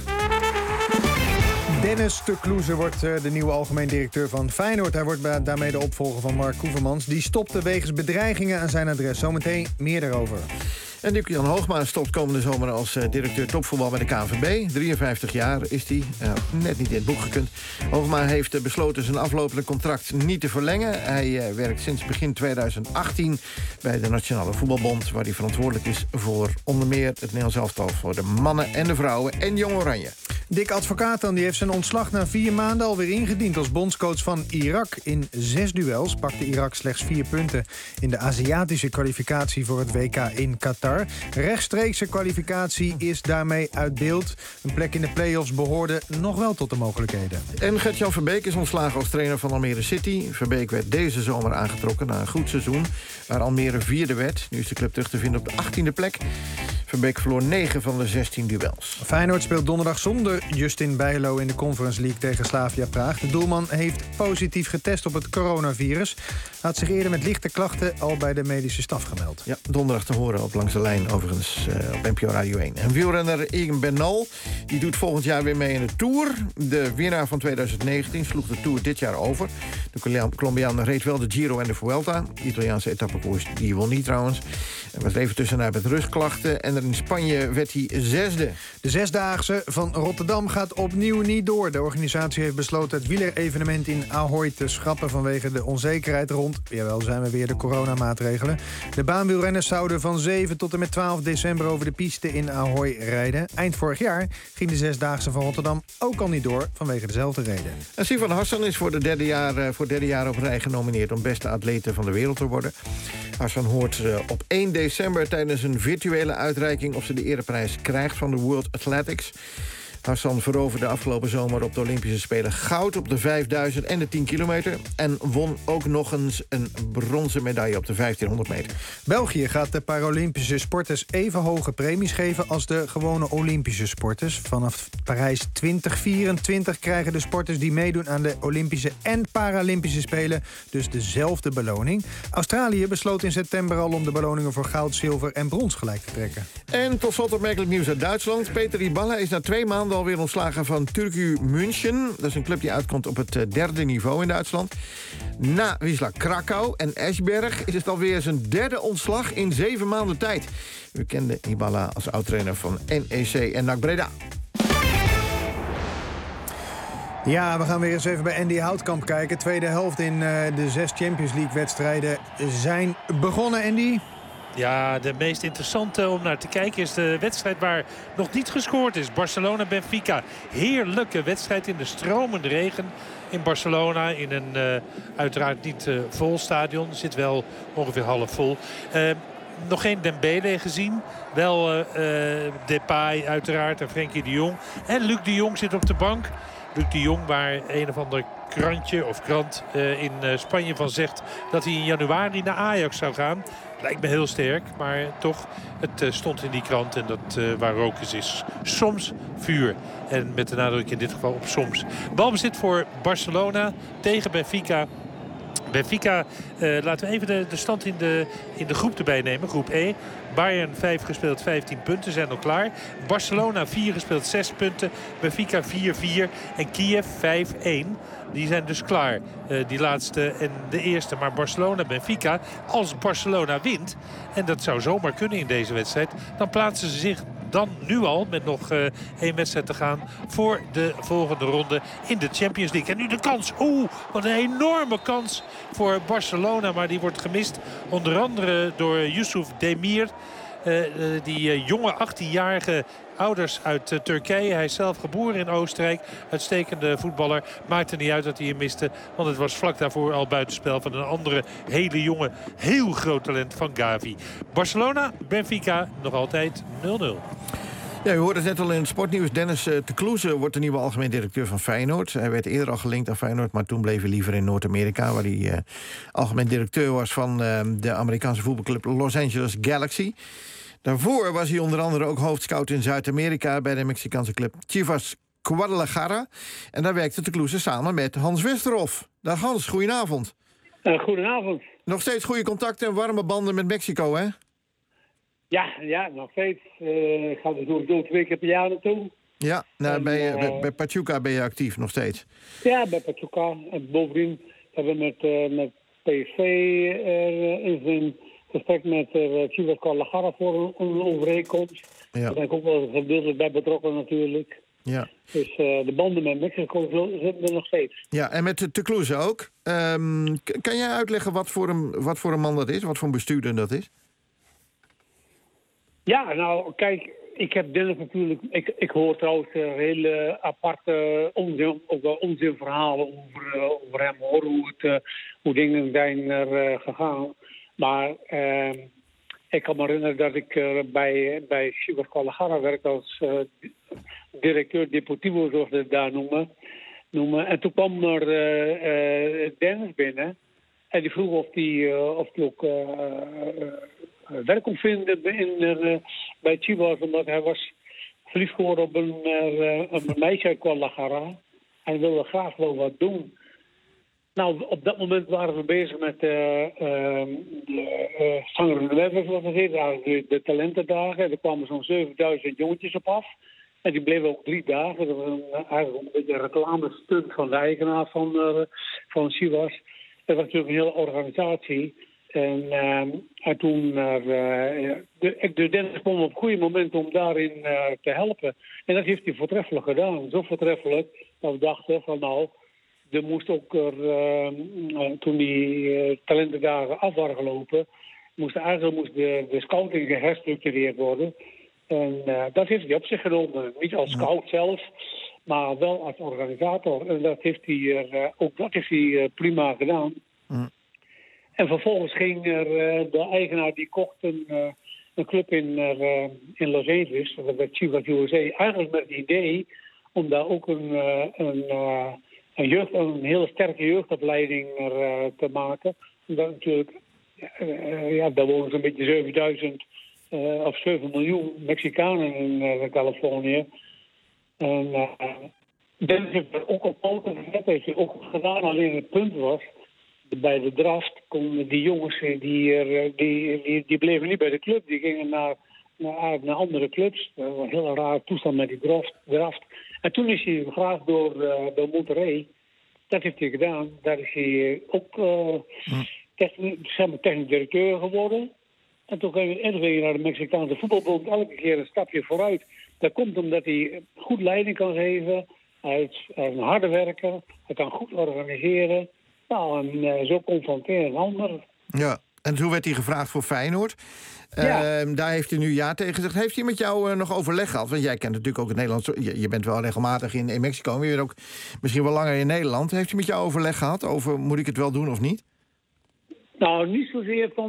Dennis de Kloeze wordt uh, de nieuwe algemeen directeur van Feyenoord. Hij wordt daarmee de opvolger van Mark Koevermans. Die stopte wegens bedreigingen aan zijn adres. Zometeen meer daarover. En Luc-Jan Hoogma stopt komende zomer als uh, directeur topvoetbal bij de K N V B. drieënvijftig jaar is hij. Uh, net niet in het boek gekund. Hoogma heeft uh, besloten zijn aflopende contract niet te verlengen. Hij uh, werkt sinds begin tweeduizend achttien bij de Nationale Voetbalbond, waar hij verantwoordelijk is voor onder meer het Nederlands elftal voor de mannen en de vrouwen en Jong Oranje. Dick Advocaat dan, die heeft zijn ontslag na vier maanden alweer ingediend als bondscoach van Irak. In zes duels pakte Irak slechts vier punten in de Aziatische kwalificatie voor het W K in Qatar. Rechtstreekse kwalificatie is daarmee uit beeld. Een plek in de play-offs behoorde nog wel tot de mogelijkheden. En Gert-Jan Verbeek is ontslagen als trainer van Almere City. Verbeek werd deze zomer aangetrokken na een goed seizoen, waar Almere vierde werd. Nu is de club terug te vinden op de achttiende plek. Verbeek verloor negen van de zestien duels. Feyenoord speelt donderdag zonder Justin Bijlo in de Conference League tegen Slavia Praag. De doelman heeft positief getest op het coronavirus. Had zich eerder met lichte klachten al bij de medische staf gemeld. Ja, donderdag te horen op Langs de Lijn overigens uh, op N P O Radio één. En wielrenner Egan Bernal die doet volgend jaar weer mee in de Tour. De winnaar van tweeduizend negentien sloeg de Tour dit jaar over. De Colombiaan reed wel de Giro en de Vuelta. De Italiaanse etappekoers die won niet trouwens. Er was even tussenuit met rustklachten. En in Spanje werd hij zesde. De Zesdaagse van Rotterdam gaat opnieuw niet door. De organisatie heeft besloten het wielerevenement in Ahoy te schrappen vanwege de onzekerheid rond, jawel, zijn we weer de coronamaatregelen. De baanwielrenners zouden van zeven tot en met twaalf december over de piste in Ahoy rijden. Eind vorig jaar ging de Zesdaagse van Rotterdam ook al niet door vanwege dezelfde reden. En Sivan Hassan is voor de derde jaar, uh, voor derde jaar op rij genomineerd om beste atlete van de wereld te worden. Hassan hoort uh, op één december tijdens een virtuele uitreiking of ze de ereprijs krijgt van de World Athletics. Hassan veroverde afgelopen zomer op de Olympische Spelen goud op de vijfduizend en de tien kilometer. En won ook nog eens een bronzen medaille op de vijftienhonderd meter. België gaat de Paralympische sporters even hoge premies geven als de gewone Olympische sporters. Vanaf Parijs twintig vierentwintig krijgen de sporters die meedoen aan de Olympische en Paralympische Spelen dus dezelfde beloning. Australië besloot in september al om de beloningen voor goud, zilver en brons gelijk te trekken. En tot slot opmerkelijk nieuws uit Duitsland. Peter Riballa is na twee maanden alweer ontslagen van Turku München. Dat is een club die uitkomt op het derde niveau in Duitsland. Na Wisła Krakau en Esbjerg is het alweer zijn derde ontslag in zeven maanden tijd. U kende Riballa als oud-trainer van N E C en N A C Breda. Ja, we gaan weer eens even bij Andy Houtkamp kijken. Tweede helft in uh, de zes Champions League wedstrijden zijn begonnen, Andy. Ja, de meest interessante om naar te kijken is de wedstrijd waar nog niet gescoord is. Barcelona-Benfica. Heerlijke wedstrijd in de stromende regen in Barcelona. In een uh, uiteraard niet uh, vol stadion. Zit wel ongeveer half vol. Uh, nog geen Dembele gezien. Wel uh, uh, Depay uiteraard en Frenkie de Jong. En Luc de Jong zit op de bank. Luc de Jong waar een of ander krantje of krant uh, in uh, Spanje van zegt dat hij in januari naar Ajax zou gaan. Lijkt me heel sterk, maar toch, het uh, stond in die krant en dat uh, waar rook is, is soms vuur. En met de nadruk in dit geval op soms. Balbezit voor Barcelona tegen Benfica. Benfica, uh, laten we even de, de stand in de, in de groep erbij nemen. Groep E. Bayern vijf gespeeld, vijftien punten, zijn al klaar. Barcelona vier gespeeld, zes punten. Benfica vier vier en Kiev vijf een. Die zijn dus klaar, uh, die laatste en de eerste. Maar Barcelona-Benfica, als Barcelona wint, en dat zou zomaar kunnen in deze wedstrijd, dan plaatsen ze zich dan nu al, met nog uh, één wedstrijd te gaan, voor de volgende ronde in de Champions League. En nu de kans. Oeh, wat een enorme kans voor Barcelona. Maar die wordt gemist onder andere door Yusuf Demir. Uh, uh, die uh, jonge achttienjarige ouders uit uh, Turkije. Hij is zelf geboren in Oostenrijk. Uitstekende voetballer. Maakte niet uit dat hij hem miste. Want het was vlak daarvoor al buitenspel van een andere hele jonge, heel groot talent van Gavi. Barcelona, Benfica, nog altijd nul nul. Ja, u hoorde het net al in het sportnieuws. Dennis uh, te Kloeze wordt de nieuwe algemeen directeur van Feyenoord. Hij werd eerder al gelinkt aan Feyenoord, maar toen bleef hij liever in Noord-Amerika, waar hij uh, algemeen directeur was van uh, de Amerikaanse voetbalclub Los Angeles Galaxy. Daarvoor was hij onder andere ook hoofdscout in Zuid-Amerika bij de Mexicaanse club Chivas Guadalajara. En daar werkte te Kloeze samen met Hans Westerhof. Dag Hans, goedenavond. Uh, goedenavond. Nog steeds goede contacten en warme banden met Mexico, hè? Ja, ja, nog steeds. Uh, ik ga er zo twee keer per jaar naartoe. Ja, nou, en, bij, uh, bij, uh, bij Pachuca ben je actief nog steeds. Ja, bij Pachuca. En bovendien hebben we met, uh, met P S V uh, in zijn gesprek met uh, Chivas Guadalajara voor een, een overeenkomst. Ja. Daar ben ik ook wel gedeeltelijk bij betrokken natuurlijk. Ja. Dus uh, de banden met Mexico zitten er nog steeds. Ja, en met te Kloeze ook. Um, kan jij uitleggen wat voor, een, wat voor een man dat is? Wat voor een bestuurder dat is? Ja, nou, kijk, ik heb Dennis natuurlijk... Ik, ik hoor trouwens uh, hele aparte onzin, ook wel onzinverhalen over, uh, over hem, hoor. Hoe, het, uh, hoe dingen zijn er uh, gegaan. Maar uh, ik kan me herinneren dat ik uh, bij, bij Chivas Guadalajara werkte als uh, directeur Deportivo, zoals ze het daar noemen. noemen. En toen kwam er uh, uh, Dennis binnen. En die vroeg of hij uh, of die ook... Uh, uh, werk kon vinden in, uh, bij Chivas, omdat hij was verliefd geworden op een, uh, een meisje uit Guadalajara. Hij wilde graag wel wat doen. Nou, op dat moment waren we bezig met uh, uh, de uh, Sangre Nueva, zoals het heet, de, de talentendagen. Er kwamen zo'n zevenduizend jongetjes op af. En die bleven ook drie dagen. Dat was een, eigenlijk een beetje een reclamestunt van de eigenaar van, uh, van Chivas. Dat was natuurlijk een hele organisatie. En, uh, en toen, uh, de, de Dennis kwam op het goede moment om daarin uh, te helpen. En dat heeft hij voortreffelijk gedaan. Zo voortreffelijk dat we dachten van nou, er moest ook er, uh, uh, toen die uh, talentendagen af waren gelopen, moest eigenlijk moest de, de scouting geherstructureerd worden. En uh, dat heeft hij op zich genomen. Niet als scout zelf, maar wel als organisator. En dat heeft hij, uh, ook dat heeft hij uh, prima gedaan. Mm. En vervolgens ging er uh, de eigenaar die kocht een, uh, een club in, uh, in Los Angeles, dat werd Chivas U S A, eigenlijk met het idee om daar ook een, uh, een, uh, een, jeugd, een hele sterke jeugdopleiding er, uh, te maken. Omdat natuurlijk, uh, ja, daar wonen zo'n beetje zevenduizend uh, of zeven miljoen Mexicanen in uh, Californië. En uh, Dennis heeft er ook op poten gezet, heeft hij ook gedaan, alleen het punt was, bij de draft konden die jongens, die, er, die, die, die bleven niet bij de club. Die gingen naar, naar, naar andere clubs. Dat was een hele rare toestand met die draft. draft. En toen is hij gevraagd door, uh, door Monterrey. Dat heeft hij gedaan. Daar is hij ook uh, technisch, technisch directeur geworden. En toen ging hij naar de Mexicaanse voetbalbond elke keer een stapje vooruit. Dat komt omdat hij goed leiding kan geven. Hij is een harde werker. Hij kan goed organiseren. Nou, en uh, zo confronteren een ander. Ja, en toen werd hij gevraagd voor Feyenoord. Ja. Uh, daar heeft hij nu ja tegen gezegd. Heeft hij met jou uh, nog overleg gehad? Want jij kent natuurlijk ook het Nederlands. Je, je bent wel regelmatig in, in Mexico. Maar je bent ook misschien wel langer in Nederland. Heeft hij met jou overleg gehad over moet ik het wel doen of niet? Nou, niet zozeer van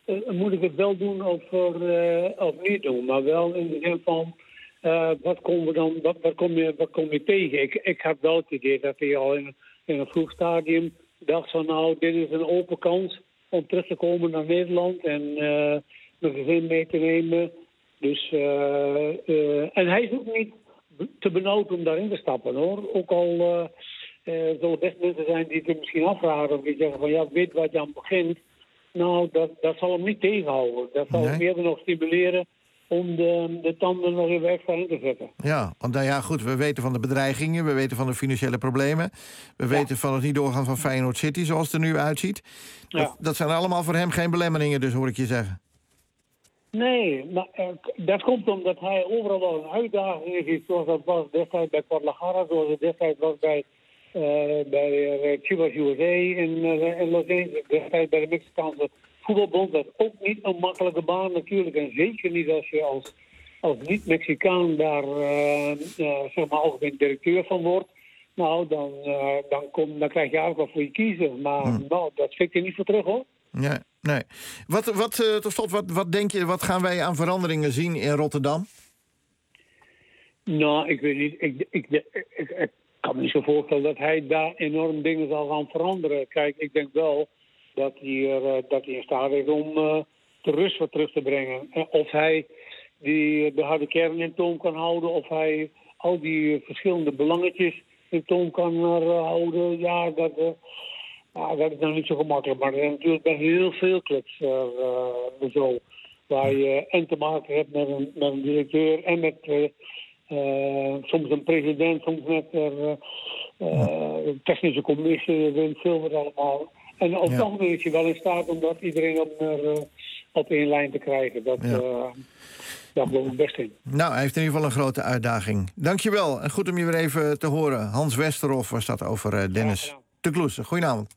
uh, moet ik het wel doen of, uh, of niet doen. Maar wel in de zin van, uh, wat, komen we dan, wat, wat, kom je, wat kom je tegen? Ik, ik heb wel het idee dat hij al in, in een vroeg stadium dacht van, nou, dit is een open kans om terug te komen naar Nederland en uh, mijn gezin mee te nemen. Dus, uh, uh, en hij is ook niet te benauwd om daarin te stappen, hoor. Ook al uh, uh, zullen best mensen zijn die het misschien afvragen of die zeggen van, ja, weet wat je aan begint. Nou, dat, dat zal hem niet tegenhouden. Dat zal Nee. hem eerder nog stimuleren om de, de tanden nog even extra in te zetten. Ja, want nou ja, goed, we weten van de bedreigingen, we weten van de financiële problemen, we ja. weten van het niet doorgaan van Feyenoord City zoals het er nu uitziet. Dat, Ja. dat zijn allemaal voor hem geen belemmeringen, dus hoor ik je zeggen. Nee, maar uh, dat komt omdat hij overal wel een uitdaging heeft, zoals dat was destijds bij Guadalajara, zoals het destijds was bij, uh, bij uh, Chivas U S A in, uh, in Los Angeles, destijds bij de Mexicaanse voetbalbond. Dat is ook niet een makkelijke baan natuurlijk, en zeker niet als je als, als niet-Mexicaan daar uh, uh, zeg maar algemeen directeur van wordt. Nou, dan, uh, dan, kom, dan krijg je eigenlijk wel voor je kiezen, maar hmm. nou, dat schikt er niet voor terug, hoor. Nee, nee. Wat, wat, uh, tot slot, wat, wat denk je, wat gaan wij aan veranderingen zien in Rotterdam? Nou, ik weet niet. Ik, ik, ik, ik, ik kan me niet zo voorstellen dat hij daar enorm dingen zal gaan veranderen. Kijk, ik denk wel dat hij, er, uh, dat hij in staat is om uh, de rust wat terug te brengen. Uh, of hij die, de harde kern in toom kan houden, of hij al die uh, verschillende belangetjes in toom kan uh, houden. Ja, dat... Uh, Ja, dat is nou niet zo gemakkelijk, maar er zijn natuurlijk bij heel veel clubs uh, uh, zo. Waar je en te maken hebt met een, met een directeur en met uh, uh, soms een president, soms met een uh, uh, technische commissie, Wim Silver allemaal. En op het Ja. algemeen is je wel in staat om dat iedereen op, uh, op één lijn te krijgen. Dat, Ja. uh, daar geloof ik best in. Nou, hij heeft in ieder geval een grote uitdaging. Dankjewel en goed om je weer even te horen. Hans Westerhof was dat over uh, Dennis de Kloes. Goedenavond.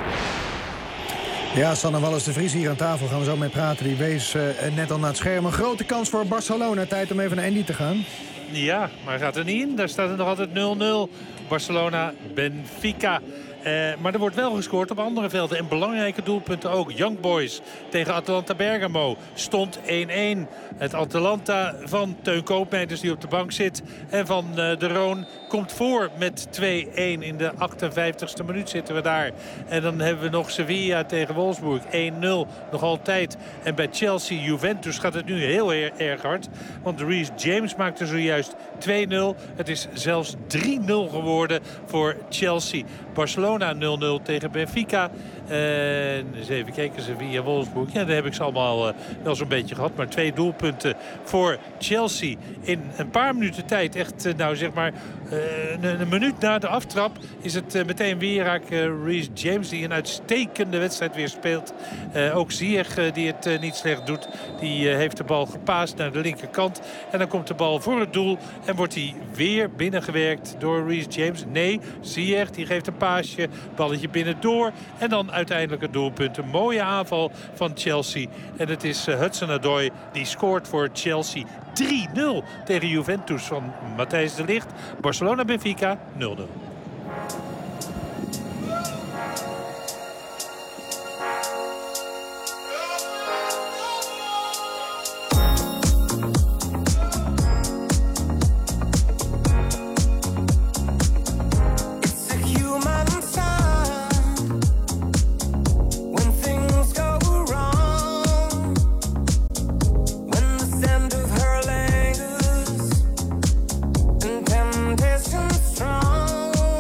Ja, Sanne Wallis de Vries hier aan tafel. Gaan we zo mee praten. Die wees uh, net al naar het scherm. Een grote kans voor Barcelona. Tijd om even naar Andy te gaan. Ja, maar gaat er niet in. Daar staat het nog altijd nul nul. Barcelona, Benfica. Uh, maar er wordt wel gescoord op andere velden. En belangrijke doelpunten ook. Young Boys tegen Atalanta Bergamo stond één één. Het Atalanta van Teun Koopmeijers die op de bank zit. En van uh, de Roon komt voor met twee één. In de achtenvijftigste minuut zitten we daar. En dan hebben we nog Sevilla tegen Wolfsburg. één nul nog altijd. En bij Chelsea Juventus gaat het nu heel erg hard. Want Reece James maakte zojuist twee nul. Het is zelfs drie nul geworden voor Chelsea. Barcelona nul nul tegen Benfica. En eens even kijken, Sevilla Wolfsburg. Ja, daar heb ik ze allemaal uh, wel zo'n beetje gehad. Maar twee doelpunten voor Chelsea in een paar minuten tijd. Echt, uh, nou zeg maar, uh, een, een minuut na de aftrap is het uh, meteen weer raak uh, Reece James die een uitstekende wedstrijd weer speelt. Uh, ook Ziyech uh, die het uh, niet slecht doet. Die uh, heeft de bal gepaast naar de linkerkant. En dan komt de bal voor het doel en wordt hij weer binnengewerkt door Reece James. Nee, Ziyech die geeft een paasje, balletje binnendoor en dan uiteindelijk het doelpunt. Een mooie aanval van Chelsea. En het is uh, Hudson-Odoi die scoort voor Chelsea. drie nul tegen Juventus van Matthijs de Ligt. Barcelona-Benfica nul nul. Strong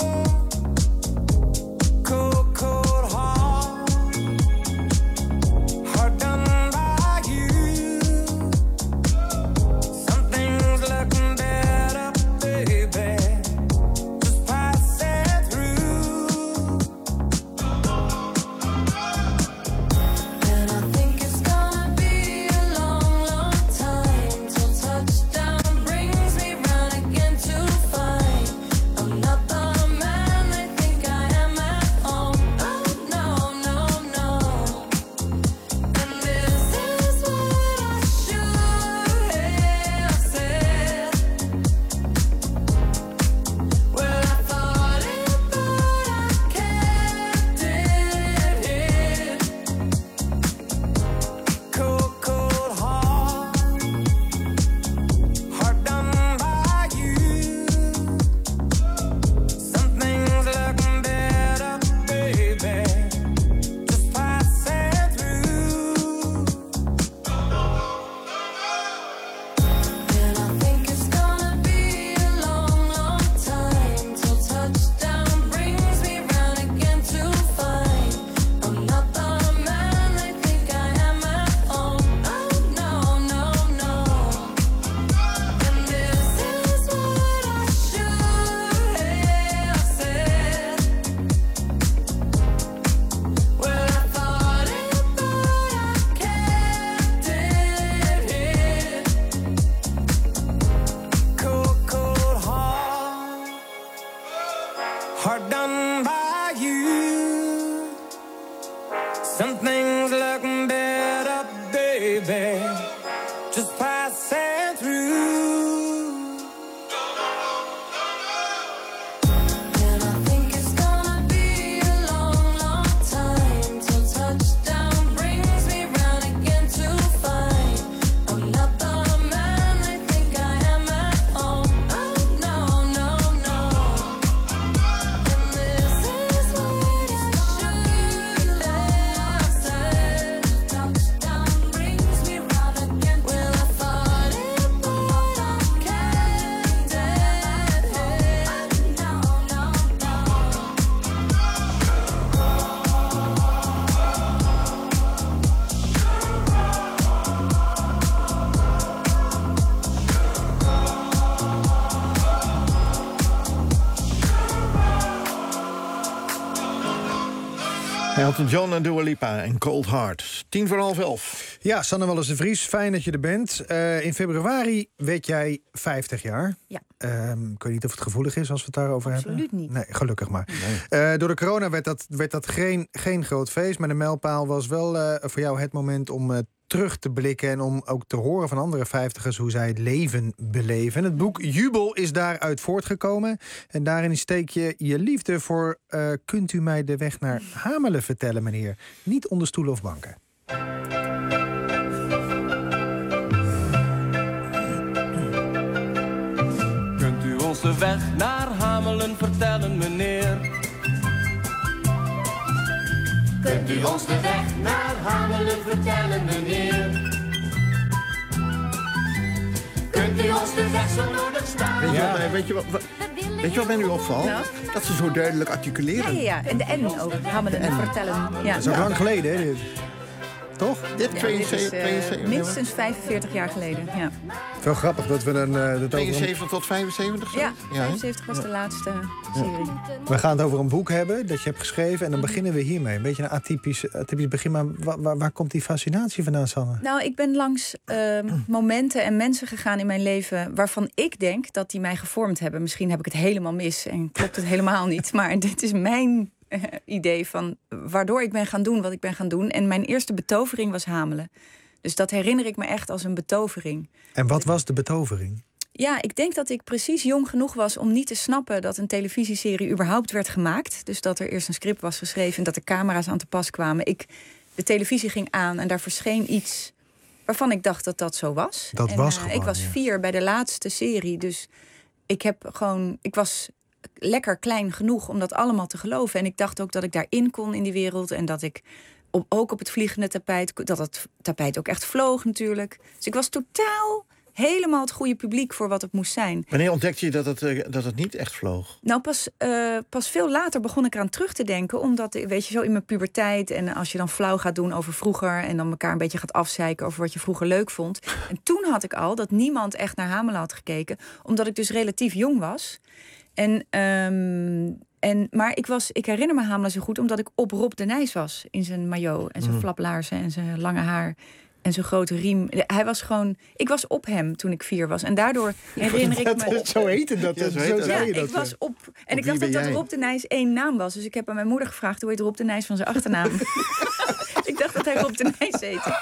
Some things look better, baby, just passing through. Elton John en Dua Lipa en Cold Heart. Tien voor half elf. Ja, Sanne Wallis de Vries, fijn dat je er bent. Uh, in februari werd jij vijftig jaar. Ja. Um, ik weet niet of het gevoelig is als we het daarover Absoluut hebben. Absoluut niet. Nee, gelukkig maar. Nee. Uh, door de corona werd dat, werd dat geen, geen groot feest. Maar de mijlpaal was wel uh, voor jou het moment om uh, terug te blikken... en om ook te horen van andere vijftigers hoe zij het leven beleven. Het boek Jubel is daaruit voortgekomen. En daarin steek je je liefde voor... Uh, kunt u mij de weg naar Hamelen vertellen, meneer? Niet onder stoelen of banken. Kunt u ons de weg naar Hamelen vertellen, meneer? Kunt u ons de weg naar Hamelen vertellen, meneer? Kunt u ons de weg zo nodig staan? Weet je, ja. wat, weet je, wat, wat, weet je wat mij nu opvalt? Nou? Dat ze zo duidelijk articuleren. Ja, ja, ja. En de N ook. Hamelen N. vertellen. Ja. Dat is ook ja. lang geleden, hè? Dit. Toch? Dit Ja, tweeënzeventig, dit is, uh, tweeënzeventig, minstens vijfenveertig jaar geleden. Ja, Veel grappig dat we een... Uh, dat tweeënzeventig tot vijfenzeventig? Zo? ja, Ja, vijfenzeventig was de laatste serie. We gaan het over een boek hebben dat je hebt geschreven. En dan beginnen we hiermee. Een beetje een atypisch, atypisch begin. Maar waar, waar, waar komt die fascinatie vandaan, Sanne? Nou, ik ben langs uh, momenten en mensen gegaan in mijn leven... waarvan ik denk dat die mij gevormd hebben. Misschien heb ik het helemaal mis en klopt het helemaal niet. Maar dit is mijn uh, idee van waardoor ik ben gaan doen wat ik ben gaan doen. En mijn eerste betovering was Hamelen. Dus dat herinner ik me echt als een betovering. En wat was de betovering? Ja, ik denk dat ik precies jong genoeg was om niet te snappen... dat een televisieserie überhaupt werd gemaakt. Dus dat er eerst een script was geschreven... en dat de camera's aan te pas kwamen. Ik, de televisie ging aan en daar verscheen iets... waarvan ik dacht dat dat zo was. Dat en, was uh, gewoon, Ik was ja. vier bij de laatste serie. Dus ik heb gewoon... Ik was lekker klein genoeg om dat allemaal te geloven. En ik dacht ook dat ik daarin kon in die wereld... en dat ik op, ook op het vliegende tapijt... dat het tapijt ook echt vloog natuurlijk. Dus ik was totaal... helemaal het goede publiek voor wat het moest zijn. Wanneer ontdekte je dat het, uh, dat het niet echt vloog? Nou, pas, uh, pas veel later begon ik eraan terug te denken. Omdat, weet je, zo in mijn puberteit... en als je dan flauw gaat doen over vroeger... en dan elkaar een beetje gaat afzeiken over wat je vroeger leuk vond. En toen had ik al dat niemand echt naar Hamelen had gekeken. Omdat ik dus relatief jong was. En... Um, En, maar ik, was, ik herinner me Hamelen zo goed omdat ik op Rob de Nijs was. In zijn maillot en zijn mm. flaplaarzen en zijn lange haar en zijn grote riem. Hij was gewoon... Ik was op hem toen ik vier was. En daardoor herinner ik me... Zo heette dat. Ja, zo zo zo zei je ja, dat. ik was op... En op ik dacht dat dat dat Rob de Nijs één naam was. Dus ik heb aan mijn moeder gevraagd... hoe heet Rob de Nijs van zijn achternaam? Ik dacht dat hij Rob de Nijs heette.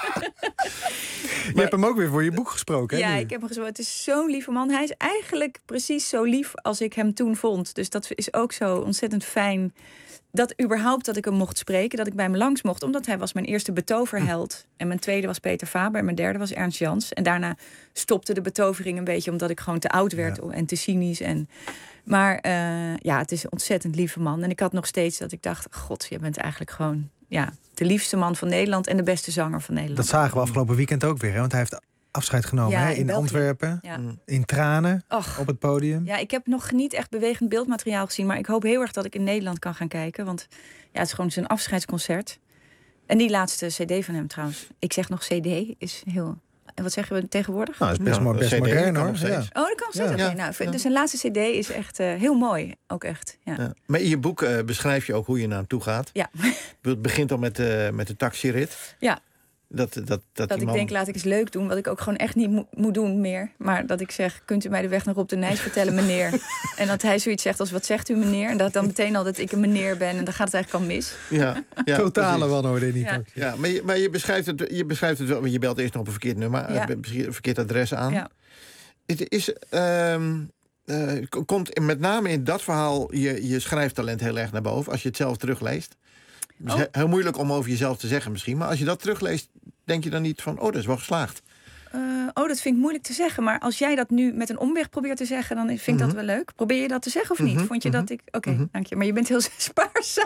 Je hebt hem ook weer voor je boek gesproken, hè? Ja, nu? ik heb hem gesproken. Het is zo'n lieve man. Hij is eigenlijk precies zo lief als ik hem toen vond. Dus dat is ook zo ontzettend fijn... dat überhaupt dat ik hem mocht spreken, dat ik bij hem langs mocht... omdat hij was mijn eerste betoverheld. En mijn tweede was Peter Faber en mijn derde was Ernst Jans. En daarna stopte de betovering een beetje... omdat ik gewoon te oud werd ja. en te cynisch. En... Maar uh, ja, het is een ontzettend lieve man. En ik had nog steeds dat ik dacht... God, je bent eigenlijk gewoon ja, de liefste man van Nederland... en de beste zanger van Nederland. Dat zagen we afgelopen weekend ook weer, hè? Want hij heeft afscheid genomen ja, hè? in, in België. Antwerpen. Ja. In tranen Och. op het podium. Ja, ik heb nog niet echt bewegend beeldmateriaal gezien... maar ik hoop heel erg dat ik in Nederland kan gaan kijken. Want ja, het is gewoon zijn afscheidsconcert. En die laatste cd van hem trouwens. Ik zeg nog cd, is heel... En wat zeggen we tegenwoordig? Nou, dat is best, Ja, maar, best C D modern, kan hoor. nog Ja. steeds. Oh, dat kan steeds. Ja. Oké, Ja. nou, Ja. dus zijn laatste cd is echt uh, heel mooi. Ook echt, ja. Ja. Maar in je boek uh, beschrijf je ook hoe je naar hem toe gaat. Ja. Het begint al met, uh, met de taxirit. Ja. Dat, dat, dat, dat die ik man... denk, laat ik eens leuk doen. Wat ik ook gewoon echt niet mo- moet doen meer. Maar dat ik zeg, kunt u mij de weg naar Rob de Nijs vertellen, meneer? En dat hij zoiets zegt als, wat zegt u, meneer? En dat dan meteen al dat ik een meneer ben. En dan gaat het eigenlijk al mis. Ja, ja, Totale wanorde niet. Ja. Ja, maar je, maar je beschrijft het, je beschrijft het wel. Want je belt eerst nog op een verkeerd nummer, Ja. een verkeerd adres aan. Ja. Het is, um, uh, komt in, met name in dat verhaal je, je schrijftalent heel erg naar boven. Als je het zelf terugleest. Het is Oh. he- heel moeilijk om over jezelf te zeggen misschien. Maar als je dat terugleest, denk je dan niet van... oh, dat is wel geslaagd. Uh, oh, dat vind ik moeilijk te zeggen. Maar als jij dat nu met een omweg probeert te zeggen, dan vind ik Mhm. dat wel leuk. Probeer je dat te zeggen of niet? Mhm, Vond je mhm. dat ik... Oké, okay, Mhm. dank je. Maar je bent heel spaarzaam.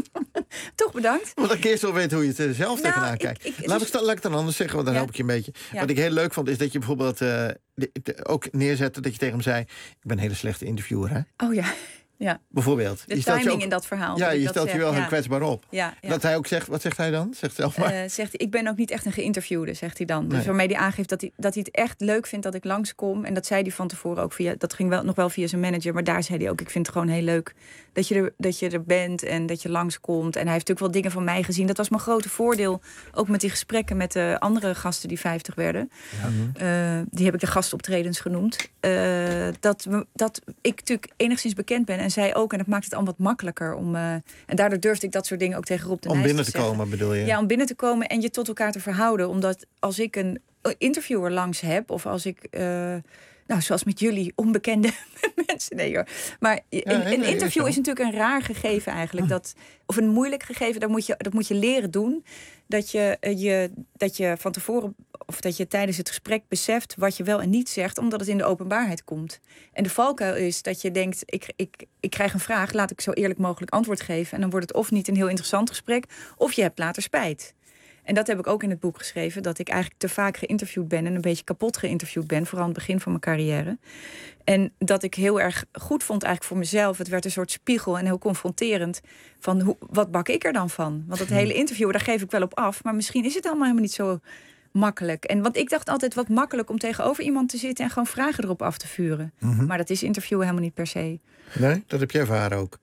Toch bedankt. Want dan kun je zo weten hoe je het er zelf Nou, tegenaan ik- kijkt. ik- Laat, dus- ik sta- laat ik het dan anders zeggen, want dan Ja. help ik je een beetje. Ja. Wat ik heel leuk vond, is dat je bijvoorbeeld uh, de, de, ook neerzette... dat je tegen hem zei, ik ben een hele slechte interviewer, hè? Oh ja. Ja. Bijvoorbeeld. De Je stelt je timing ook- in dat verhaal. Ja, dat ik je dat stelt je zeg, wel ja. heel kwetsbaar op. Ja, ja. Dat hij ook zegt, wat zegt hij dan? Zegt zelf maar. Uh, zegt hij, ik ben ook niet echt een geïnterviewde, zegt hij dan. Dus Nee. waarmee hij aangeeft dat hij, dat hij het echt leuk vindt dat ik langskom. En dat zei hij van tevoren ook via... dat ging wel, nog wel via zijn manager. Maar daar zei hij ook, ik vind het gewoon heel leuk dat je er, dat je er bent en dat je langskomt. En hij heeft natuurlijk wel dingen van mij gezien. Dat was mijn grote voordeel. Ook met die gesprekken met de andere gasten die vijftig werden. Ja. Uh, die heb ik de gastoptredens genoemd. Uh, dat, we, dat ik natuurlijk enigszins bekend ben. En zij ook. En dat maakt het allemaal wat makkelijker. Om, uh, en daardoor durfde ik dat soort dingen ook tegen Rob de Om Nijs binnen te te zeggen. komen, bedoel je? Ja, om binnen te komen en je tot elkaar te verhouden. Omdat als ik een interviewer langs heb, of als ik, uh, nou, zoals met jullie, onbekende mensen. Nee hoor. Maar Ja, een, nee, een nee, interview is is natuurlijk een raar gegeven eigenlijk. Dat, of een moeilijk gegeven, dat moet je, dat moet je leren doen. Dat je, uh, je, dat je van tevoren, of dat je tijdens het gesprek beseft wat je wel en niet zegt, omdat het in de openbaarheid komt. En de valkuil is dat je denkt, ik, ik, ik krijg een vraag, laat ik zo eerlijk mogelijk antwoord geven. En dan wordt het of niet een heel interessant gesprek, of je hebt later spijt. En dat heb ik ook in het boek geschreven, dat ik eigenlijk te vaak geïnterviewd ben en een beetje kapot geïnterviewd ben, vooral aan het begin van mijn carrière. En dat ik heel erg goed vond eigenlijk voor mezelf. Het werd een soort spiegel en heel confronterend van hoe, wat bak ik er dan van? Want het hele interview, daar geef ik wel op af, maar misschien is het allemaal helemaal niet zo makkelijk. En want ik dacht altijd wat makkelijk om tegenover iemand te zitten en gewoon vragen erop af te vuren. Mm-hmm. Maar dat is interviewen helemaal niet per se. Nee, dat heb jij ervaren ook.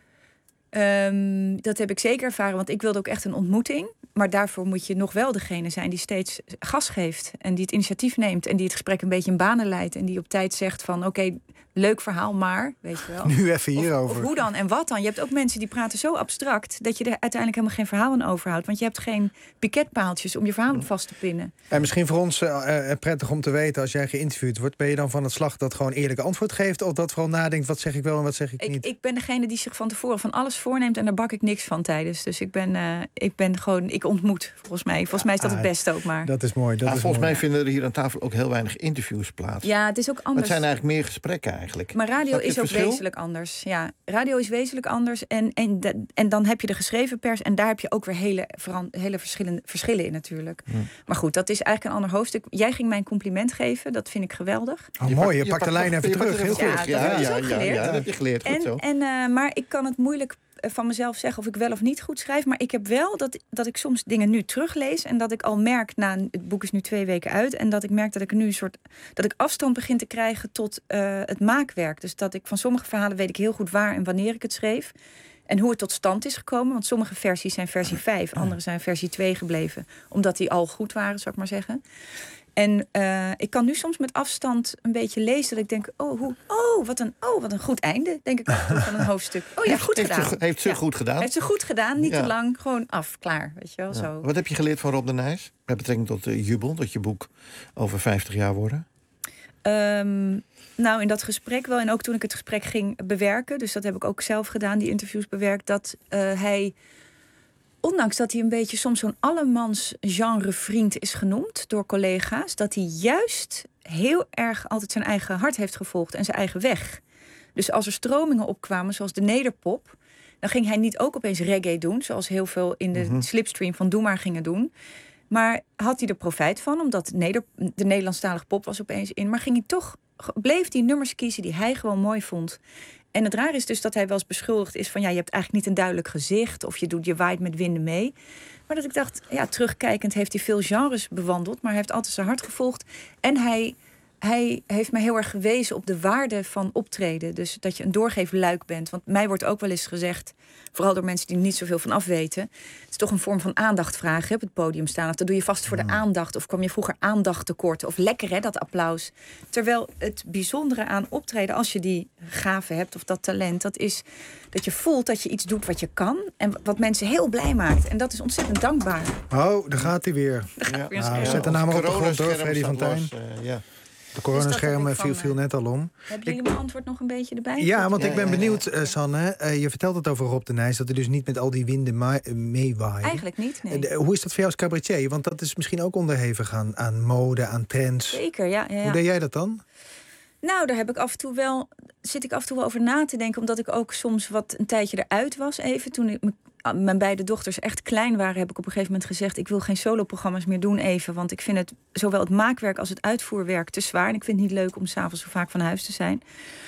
Um, dat heb ik zeker ervaren, want ik wilde ook echt een ontmoeting. Maar daarvoor moet je nog wel degene zijn die steeds gas geeft. En die het initiatief neemt. En die het gesprek een beetje in banen leidt. En die op tijd zegt van, oké, okay, leuk verhaal, maar, weet je wel. Nu even hierover. Of, of hoe dan en wat dan? Je hebt ook mensen die praten zo abstract dat je er uiteindelijk helemaal geen verhaal aan overhoudt. Want je hebt geen piketpaaltjes om je verhaal op vast te pinnen. En misschien voor ons uh, prettig om te weten, als jij geïnterviewd wordt, ben je dan van het slag dat gewoon eerlijk antwoord geeft? Of dat vooral nadenkt, wat zeg ik wel en wat zeg ik, ik niet? Ik ben degene die zich van tevoren van alles voorneemt en daar bak ik niks van tijdens. Dus ik ben, uh, ik ben gewoon, ik ontmoet volgens mij. Volgens mij is dat het beste ook maar. Dat is mooi. Dat ja, is volgens mooi. mij vinden er hier aan tafel ook heel weinig interviews plaats. Ja, het is ook anders. Maar het zijn eigenlijk meer gesprekken eigenlijk. Maar radio Snap je is het ook verschil? wezenlijk anders. Ja, radio is wezenlijk anders. En, en, de, en dan heb je de geschreven pers. En daar heb je ook weer hele, hele verschillende verschillen in natuurlijk. Hmm. Maar goed, dat is eigenlijk een ander hoofdstuk. Jij ging mij een compliment geven. Dat vind ik geweldig. Oh, mooi, je, je pakt de lijn even terug. Heel ja, goed. Ja, dat ja, heb ik ja, geleerd. ja, dat heb je geleerd. Goed en, zo. En, uh, maar ik kan het moeilijk van mezelf zeggen of ik wel of niet goed schrijf. Maar ik heb wel dat, dat ik soms dingen nu teruglees. En dat ik al merk, na het boek is nu twee weken uit. En dat ik merk dat ik nu een soort, dat ik afstand begin te krijgen tot uh, het maakwerk. Dus dat ik van sommige verhalen weet ik heel goed waar en wanneer ik het schreef. En hoe het tot stand is gekomen. Want sommige versies zijn versie vijf, andere zijn versie twee gebleven. Omdat die al goed waren, zou ik maar zeggen. En uh, ik kan nu soms met afstand een beetje lezen dat ik denk, oh, hoe, oh, wat een, oh, wat een goed einde, denk ik altijd van een hoofdstuk. Oh ja, goed heeft gedaan. Ze, heeft ze ja. goed gedaan? Heeft ze goed gedaan, niet ja. te lang, gewoon af, klaar, weet je wel, Ja. zo. Wat heb je geleerd van Rob de Nijs? Met betrekking tot uh, Jubel, dat je boek over vijftig jaar worden? Um, nou, in dat gesprek wel, en ook toen ik het gesprek ging bewerken, dus dat heb ik ook zelf gedaan, die interviews bewerkt, dat uh, hij, ondanks dat hij een beetje soms zo'n allemans genrevriend is genoemd door collega's, dat hij juist heel erg altijd zijn eigen hart heeft gevolgd en zijn eigen weg. Dus als er stromingen opkwamen, zoals de nederpop, dan ging hij niet ook opeens reggae doen, zoals heel veel in de mm-hmm. slipstream van Doe Maar gingen doen. Maar had hij er profijt van, omdat Neder- de Nederlandstalige pop was opeens in. Maar ging hij toch, bleef hij nummers kiezen die hij gewoon mooi vond. En het raar is dus dat hij wel eens beschuldigd is van, ja, je hebt eigenlijk niet een duidelijk gezicht, of je doet je waait met winden mee. Maar dat ik dacht, ja, terugkijkend heeft hij veel genres bewandeld, maar hij heeft altijd zijn hart gevolgd. En hij hij heeft mij heel erg gewezen op de waarde van optreden. Dus dat je een doorgeefluik bent. Want mij wordt ook wel eens gezegd, vooral door mensen die er niet zoveel van afweten, het is toch een vorm van aandacht vragen op het podium staan. Of dat doe je vast voor de aandacht. Of kwam je vroeger aandacht tekort. Of lekker hè, dat applaus. Terwijl het bijzondere aan optreden, als je die gave hebt of dat talent, dat is dat je voelt dat je iets doet wat je kan. En wat mensen heel blij maakt. En dat is ontzettend dankbaar. Oh, daar gaat hij weer. Ja. weer nou, zet de naam maar op de grond hoor, Freddy Fontijn. Uh, ja. De coronaschermen viel, viel net al om. Hebben jullie mijn antwoord nog een beetje erbij? Ja, want ja, ik ben ja, ja. benieuwd, uh, Sanne. Uh, je vertelt het over Rob de Nijs, dat hij dus niet met al die winden ma- meewaaien. Eigenlijk niet, nee. Uh, hoe is dat voor jou als cabaretier? Want dat is misschien ook onderhevig aan, aan mode, aan trends. Zeker, ja. ja, ja. Hoe deed jij dat dan? Nou, daar heb ik af en toe wel, zit ik af en toe wel over na te denken. Omdat ik ook soms wat een tijdje eruit was. Even toen ik, m- mijn beide dochters echt klein waren, heb ik op een gegeven moment gezegd, ik wil geen soloprogramma's meer doen even. Want ik vind het zowel het maakwerk als het uitvoerwerk te zwaar. En ik vind het niet leuk om 's avonds zo vaak van huis te zijn.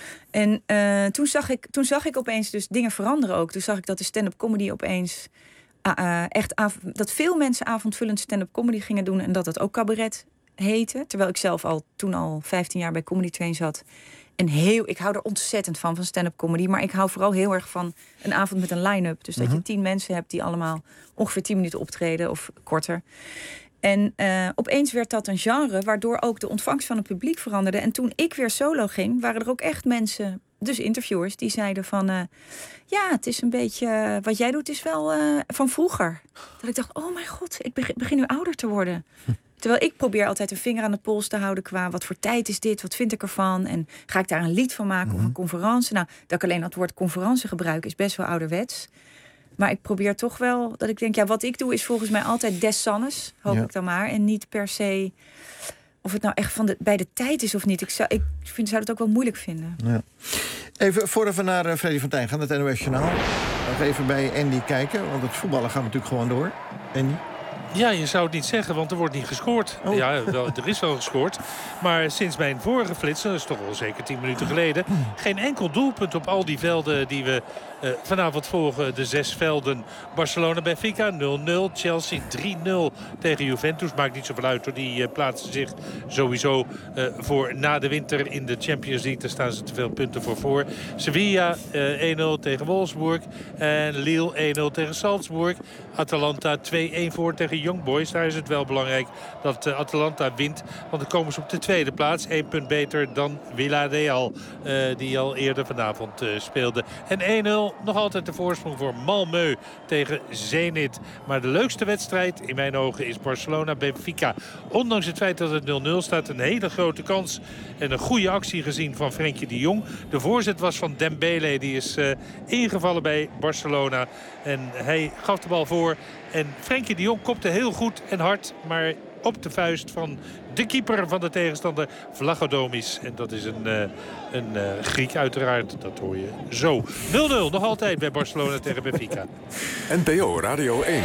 En uh, toen, zag ik, toen zag ik opeens dus dingen veranderen ook. Toen zag ik dat de stand-up comedy opeens uh, uh, echt av- dat veel mensen avondvullend stand-up comedy gingen doen. En dat het ook cabaret heette. Terwijl ik zelf al toen al vijftien jaar bij Comedy Train zat. En heel, ik hou er ontzettend van, van stand-up comedy. Maar ik hou vooral heel erg van een avond met een line-up. Dus dat Mhm. je tien mensen hebt die allemaal ongeveer tien minuten optreden of korter. En uh, opeens werd dat een genre waardoor ook de ontvangst van het publiek veranderde. En toen ik weer solo ging, waren er ook echt mensen, dus interviewers, die zeiden van, Uh, ja, het is een beetje, uh, wat jij doet is wel uh, van vroeger. Dat ik dacht, oh mijn god, ik begin, begin nu ouder te worden. Terwijl ik probeer altijd een vinger aan de pols te houden qua wat voor tijd is dit, wat vind ik ervan en ga ik daar een lied van maken of een conferentie. Nou, dat ik alleen dat woord conferentie gebruik is best wel ouderwets. Maar ik probeer toch wel dat ik denk, ja, wat ik doe is volgens mij altijd des sannes, hoop Ja. ik dan maar. En niet per se of het nou echt van de, bij de tijd is of niet. Ik zou, ik vind, zou het ook wel moeilijk vinden. Ja. Even voordat we naar uh, Freddy Fontijn gaan, het N O S Journaal. Nog even bij Andy kijken, want het voetballen gaat natuurlijk gewoon door. Andy? Ja, je zou het niet zeggen, want er wordt niet gescoord. Oh. Ja, wel, er is wel gescoord. Maar sinds mijn vorige flits, dat is toch wel zeker tien minuten geleden, geen enkel doelpunt op al die velden die we uh, vanavond volgen. De zes velden. Barcelona-Benfica nul nul. Chelsea drie nul tegen Juventus. Maakt niet zoveel uit, hoor. Die uh, plaatsen zich sowieso uh, voor na de winter in de Champions League. Daar staan ze te veel punten voor voor. Sevilla uh, één nul tegen Wolfsburg. En Lille één nul tegen Salzburg. Atalanta twee één voor tegen Young Boys. Daar is het wel belangrijk dat uh, Atalanta wint. Want dan komen ze op de tweede plaats. Eén punt beter dan Villarreal. Uh, die al eerder vanavond uh, speelde. En één nul nog altijd de voorsprong voor Malmö tegen Zenit. Maar de leukste wedstrijd in mijn ogen is Barcelona-Benfica. Ondanks het feit dat het nul nul staat, een hele grote kans. En een goede actie gezien van Frenkie de Jong. De voorzet was van Dembele. Die is uh, ingevallen bij Barcelona. En hij gaf de bal voor. En Frenkie de Jong kopte heel goed en hard, maar op de vuist van de keeper van de tegenstander, Vlachodimos. En dat is een, uh, een uh, Griek uiteraard, dat hoor je zo. nul nul nog altijd bij Barcelona tegen Benfica. N P O Radio één.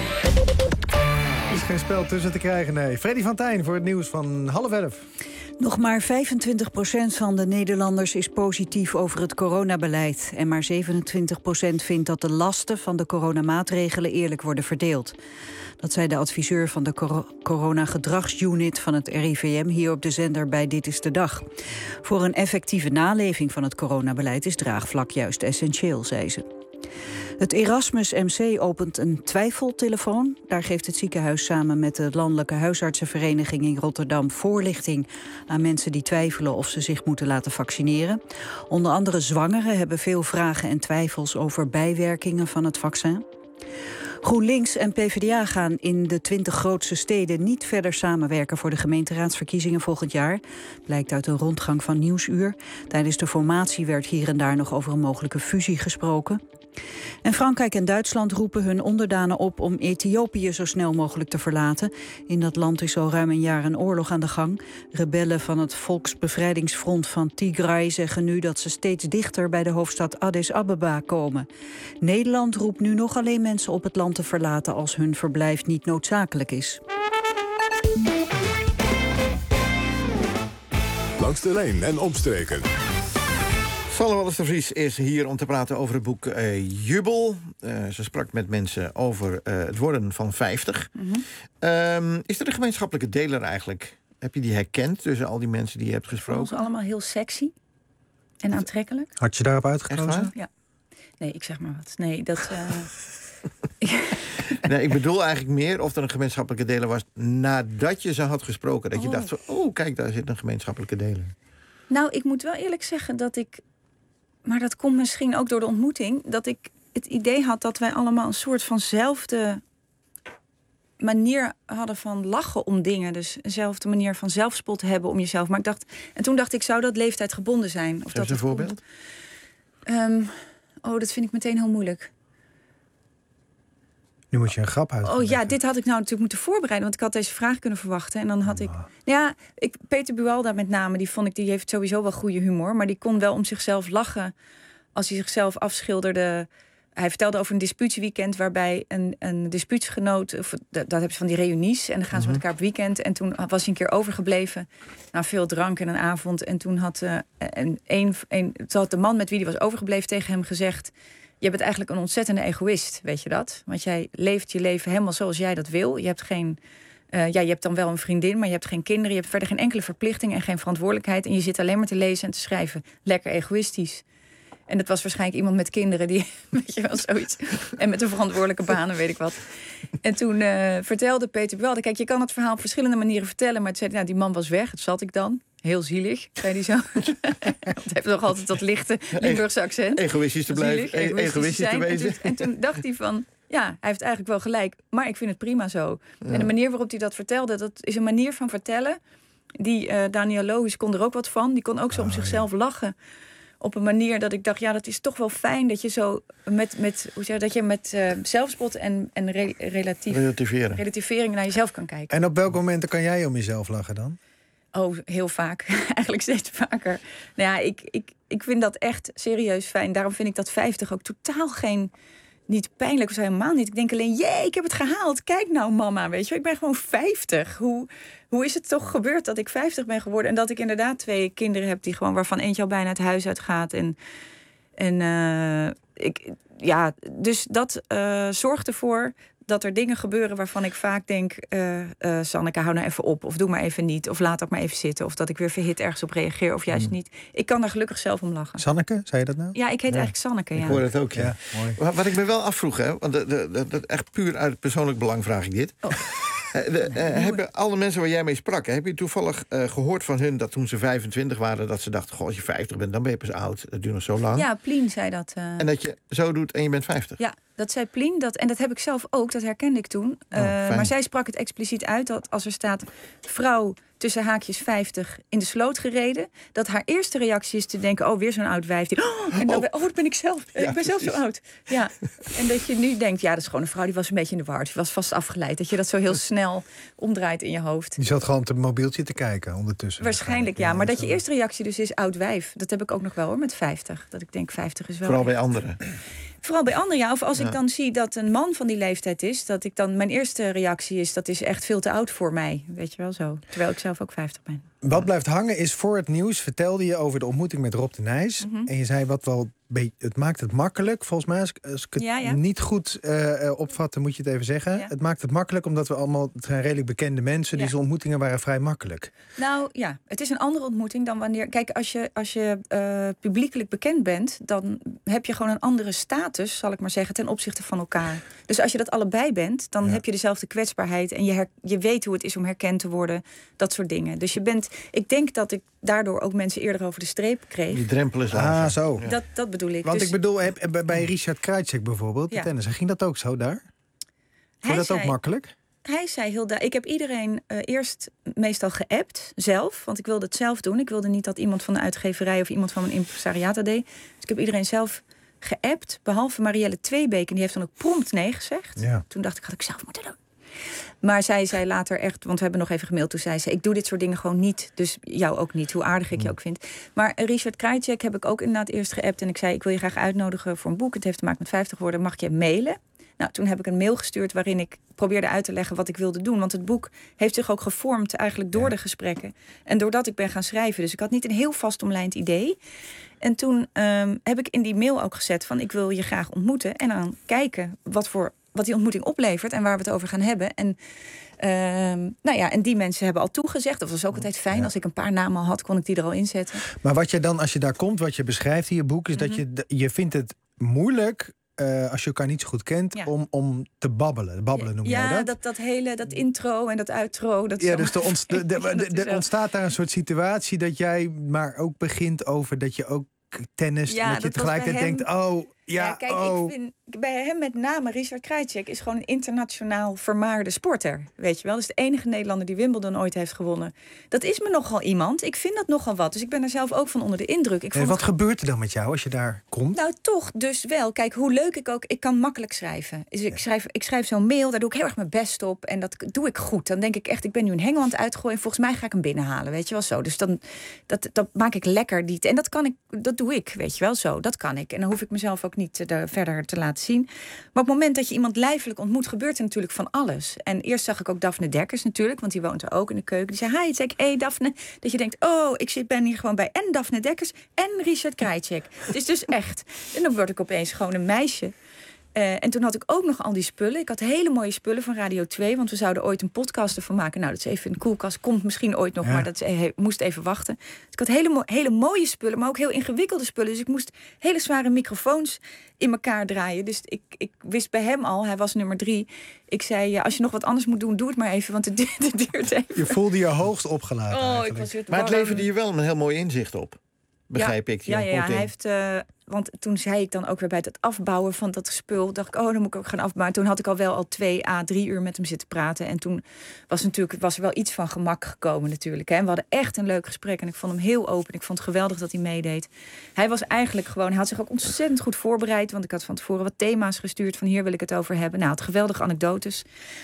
Er is geen spel tussen te krijgen, nee. Freddy Fontijn voor het nieuws van half elf. Nog maar vijfentwintig procent van de Nederlanders is positief over het coronabeleid. En maar zevenentwintig procent vindt dat de lasten van de coronamaatregelen eerlijk worden verdeeld. Dat zei de adviseur van de cor- coronagedragsunit van het R I V M hier op de zender bij Dit is de Dag. Voor een effectieve naleving van het coronabeleid is draagvlak juist essentieel, zei ze. Het Erasmus M C opent een twijfeltelefoon. Daar geeft het ziekenhuis samen met de Landelijke Huisartsenvereniging in Rotterdam voorlichting aan mensen die twijfelen of ze zich moeten laten vaccineren. Onder andere zwangeren hebben veel vragen en twijfels over bijwerkingen van het vaccin. GroenLinks en P v d A gaan in de twintig grootste steden niet verder samenwerken voor de gemeenteraadsverkiezingen volgend jaar. Blijkt uit een rondgang van Nieuwsuur. Tijdens de formatie werd hier en daar nog over een mogelijke fusie gesproken. En Frankrijk en Duitsland roepen hun onderdanen op om Ethiopië zo snel mogelijk te verlaten. In dat land is al ruim een jaar een oorlog aan de gang. Rebellen van het Volksbevrijdingsfront van Tigray zeggen nu dat ze steeds dichter bij de hoofdstad Addis Abeba komen. Nederland roept nu nog alleen mensen op het land te verlaten als hun verblijf niet noodzakelijk is. Langs de lijn en omstreken. Sanne Wallis de Vries is hier om te praten over het boek uh, Jubel. Uh, ze sprak met mensen over uh, het worden van vijftig. Mm-hmm. Um, is er een gemeenschappelijke deler eigenlijk Heb je die herkend tussen al die mensen die je hebt gesproken? Ons allemaal heel sexy en aantrekkelijk. Had je daarop uitgekozen? Ja. Nee, ik zeg maar wat. Nee, dat... Uh... nee, ik bedoel eigenlijk meer of er een gemeenschappelijke deler was nadat je ze had gesproken. Dat je oh. dacht van, oh, kijk, daar zit een gemeenschappelijke deler. Nou, ik moet wel eerlijk zeggen dat ik... Maar dat komt misschien ook door de ontmoeting. Dat ik het idee had dat wij allemaal een soort vanzelfde manier hadden van lachen om dingen. Dus eenzelfde manier van zelfspot hebben om jezelf. Maar ik dacht... En toen dacht ik, zou dat leeftijdgebonden zijn? Of dat een voorbeeld? Um, oh, dat vind ik meteen heel moeilijk. Nu moet je een grap uit. Oh ja, dit had ik nou natuurlijk moeten voorbereiden, want ik had deze vraag kunnen verwachten. En dan had ik... Ja, ik, Peter Buwalda met name, die vond ik, die heeft sowieso wel goede humor. Maar die kon wel om zichzelf lachen als hij zichzelf afschilderde. Hij vertelde over een dispuutsweekend waarbij een, een dispuutsgenoot... Of, dat, dat hebben ze van die reunies. En dan gaan ze met elkaar op weekend. En toen was hij een keer overgebleven. Na veel drank en een avond. En toen had, uh, een, een, een, toen had de man met wie hij was overgebleven tegen hem gezegd... Je bent eigenlijk een ontzettende egoïst, weet je dat? Want jij leeft je leven helemaal zoals jij dat wil. Je hebt geen... Uh, ja, je hebt dan wel een vriendin, maar je hebt geen kinderen. Je hebt verder geen enkele verplichting en geen verantwoordelijkheid. En je zit alleen maar te lezen en te schrijven. Lekker egoïstisch. En dat was waarschijnlijk iemand met kinderen die, weet je wel, zoiets. En met een verantwoordelijke baan, weet ik wat. En toen uh, vertelde Peter Buwalda, kijk, je kan het verhaal op verschillende manieren vertellen. Maar toen zei hij, nou, die man was weg, dat zat ik dan. Heel zielig, zei hij zo. Het heeft nog altijd dat lichte Limburgse accent. Egoïstisch te blijven, zielig, egoïstisch, egoïstisch te wezen. En toen, en toen dacht hij van, ja, hij heeft eigenlijk wel gelijk. Maar ik vind het prima zo. Ja. En de manier waarop hij dat vertelde, dat is een manier van vertellen. Die uh, Daniel Lohuis kon er ook wat van. Die kon ook zo om oh, zichzelf ja. lachen. Op een manier dat ik dacht, ja, dat is toch wel fijn dat je zo met, met hoe zeg je, dat je met uh, zelfspot en, en re, relatief, relativering. relativering naar jezelf kan kijken. En op welke momenten kan jij om jezelf lachen dan? Oh, heel vaak. Eigenlijk steeds vaker. Nou ja, ik, ik, ik vind dat echt serieus fijn. Daarom vind ik dat vijftig ook totaal geen... Niet pijnlijk of zo, helemaal niet. Ik denk alleen, jee, ik heb het gehaald. Kijk nou, mama, weet je. Ik ben gewoon vijftig. Hoe, hoe is het toch gebeurd dat ik vijftig ben geworden? En dat ik inderdaad twee kinderen heb... die gewoon waarvan eentje al bijna het huis uitgaat. En, en uh, ik, ja, dus dat uh, zorgt ervoor... dat er dingen gebeuren waarvan ik vaak denk... Uh, uh, Sanneke, hou nou even op. Of doe maar even niet. Of laat dat maar even zitten. Of dat ik weer verhit ergens op reageer. Of juist mm. niet. Ik kan daar gelukkig zelf om lachen. Sanneke, zei je dat nou? Ja, ik heet ja. eigenlijk Sanneke, ja. Ik hoor het ook, ja. ja mooi. Wat ik me wel afvroeg, hè. Want de, de, de, de, echt puur uit persoonlijk belang vraag ik dit. Oh. De, uh, hebben alle mensen waar jij mee sprak... heb je toevallig uh, gehoord van hun dat toen ze vijfentwintig waren... dat ze dachten, goh, als je vijftig bent, dan ben je pas oud. Dat duurt nog zo lang. Ja, Plien zei dat. Uh... En dat je zo doet en je bent vijftig. Ja, dat zei Plien. Dat, en dat heb ik zelf ook, dat herkende ik toen. Uh, oh, maar zij sprak het expliciet uit dat als er staat... vrouw tussen haakjes vijftig in de sloot gereden... dat haar eerste reactie is te denken... oh, weer zo'n oud wijf. Die, oh, en dan, oh. oh, dat ben ik zelf. Ja, ik ben zelf zo oud. Ja. En dat je nu denkt, ja, dat is gewoon een vrouw... die was een beetje in de war. Die was vast afgeleid. Dat je dat zo heel snel omdraait in je hoofd. Die zat gewoon op het mobieltje te kijken ondertussen. Waarschijnlijk, ja. Maar dat je eerste reactie dus is oud wijf. Dat heb ik ook nog wel, hoor, met vijftig. Dat ik denk, vijftig is wel... Vooral bij anderen. Vooral bij anderen, ja. Of als ja. ik dan zie dat een man van die leeftijd is... dat ik dan, mijn eerste reactie is... dat is echt veel te oud voor mij. Weet je wel zo. Terwijl ik zelf ook vijftig ben. Wat blijft hangen is, voor het nieuws vertelde je over de ontmoeting met Rob de Nijs. Mm-hmm. En je zei wat wel... Het maakt het makkelijk, volgens mij, als ik, als ik het ja, ja. niet goed uh, opvatte, moet je het even zeggen. Ja. Het maakt het makkelijk, omdat we allemaal, het zijn redelijk bekende mensen. Ja. Die ontmoetingen waren vrij makkelijk. Nou ja, het is een andere ontmoeting dan wanneer... Kijk, als je, als je uh, publiekelijk bekend bent, dan heb je gewoon een andere status, zal ik maar zeggen, ten opzichte van elkaar. Dus als je dat allebei bent, dan ja. heb je dezelfde kwetsbaarheid en je, her, je weet hoe het is om herkend te worden, dat soort dingen. Dus je bent, ik denk dat ik daardoor ook mensen eerder over de streep kreeg. Die drempel is lager. Ah, zo. Dat, dat bedoel ik. Want dus, ik bedoel, heb, bij Richard Krajicek bijvoorbeeld, de ja. tennis, ging dat ook zo daar? Vond je dat zei, ook makkelijk? Hij zei heel duidelijk, ik heb iedereen uh, eerst meestal geappt, zelf. Want ik wilde het zelf doen. Ik wilde niet dat iemand van de uitgeverij of iemand van mijn impresariaat dat deed. Dus ik heb iedereen zelf geappt, behalve Marielle Tweebeek. En die heeft dan ook prompt nee gezegd. Ja. Toen dacht ik, had ik zelf moeten doen. Maar zij zei later echt, want we hebben nog even gemaild... toen zei ze, ik doe dit soort dingen gewoon niet. Dus jou ook niet, hoe aardig ik je ook vind. Maar Richard Krajicek heb ik ook inderdaad eerst geappt... en ik zei, ik wil je graag uitnodigen voor een boek. Het heeft te maken met vijftig woorden, mag je mailen? Nou, toen heb ik een mail gestuurd waarin ik probeerde uit te leggen wat ik wilde doen. Want het boek heeft zich ook gevormd eigenlijk door ja. de gesprekken. En doordat ik ben gaan schrijven. Dus ik had niet een heel vast omlijnd idee. En toen um, heb ik in die mail ook gezet van, ik wil je graag ontmoeten... en dan kijken wat voor wat die ontmoeting oplevert en waar we het over gaan hebben. En, uh, nou ja, en die mensen hebben al toegezegd. Dat was ook altijd fijn. Ja. Als ik een paar namen al had, kon ik die er al inzetten. Maar wat je dan, als je daar komt, wat je beschrijft in je boek, is mm-hmm. dat je, je vindt het moeilijk. Uh, als je elkaar niet zo goed kent, ja. om, om te babbelen. Babbelen noem ja, jij dat? Ja, dat, dat hele, dat intro en dat outro. Dat ja, zo. dus er ontst- de, de, de, de, ontstaat daar een soort situatie dat jij maar ook begint over dat je ook tennis, ja, dat je tegelijkertijd hem... denkt, oh, ja, ja kijk, oh. ik vind bij hem met name Richard Krajicek is gewoon een internationaal vermaarde sporter, weet je wel. Dus de enige Nederlander die Wimbledon ooit heeft gewonnen. Dat is me nogal iemand. Ik vind dat nogal wat. Dus ik ben er zelf ook van onder de indruk. Ik en wat het... gebeurt er dan met jou als je daar komt? Nou, toch dus wel. Kijk, hoe leuk ik ook... Ik kan makkelijk schrijven. Dus ik, ja. schrijf, ik schrijf zo'n mail, daar doe ik heel erg mijn best op. En dat doe ik goed. Dan denk ik echt, ik ben nu een hengel aan het uitgooien. En volgens mij ga ik hem binnenhalen, weet je wel zo. Dus dan dat, dat maak ik lekker. Die, en dat kan ik, dat doe ik, weet je wel zo. Dat kan ik. En dan hoef ik mezelf ook niet uh, verder te laten zien. Maar op het moment dat je iemand lijfelijk ontmoet, gebeurt er natuurlijk van alles. En eerst zag ik ook Daphne Dekkers natuurlijk, want die woont er ook in de keuken. Die zei, hi, zei ik, hey Daphne. Dat je denkt, oh, ik zit, ben hier gewoon bij en Daphne Dekkers en Richard Krajicek. Het is dus echt. En dan word ik opeens gewoon een meisje. Uh, en toen had ik ook nog al die spullen. Ik had hele mooie spullen van Radio twee, want we zouden ooit een podcast ervan maken. Nou, dat is even in de koelkast. Komt misschien ooit nog, ja. maar dat is, he, moest even wachten. Dus ik had hele, mo- hele mooie spullen, maar ook heel ingewikkelde spullen. Dus ik moest hele zware microfoons in elkaar draaien. Dus ik, ik wist bij hem al, hij was nummer drie. Ik zei, ja, als je nog wat anders moet doen, doe het maar even, want het duurt, het duurt even. Je voelde je hoogst opgeladen. Oh, ik was weer maar het leverde je wel een heel mooi inzicht op. Begrijp ja, ik. Ja, ja, ja, hij heeft... Uh, want toen zei ik dan ook weer bij het afbouwen van dat spul, dacht ik, oh, dan moet ik ook gaan afbouwen. Toen had ik al wel al twee à drie uur met hem zitten praten. En toen was, natuurlijk, was er wel iets van gemak gekomen natuurlijk. Hè. En we hadden echt een leuk gesprek. En ik vond hem heel open. Ik vond het geweldig dat hij meedeed. Hij was eigenlijk gewoon, hij had zich ook ontzettend goed voorbereid. Want ik had van tevoren wat thema's gestuurd. Van hier wil ik het over hebben. Nou, het geweldige anekdotes.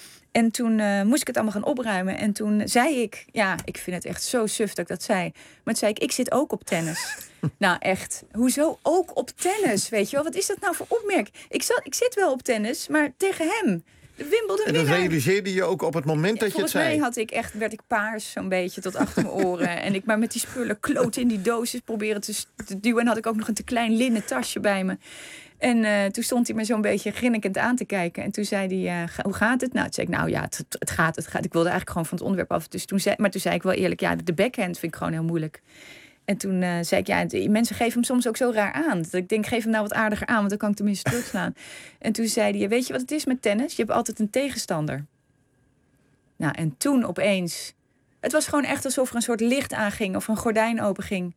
En toen uh, moest ik het allemaal gaan opruimen. En toen zei ik, ja, ik vind het echt zo suf dat ik dat zei. Maar toen zei ik, ik zit ook op tennis. Nou, echt. Hoezo ook op tennis? Weet je wel, wat is dat nou voor opmerking? Ik, zat, ik zit wel op tennis, maar tegen hem. De Wimbledon en dat winnaar. Realiseerde je ook op het moment ja, dat je het zei? Volgens mij had ik echt, werd ik paars zo'n beetje tot achter mijn oren. En ik maar met die spullen kloten in die doosjes proberen te, te duwen. En had ik ook nog een te klein linnen tasje bij me. En uh, toen stond hij me zo'n beetje grinnikend aan te kijken. En toen zei hij, uh, hoe gaat het? Nou, toen zei ik, nou ja, het, het gaat, het gaat. Ik wilde eigenlijk gewoon van het onderwerp af. Dus toen zei, maar toen zei ik wel eerlijk, ja, de backhand vind ik gewoon heel moeilijk. En toen uh, zei ik, ja, die mensen geven hem soms ook zo raar aan. Dat ik denk, geef hem nou wat aardiger aan, want dan kan ik tenminste terugslaan. En toen zei hij, weet je wat het is met tennis? Je hebt altijd een tegenstander. Nou, en toen opeens... Het was gewoon echt alsof er een soort licht aanging of een gordijn openging.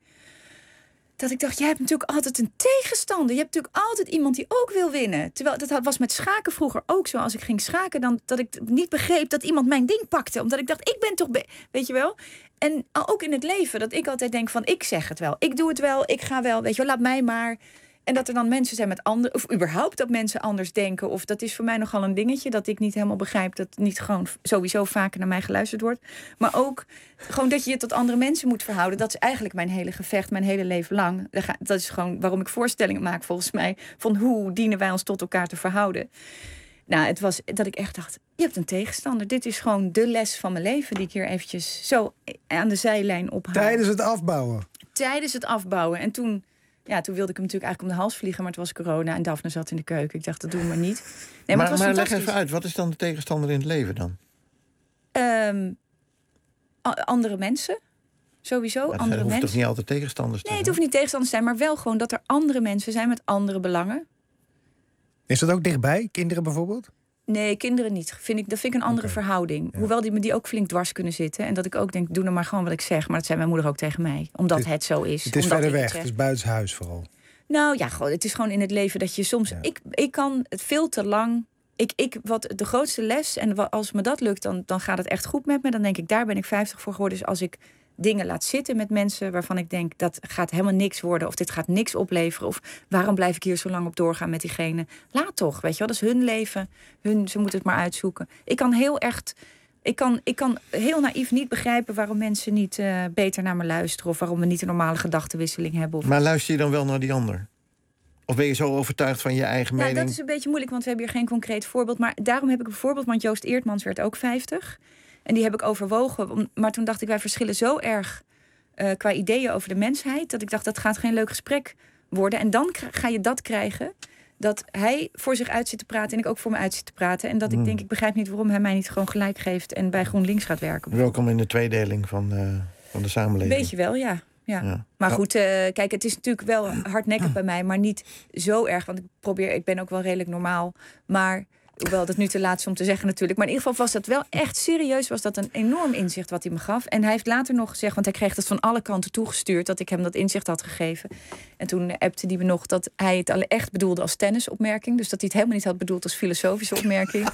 Dat ik dacht, jij hebt natuurlijk altijd een tegenstander. Je hebt natuurlijk altijd iemand die ook wil winnen. Terwijl dat was met schaken vroeger ook zo. Als ik ging schaken, dan dat ik niet begreep dat iemand mijn ding pakte. Omdat ik dacht, ik ben toch... Be- weet je wel? En ook in het leven, dat ik altijd denk van, ik zeg het wel. Ik doe het wel, ik ga wel, weet je wel, laat mij maar... En dat er dan mensen zijn met anderen, of überhaupt dat mensen anders denken. Of dat is voor mij nogal een dingetje, dat ik niet helemaal begrijp dat niet gewoon sowieso vaker naar mij geluisterd wordt. Maar ook gewoon dat je je tot andere mensen moet verhouden. Dat is eigenlijk mijn hele gevecht, mijn hele leven lang. Dat is gewoon waarom ik voorstellingen maak volgens mij. Van hoe dienen wij ons tot elkaar te verhouden. Nou, het was dat ik echt dacht, je hebt een tegenstander. Dit is gewoon de les van mijn leven die ik hier eventjes zo aan de zijlijn ophaal. Tijdens het afbouwen? Tijdens het afbouwen. En toen... Ja, toen wilde ik hem natuurlijk eigenlijk om de hals vliegen, maar het was corona en Daphne zat in de keuken. Ik dacht, dat doen we maar niet. Nee, maar maar maar leg even uit, wat is dan de tegenstander in het leven dan? Um, a- andere mensen, sowieso. Maar andere het hoeft mensen. toch niet altijd tegenstanders te Nee, het zijn? hoeft niet tegenstanders te zijn, maar wel gewoon dat er andere mensen zijn met andere belangen. Is dat ook dichtbij, kinderen bijvoorbeeld? Nee, kinderen niet. Vind ik, dat vind ik een andere okay. verhouding. Ja. Hoewel die me die ook flink dwars kunnen zitten. En dat ik ook denk, doe nou maar gewoon wat ik zeg. Maar dat zei mijn moeder ook tegen mij. Omdat het, het zo is. Het is omdat verder weg, het, het is buitenshuis vooral. Nou ja, gewoon, het is gewoon in het leven dat je soms... Ja. Ik, ik kan het veel te lang... Ik, ik, wat de grootste les, en als me dat lukt, dan, dan gaat het echt goed met me. Dan denk ik, daar ben ik vijftig voor geworden. Dus als ik dingen laat zitten met mensen waarvan ik denk, dat gaat helemaal niks worden, of dit gaat niks opleveren, of waarom blijf ik hier zo lang op doorgaan met diegene? Laat toch, weet je wel, dat is hun leven. Hun, ze moeten het maar uitzoeken. Ik kan heel echt... Ik kan, ik kan heel naïef niet begrijpen waarom mensen niet uh, beter naar me luisteren, of waarom we niet een normale gedachtenwisseling hebben. Of... Maar luister je dan wel naar die ander? Of ben je zo overtuigd van je eigen ja, mening? Dat is een beetje moeilijk, want we hebben hier geen concreet voorbeeld. Maar daarom heb ik een voorbeeld, want Joost Eertmans werd ook vijftig. En die heb ik overwogen. Maar toen dacht ik, wij verschillen zo erg uh, qua ideeën over de mensheid, dat ik dacht, dat gaat geen leuk gesprek worden. En dan ga je dat krijgen. dat hij voor zich uit zit te praten en ik ook voor me uit zit te praten. En dat ik Hmm. denk, ik begrijp niet waarom hij mij niet gewoon gelijk geeft en bij GroenLinks gaat werken. Welkom in de tweedeling van, uh, van de samenleving. Weet je wel, ja. Ja. Ja. Maar Ja. goed, uh, kijk, het is natuurlijk wel hardnekkig bij mij, maar niet zo erg. Want ik probeer, ik ben ook wel redelijk normaal. Maar, hoewel dat nu te laat is om te zeggen natuurlijk. Maar in ieder geval was dat wel echt serieus, was dat een enorm inzicht wat hij me gaf. En hij heeft later nog gezegd, want hij kreeg dat van alle kanten toegestuurd, dat ik hem dat inzicht had gegeven. En toen appte hij me nog dat hij het alle echt bedoelde als tennisopmerking. Dus dat hij het helemaal niet had bedoeld als filosofische opmerking.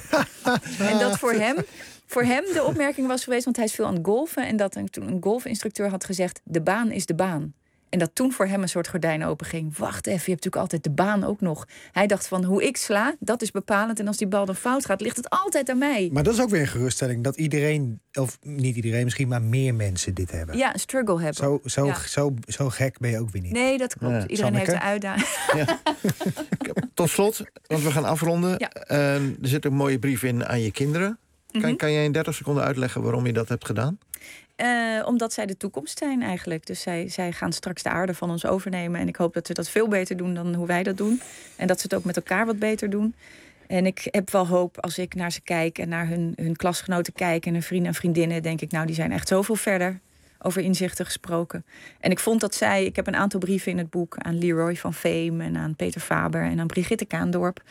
En dat voor hem... Voor hem de opmerking was geweest, want hij is veel aan het golfen. En dat toen een golfinstructeur had gezegd, de baan is de baan. En dat toen voor hem een soort gordijn openging. Wacht even, je hebt natuurlijk altijd de baan ook nog. Hij dacht van, hoe ik sla, dat is bepalend. En als die bal dan fout gaat, ligt het altijd aan mij. Maar dat is ook weer een geruststelling. Dat iedereen, of niet iedereen misschien, maar meer mensen dit hebben. Ja, een struggle hebben. Zo, zo, ja. zo, zo gek ben je ook weer niet. Nee, dat klopt. Ja. Iedereen Sanneke? heeft een uitdaging. Ja. Tot slot, want we gaan afronden. Ja. Uh, er zit een mooie brief in aan je kinderen. Kan, Mm-hmm. kan jij in dertig seconden uitleggen waarom je dat hebt gedaan? Uh, omdat zij de toekomst zijn eigenlijk. Dus zij, zij gaan straks de aarde van ons overnemen. En ik hoop dat ze dat veel beter doen dan hoe wij dat doen. En dat ze het ook met elkaar wat beter doen. En ik heb wel hoop als ik naar ze kijk en naar hun, hun klasgenoten kijk en hun vrienden en vriendinnen, denk ik, nou, die zijn echt zoveel verder. Over inzichten gesproken. En ik vond dat zij... Ik heb een aantal brieven in het boek aan Leroy van Veem en aan Peter Faber en aan Brigitte Kaandorp.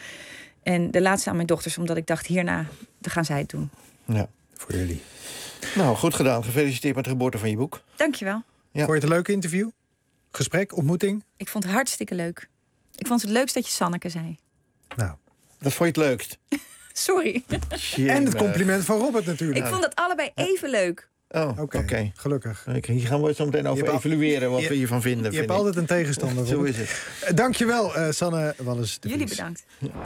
En de laatste aan mijn dochters, omdat ik dacht, hierna gaan zij het doen. Ja, voor jullie. Nou, goed gedaan. Gefeliciteerd met de geboorte van je boek. Dankjewel. Ja. Vond je het een leuk interview? Gesprek, ontmoeting? Ik vond het hartstikke leuk. Ik vond het leukst dat je Sanneke zei. Nou. Dat vond je het leukst? Sorry. En het compliment van Robert natuurlijk. Ik vond het allebei even leuk. Oh, oké. Okay, okay. Gelukkig. Hier gaan we het zo meteen over evalueren wat je, we hiervan vinden. Je vind hebt ik. altijd een tegenstander. Zo is het. Uh, dankjewel, uh, Sanne Wallis de Jullie Vries. bedankt.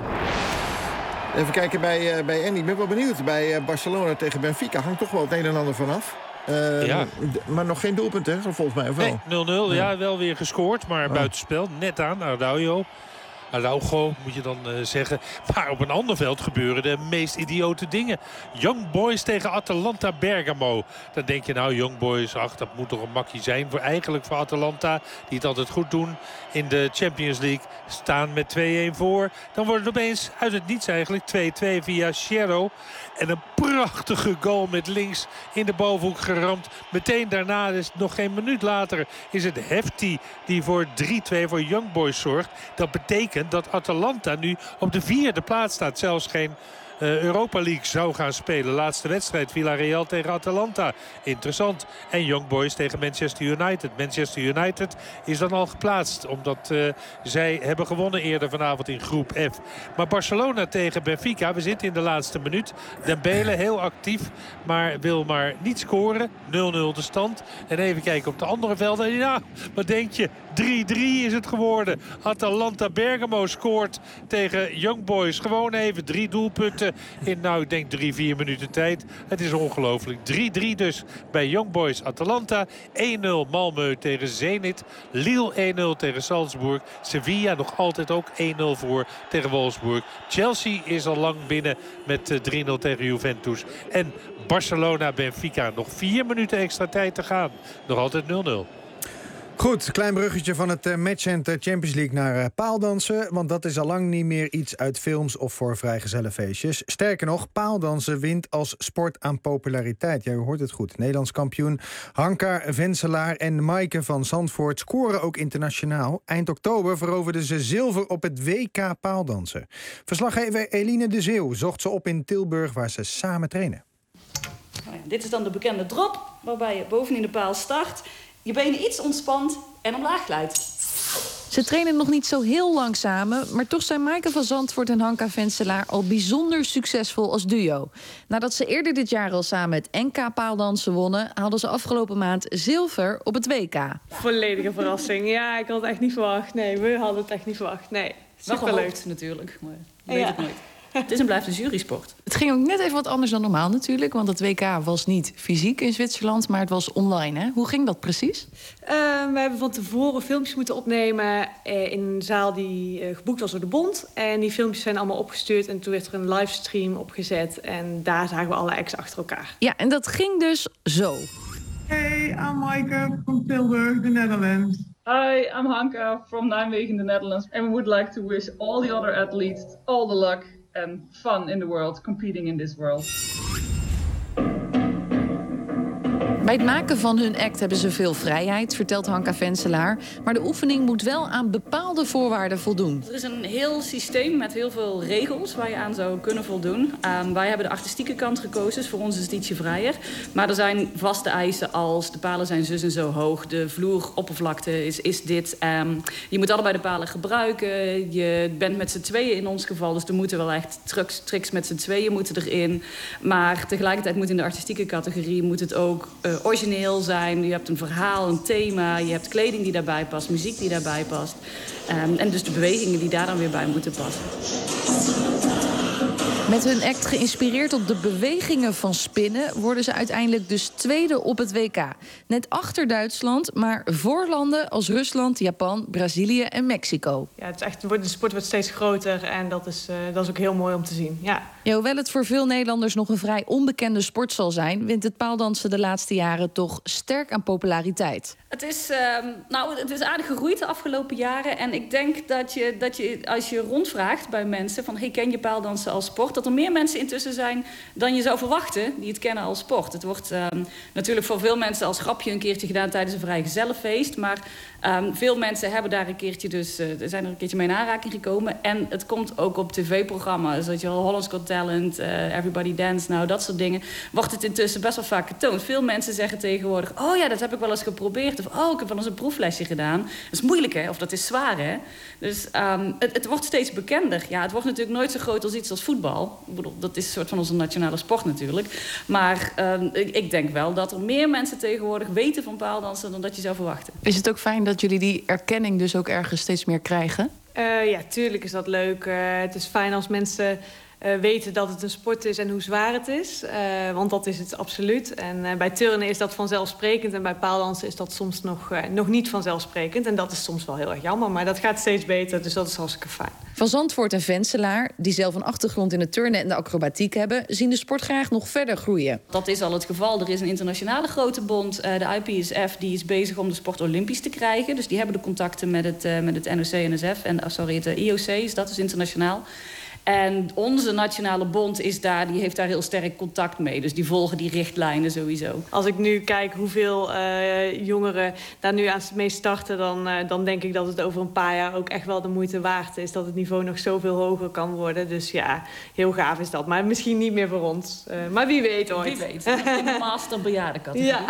Even kijken bij, uh, bij Andy. Ik ben wel benieuwd. Bij uh, Barcelona tegen Benfica hangt toch wel het een en ander vanaf. Uh, Ja. d- maar nog geen doelpunt, hè? Volgens mij, of wel? Nee, nul nul. Ja, wel weer gescoord, maar Oh. buitenspel. Net aan, Araujo. Araujo, moet je dan uh, zeggen. Maar op een ander veld gebeuren de meest idiote dingen. Young Boys tegen Atalanta Bergamo. Dan denk je nou, Young Boys, ach, dat moet toch een makkie zijn. Voor, eigenlijk voor Atalanta, die het altijd goed doen in de Champions League. Staan met twee-een voor. Dan wordt het opeens uit het niets eigenlijk twee-twee via Sierro. En een prachtige goal met links in de bovenhoek geramd. Meteen daarna, dus nog geen minuut later, is het Hefti die voor drie-twee voor Young Boys zorgt. Dat betekent dat Atalanta nu op de vierde plaats staat. Zelfs geen uh, Europa League zou gaan spelen. Laatste wedstrijd Villarreal tegen Atalanta. Interessant. En Young Boys tegen Manchester United. Manchester United is dan al geplaatst. Omdat uh, zij hebben gewonnen eerder vanavond in groep F. Maar Barcelona tegen Benfica. We zitten in de laatste minuut. Dembele heel actief. Maar wil maar niet scoren. nul nul de stand. En even kijken op de andere velden. Ja, wat denk je? drie-drie is het geworden. Atalanta Bergamo scoort tegen Young Boys. Gewoon even drie doelpunten in, nou, ik denk drie, vier minuten tijd. Het is ongelooflijk. drie-drie dus bij Young Boys Atalanta. één nul Malmö tegen Zenit. Lille één nul tegen Salzburg. Sevilla nog altijd ook één nul voor tegen Wolfsburg. Chelsea is al lang binnen met drie nul tegen Juventus. En Barcelona Benfica. Nog vier minuten extra tijd te gaan. Nog altijd nul nul. Goed, klein bruggetje van het uh, matchend uh, Champions League naar uh, paaldansen. Want dat is al lang niet meer iets uit films of voor vrijgezellenfeestjes. Sterker nog, paaldansen wint als sport aan populariteit. Jij hoort het goed. Nederlands kampioen Hanka Venselaar en Maaike van Zandvoort scoren ook internationaal. Eind oktober veroverden ze zilver op het W K paaldansen. Verslaggever Eline de Zeeuw zocht ze op in Tilburg, waar ze samen trainen. Nou ja, dit is dan de bekende drop, waarbij je bovenin de paal start, je benen iets ontspant en omlaag glijdt. Ze trainen nog niet zo heel lang samen, maar toch zijn Maaike van Zandvoort en Hanka Venselaar al bijzonder succesvol als duo. Nadat ze eerder dit jaar al samen het N K paaldansen wonnen, haalden ze afgelopen maand zilver op het W K. Volledige verrassing. Ja, ik had het echt niet verwacht. Nee, we hadden het echt niet verwacht. Nee, Wel superleuk. gehoopt natuurlijk, maar je Ja. weet het nooit. Het is en blijft een jurysport. Het ging ook net even wat anders dan normaal natuurlijk, want het W K was niet fysiek in Zwitserland, maar het was online. Hè? Hoe ging dat precies? Uh, we hebben van tevoren filmpjes moeten opnemen uh, in een zaal die uh, geboekt was door de bond. En die filmpjes zijn allemaal opgestuurd en toen werd er een livestream opgezet. En daar zagen we alle acts achter elkaar. Ja, en dat ging dus zo. Hey, I'm Maaike from Tilburg, the Netherlands. Hi, I'm Hanka from Nijmegen, the Netherlands, and we would like to wish all the other athletes all the luck and fun in the world competing in this world. Bij het maken van hun act hebben ze veel vrijheid, vertelt Hanka Venselaar. Maar de oefening moet wel aan bepaalde voorwaarden voldoen. Er is een heel systeem met heel veel regels waar je aan zou kunnen voldoen. Um, wij hebben de artistieke kant gekozen, dus voor ons is het ietsje vrijer. Maar er zijn vaste eisen als de palen zijn zus en zo hoog. De vloeroppervlakte is, is dit. Um, je moet allebei de palen gebruiken. Je bent met z'n tweeën in ons geval, dus er moeten wel echt tricks, tricks met z'n tweeën moeten erin. Maar tegelijkertijd moet in de artistieke categorie moet het ook Uh, origineel zijn. Je hebt een verhaal, een thema. Je hebt kleding die daarbij past, muziek die daarbij past. Um, en dus de bewegingen die daar dan weer bij moeten passen. Met hun act geïnspireerd op de bewegingen van spinnen worden ze uiteindelijk dus tweede op het W K. Net achter Duitsland, maar voor landen als Rusland, Japan, Brazilië en Mexico. Ja, het is echt, de sport wordt steeds groter en dat is, uh, dat is ook heel mooi om te zien. Ja. Ja, hoewel het voor veel Nederlanders nog een vrij onbekende sport zal zijn, wint het paaldansen de laatste jaren toch sterk aan populariteit. Het is, uh, nou, het is aardig gegroeid de afgelopen jaren. En ik denk dat je, dat je als je rondvraagt bij mensen van hey, ken je paaldansen als sport, dat er meer mensen intussen zijn dan je zou verwachten die het kennen als sport. Het wordt uh, natuurlijk voor veel mensen als grapje een keertje gedaan tijdens een vrijgezellenfeest. Maar um, veel mensen hebben daar een keertje dus, uh, zijn er een keertje mee in aanraking gekomen. En het komt ook op tv-programma's. Dat je al Holland's Got Talent, uh, Everybody Dance, nou dat soort dingen. Wordt het intussen best wel vaak getoond. Veel mensen zeggen tegenwoordig, oh ja, dat heb ik wel eens geprobeerd. Of oh, ik heb wel eens een proeflesje gedaan. Dat is moeilijk, hè? Of dat is zwaar, hè? Dus um, het, het wordt steeds bekender. Ja, het wordt natuurlijk nooit zo groot als iets als voetbal. Ik bedoel, dat is een soort van onze nationale sport natuurlijk. Maar um, ik, ik denk wel dat er meer mensen tegenwoordig weten van paaldansen dan dat je zou verwachten. Is het ook fijn dat jullie die erkenning dus ook ergens steeds meer krijgen? Uh, ja, tuurlijk is dat leuk. Uh, het is fijn als mensen Uh, weten dat het een sport is en hoe zwaar het is. Uh, want dat is het absoluut. En uh, bij turnen is dat vanzelfsprekend. En bij paaldansen is dat soms nog, uh, nog niet vanzelfsprekend. En dat is soms wel heel erg jammer. Maar dat gaat steeds beter, dus dat is hartstikke fijn. Van Zandvoort en Venselaar, die zelf een achtergrond in het turnen en de acrobatiek hebben, zien de sport graag nog verder groeien. Dat is al het geval. Er is een internationale grote bond, uh, de I P S F, die is bezig om de sport olympisch te krijgen. Dus die hebben de contacten met het, uh, met het N O C N S F en uh, sorry, het uh, I O C, is dat is internationaal. En onze nationale bond is daar, die heeft daar heel sterk contact mee. Dus die volgen die richtlijnen sowieso. Als ik nu kijk hoeveel uh, jongeren daar nu aan mee starten, Dan, uh, dan denk ik dat het over een paar jaar ook echt wel de moeite waard is. Dat het niveau nog zoveel hoger kan worden. Dus ja, heel gaaf is dat. Maar misschien niet meer voor ons. Uh, maar wie weet ooit. Wie weet. In de master bejaardencategorie. Ja.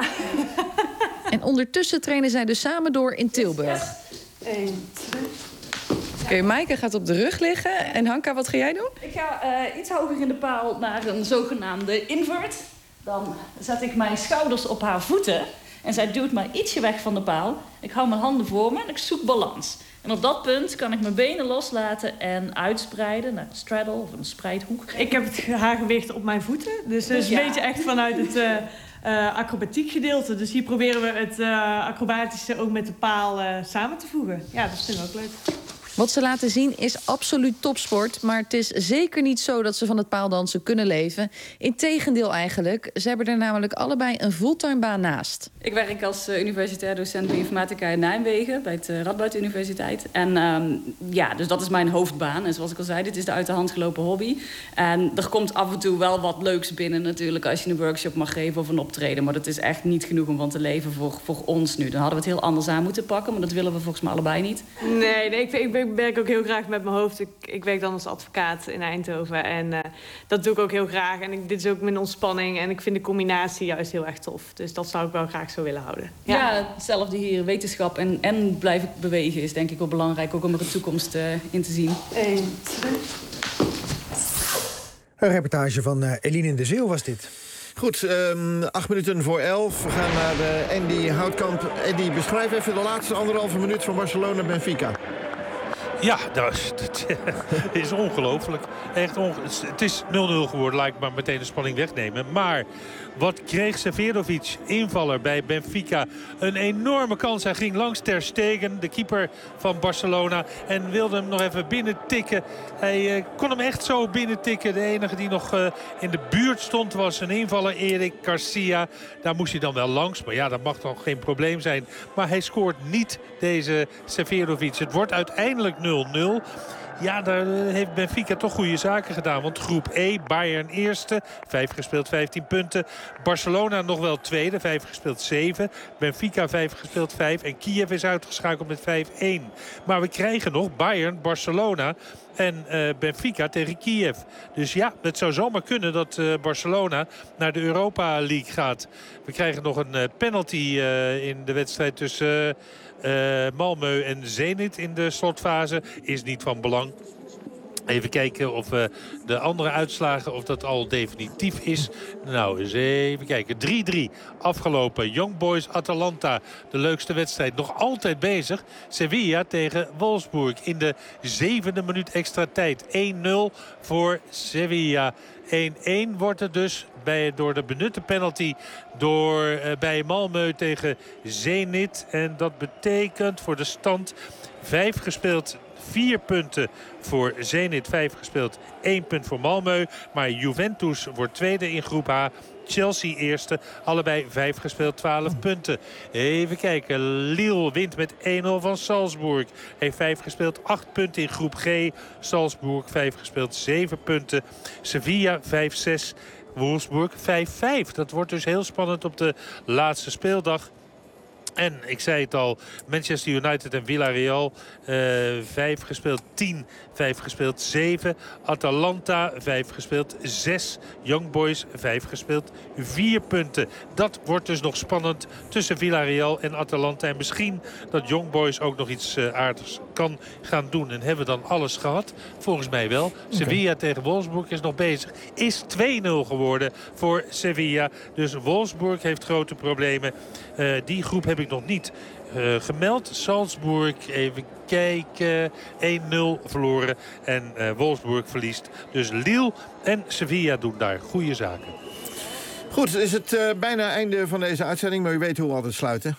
En ondertussen trainen zij dus samen door in Tilburg. Eén, twee... Oké, okay, Maaike gaat op de rug liggen. En Hanka, wat ga jij doen? Ik ga uh, iets hoger in de paal naar een zogenaamde invert. Dan zet ik mijn schouders op haar voeten. En zij duwt mij ietsje weg van de paal. Ik hou mijn handen voor me en ik zoek balans. En op dat punt kan ik mijn benen loslaten en uitspreiden naar een straddle of een spreidhoek. Ik heb het, haar gewicht op mijn voeten. Dus dat is een ja. beetje echt vanuit het uh, uh, acrobatiek gedeelte. Dus hier proberen we het uh, acrobatische ook met de paal uh, samen te voegen. Ja, dat vind ik ook leuk. Wat ze laten zien is absoluut topsport. Maar het is zeker niet zo dat ze van het paaldansen kunnen leven. Integendeel eigenlijk. Ze hebben er namelijk allebei een fulltime baan naast. Ik werk als uh, universitair docent bioinformatica in Nijmegen. Bij de uh, Radboud Universiteit. En um, ja, dus dat is mijn hoofdbaan. En zoals ik al zei, dit is de uit de hand gelopen hobby. En er komt af en toe wel wat leuks binnen natuurlijk. Als je een workshop mag geven of een optreden. Maar dat is echt niet genoeg om van te leven voor, voor ons nu. Dan hadden we het heel anders aan moeten pakken. Maar dat willen we volgens mij allebei niet. Nee, nee ik, ik ben Ik werk ook heel graag met mijn hoofd. Ik, ik werk dan als advocaat in Eindhoven. En uh, dat doe ik ook heel graag. En ik, dit is ook mijn ontspanning. En ik vind de combinatie juist heel erg tof. Dus dat zou ik wel graag zo willen houden. Ja, ja hetzelfde hier. Wetenschap en, en blijven bewegen is denk ik wel belangrijk. Ook om er een toekomst uh, in te zien. Eén, twee. Een reportage van uh, Eline de Zeeuw was dit. Goed, um, acht minuten voor elf. We gaan naar uh, Andy Houtkamp. Andy, beschrijf even de laatste anderhalve minuut van Barcelona-Benfica. Ja, dat is, dat is ongelooflijk. Echt onge het is nul nul geworden, laat ik maar meteen de spanning wegnemen. Maar wat kreeg Seferovic, invaller bij Benfica, een enorme kans. Hij ging langs Ter Stegen, de keeper van Barcelona, en wilde hem nog even binnen tikken. Hij uh, kon hem echt zo binnen tikken. De enige die nog uh, in de buurt stond was een invaller, Eric Garcia. Daar moest hij dan wel langs, maar ja, dat mag dan geen probleem zijn. Maar hij scoort niet, deze Seferovic. Het wordt uiteindelijk nul nul. Ja, daar heeft Benfica toch goede zaken gedaan. Want groep E, Bayern eerste, vijf gespeeld, vijftien punten. Barcelona nog wel tweede, vijf gespeeld, zeven. Benfica vijf gespeeld, vijf. En Kiev is uitgeschakeld met vijf één. Maar we krijgen nog Bayern, Barcelona en uh, Benfica tegen Kiev. Dus ja, het zou zomaar kunnen dat uh, Barcelona naar de Europa League gaat. We krijgen nog een uh, penalty uh, in de wedstrijd tussen... Uh, Uh, Malmö en Zenit in de slotfase is niet van belang. Even kijken of uh, de andere uitslagen, of dat al definitief is. Nou, eens even kijken. drie drie afgelopen. Young Boys Atalanta, de leukste wedstrijd. Nog altijd bezig. Sevilla tegen Wolfsburg in de zevende minuut extra tijd. één nul voor Sevilla. één één wordt het dus bij, door de benutte penalty door, uh, bij Malmö tegen Zenit. En dat betekent voor de stand vijf gespeeld, vier punten voor Zenit, vijf gespeeld, één punt voor Malmö. Maar Juventus wordt tweede in groep H. Chelsea eerste, allebei vijf gespeeld, twaalf punten. Even kijken, Lille wint met één nul van Salzburg. Heeft vijf gespeeld, acht punten in groep G. Salzburg vijf gespeeld, zeven punten. Sevilla vijf zes, Wolfsburg vijf vijf. Dat wordt dus heel spannend op de laatste speeldag. En ik zei het al, Manchester United en Villarreal, uh, vijf gespeeld, tien, vijf gespeeld, zeven. Atalanta, vijf gespeeld, zes. Young Boys, vijf gespeeld, vier punten. Dat wordt dus nog spannend tussen Villarreal en Atalanta. En misschien dat Young Boys ook nog iets uh, aardigs kan gaan doen. En hebben we dan alles gehad? Volgens mij wel. Okay. Sevilla tegen Wolfsburg is nog bezig. Is twee nul geworden voor Sevilla. Dus Wolfsburg heeft grote problemen. Uh, die groep heb ik nog niet uh, gemeld. Salzburg, even kijken, één nul verloren. En uh, Wolfsburg verliest. Dus Lille en Sevilla doen daar goede zaken. Goed, is het uh, bijna einde van deze uitzending. Maar u weet hoe we altijd sluiten.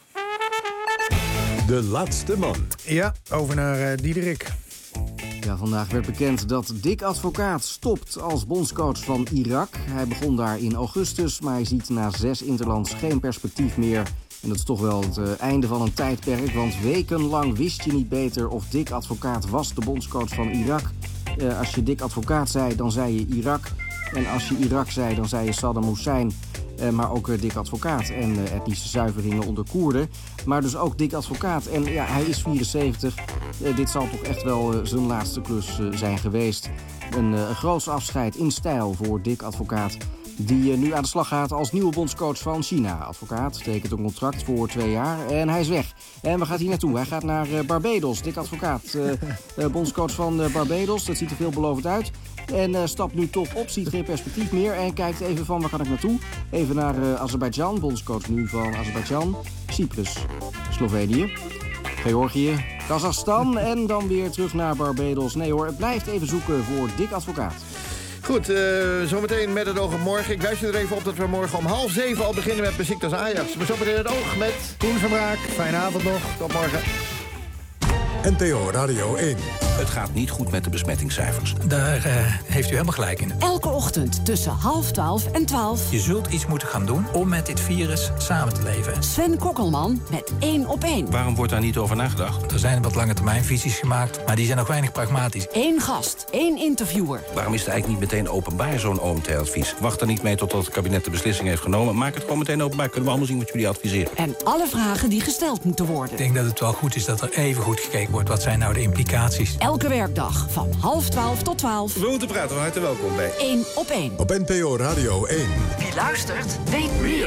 De laatste man. Ja, over naar uh, Diederik. Ja, vandaag werd bekend dat Dick Advocaat stopt als bondscoach van Irak. Hij begon daar in augustus, maar hij ziet na zes interlands geen perspectief meer. En dat is toch wel het uh, einde van een tijdperk, want wekenlang wist je niet beter of Dick Advocaat was de bondscoach van Irak. Uh, als je Dick Advocaat zei, dan zei je Irak. En als je Irak zei, dan zei je Saddam Hussein. Uh, maar ook uh, Dick Advocaat en uh, etnische zuiveringen onder Koerden. Maar dus ook Dick Advocaat. En ja, hij is vierenzeventig. Uh, dit zal toch echt wel uh, zijn laatste klus uh, zijn geweest. Een, uh, een groot afscheid in stijl voor Dick Advocaat. Die uh, nu aan de slag gaat als nieuwe bondscoach van China. Advocaat tekent een contract voor twee jaar en hij is weg. En waar gaat hij naartoe? Hij gaat naar uh, Barbados. Dick Advocaat, uh, uh, bondscoach van uh, Barbados. Dat ziet er veelbelovend uit. En uh, stapt nu toch op, ziet geen perspectief meer. En kijkt even van waar kan ik naartoe. Even naar uh, Azerbeidzjan, bondscoach nu van Azerbeidzjan. Cyprus, Slovenië, Georgië, Kazachstan. En dan weer terug naar Barbados. Nee hoor, het blijft even zoeken voor Dick Advocaat. Goed, uh, zometeen met het oog op morgen. Ik wijs je er even op dat we morgen om half zeven al beginnen met Besiktas Ajax. Maar zometeen het oog met Koen Verbraak. Fijne avond nog. Tot morgen. N P O Radio één. Het gaat niet goed met de besmettingscijfers. Daar uh, heeft u helemaal gelijk in. Elke ochtend tussen half twaalf en twaalf. Je zult iets moeten gaan doen om met dit virus samen te leven. Sven Kokkelman met één op één. Waarom wordt daar niet over nagedacht? Er zijn wat lange termijn visies gemaakt, maar die zijn nog weinig pragmatisch. Eén gast, één interviewer. Waarom is het eigenlijk niet meteen openbaar, zo'n O M T-advies? Wacht er niet mee totdat het kabinet de beslissing heeft genomen. Maak het gewoon meteen openbaar. Kunnen we allemaal zien wat jullie adviseren. En alle vragen die gesteld moeten worden. Ik denk dat het wel goed is dat er even goed gekeken wordt. Wat zijn nou de implicaties? Elke werkdag van half twaalf tot twaalf. We moeten praten, van harte welkom bij één op één. Op N P O Radio één. Wie luistert, weet meer.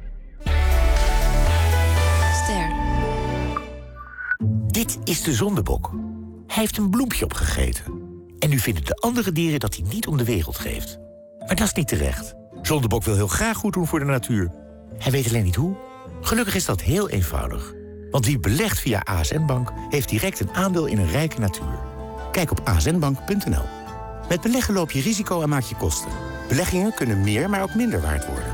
Ster. Dit is de zondebok. Hij heeft een bloempje opgegeten. En nu vinden de andere dieren dat hij niet om de wereld geeft. Maar dat is niet terecht. Zondebok wil heel graag goed doen voor de natuur. Hij weet alleen niet hoe. Gelukkig is dat heel eenvoudig. Want wie belegt via A S N Bank heeft direct een aandeel in een rijke natuur. Kijk op a s n bank punt n l. Met beleggen loop je risico en maak je kosten. Beleggingen kunnen meer, maar ook minder waard worden.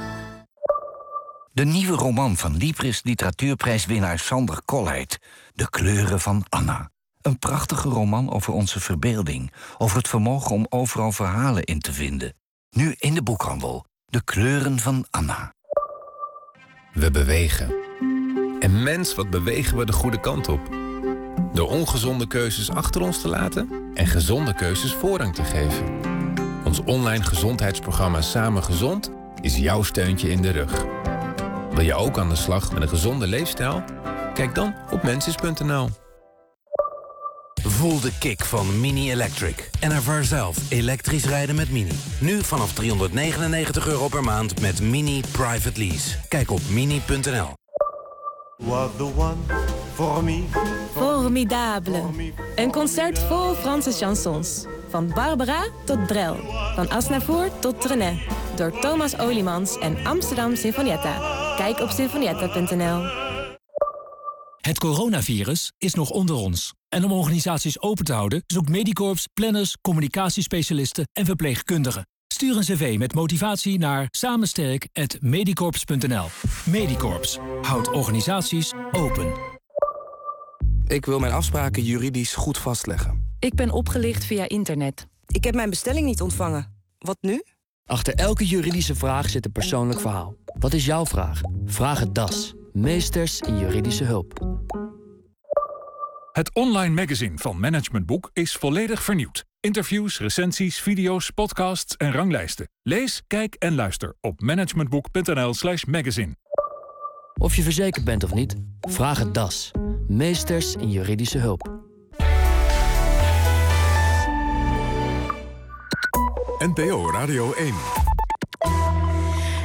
De nieuwe roman van Libris literatuurprijswinnaar Sander Kolleit. De kleuren van Anna. Een prachtige roman over onze verbeelding. Over het vermogen om overal verhalen in te vinden. Nu in de boekhandel. De kleuren van Anna. We bewegen. En mens, wat bewegen we de goede kant op? Door ongezonde keuzes achter ons te laten en gezonde keuzes voorrang te geven. Ons online gezondheidsprogramma Samen Gezond is jouw steuntje in de rug. Wil je ook aan de slag met een gezonde leefstijl? Kijk dan op mensis punt n l. Voel de kick van Mini Electric. En ervaar zelf elektrisch rijden met Mini. Nu vanaf driehonderdnegenennegentig euro per maand met Mini Private Lease. Kijk op mini punt n l. Formidable. Een concert vol Franse chansons. Van Barbara tot Brel. Van Asnavour tot Trenet. Door Thomas Oliemans en Amsterdam Sinfonietta. Kijk op sinfonietta punt n l. Het coronavirus is nog onder ons. En om organisaties open te houden zoekt Medicorps planners, communicatiespecialisten en verpleegkundigen. Stuur een cv met motivatie naar samensterk punt medicorps punt n l. Medicorps houdt organisaties open. Ik wil mijn afspraken juridisch goed vastleggen. Ik ben opgelicht via internet. Ik heb mijn bestelling niet ontvangen. Wat nu? Achter elke juridische vraag zit een persoonlijk verhaal. Wat is jouw vraag? Vraag het D A S. Meesters in juridische hulp. Het online magazine van Management Boek is volledig vernieuwd. Interviews, recensies, video's, podcasts en ranglijsten. Lees, kijk en luister op managementboek punt n l slash magazine. Of je verzekerd bent of niet, vraag het D A S. Meesters in juridische hulp. N P O Radio één.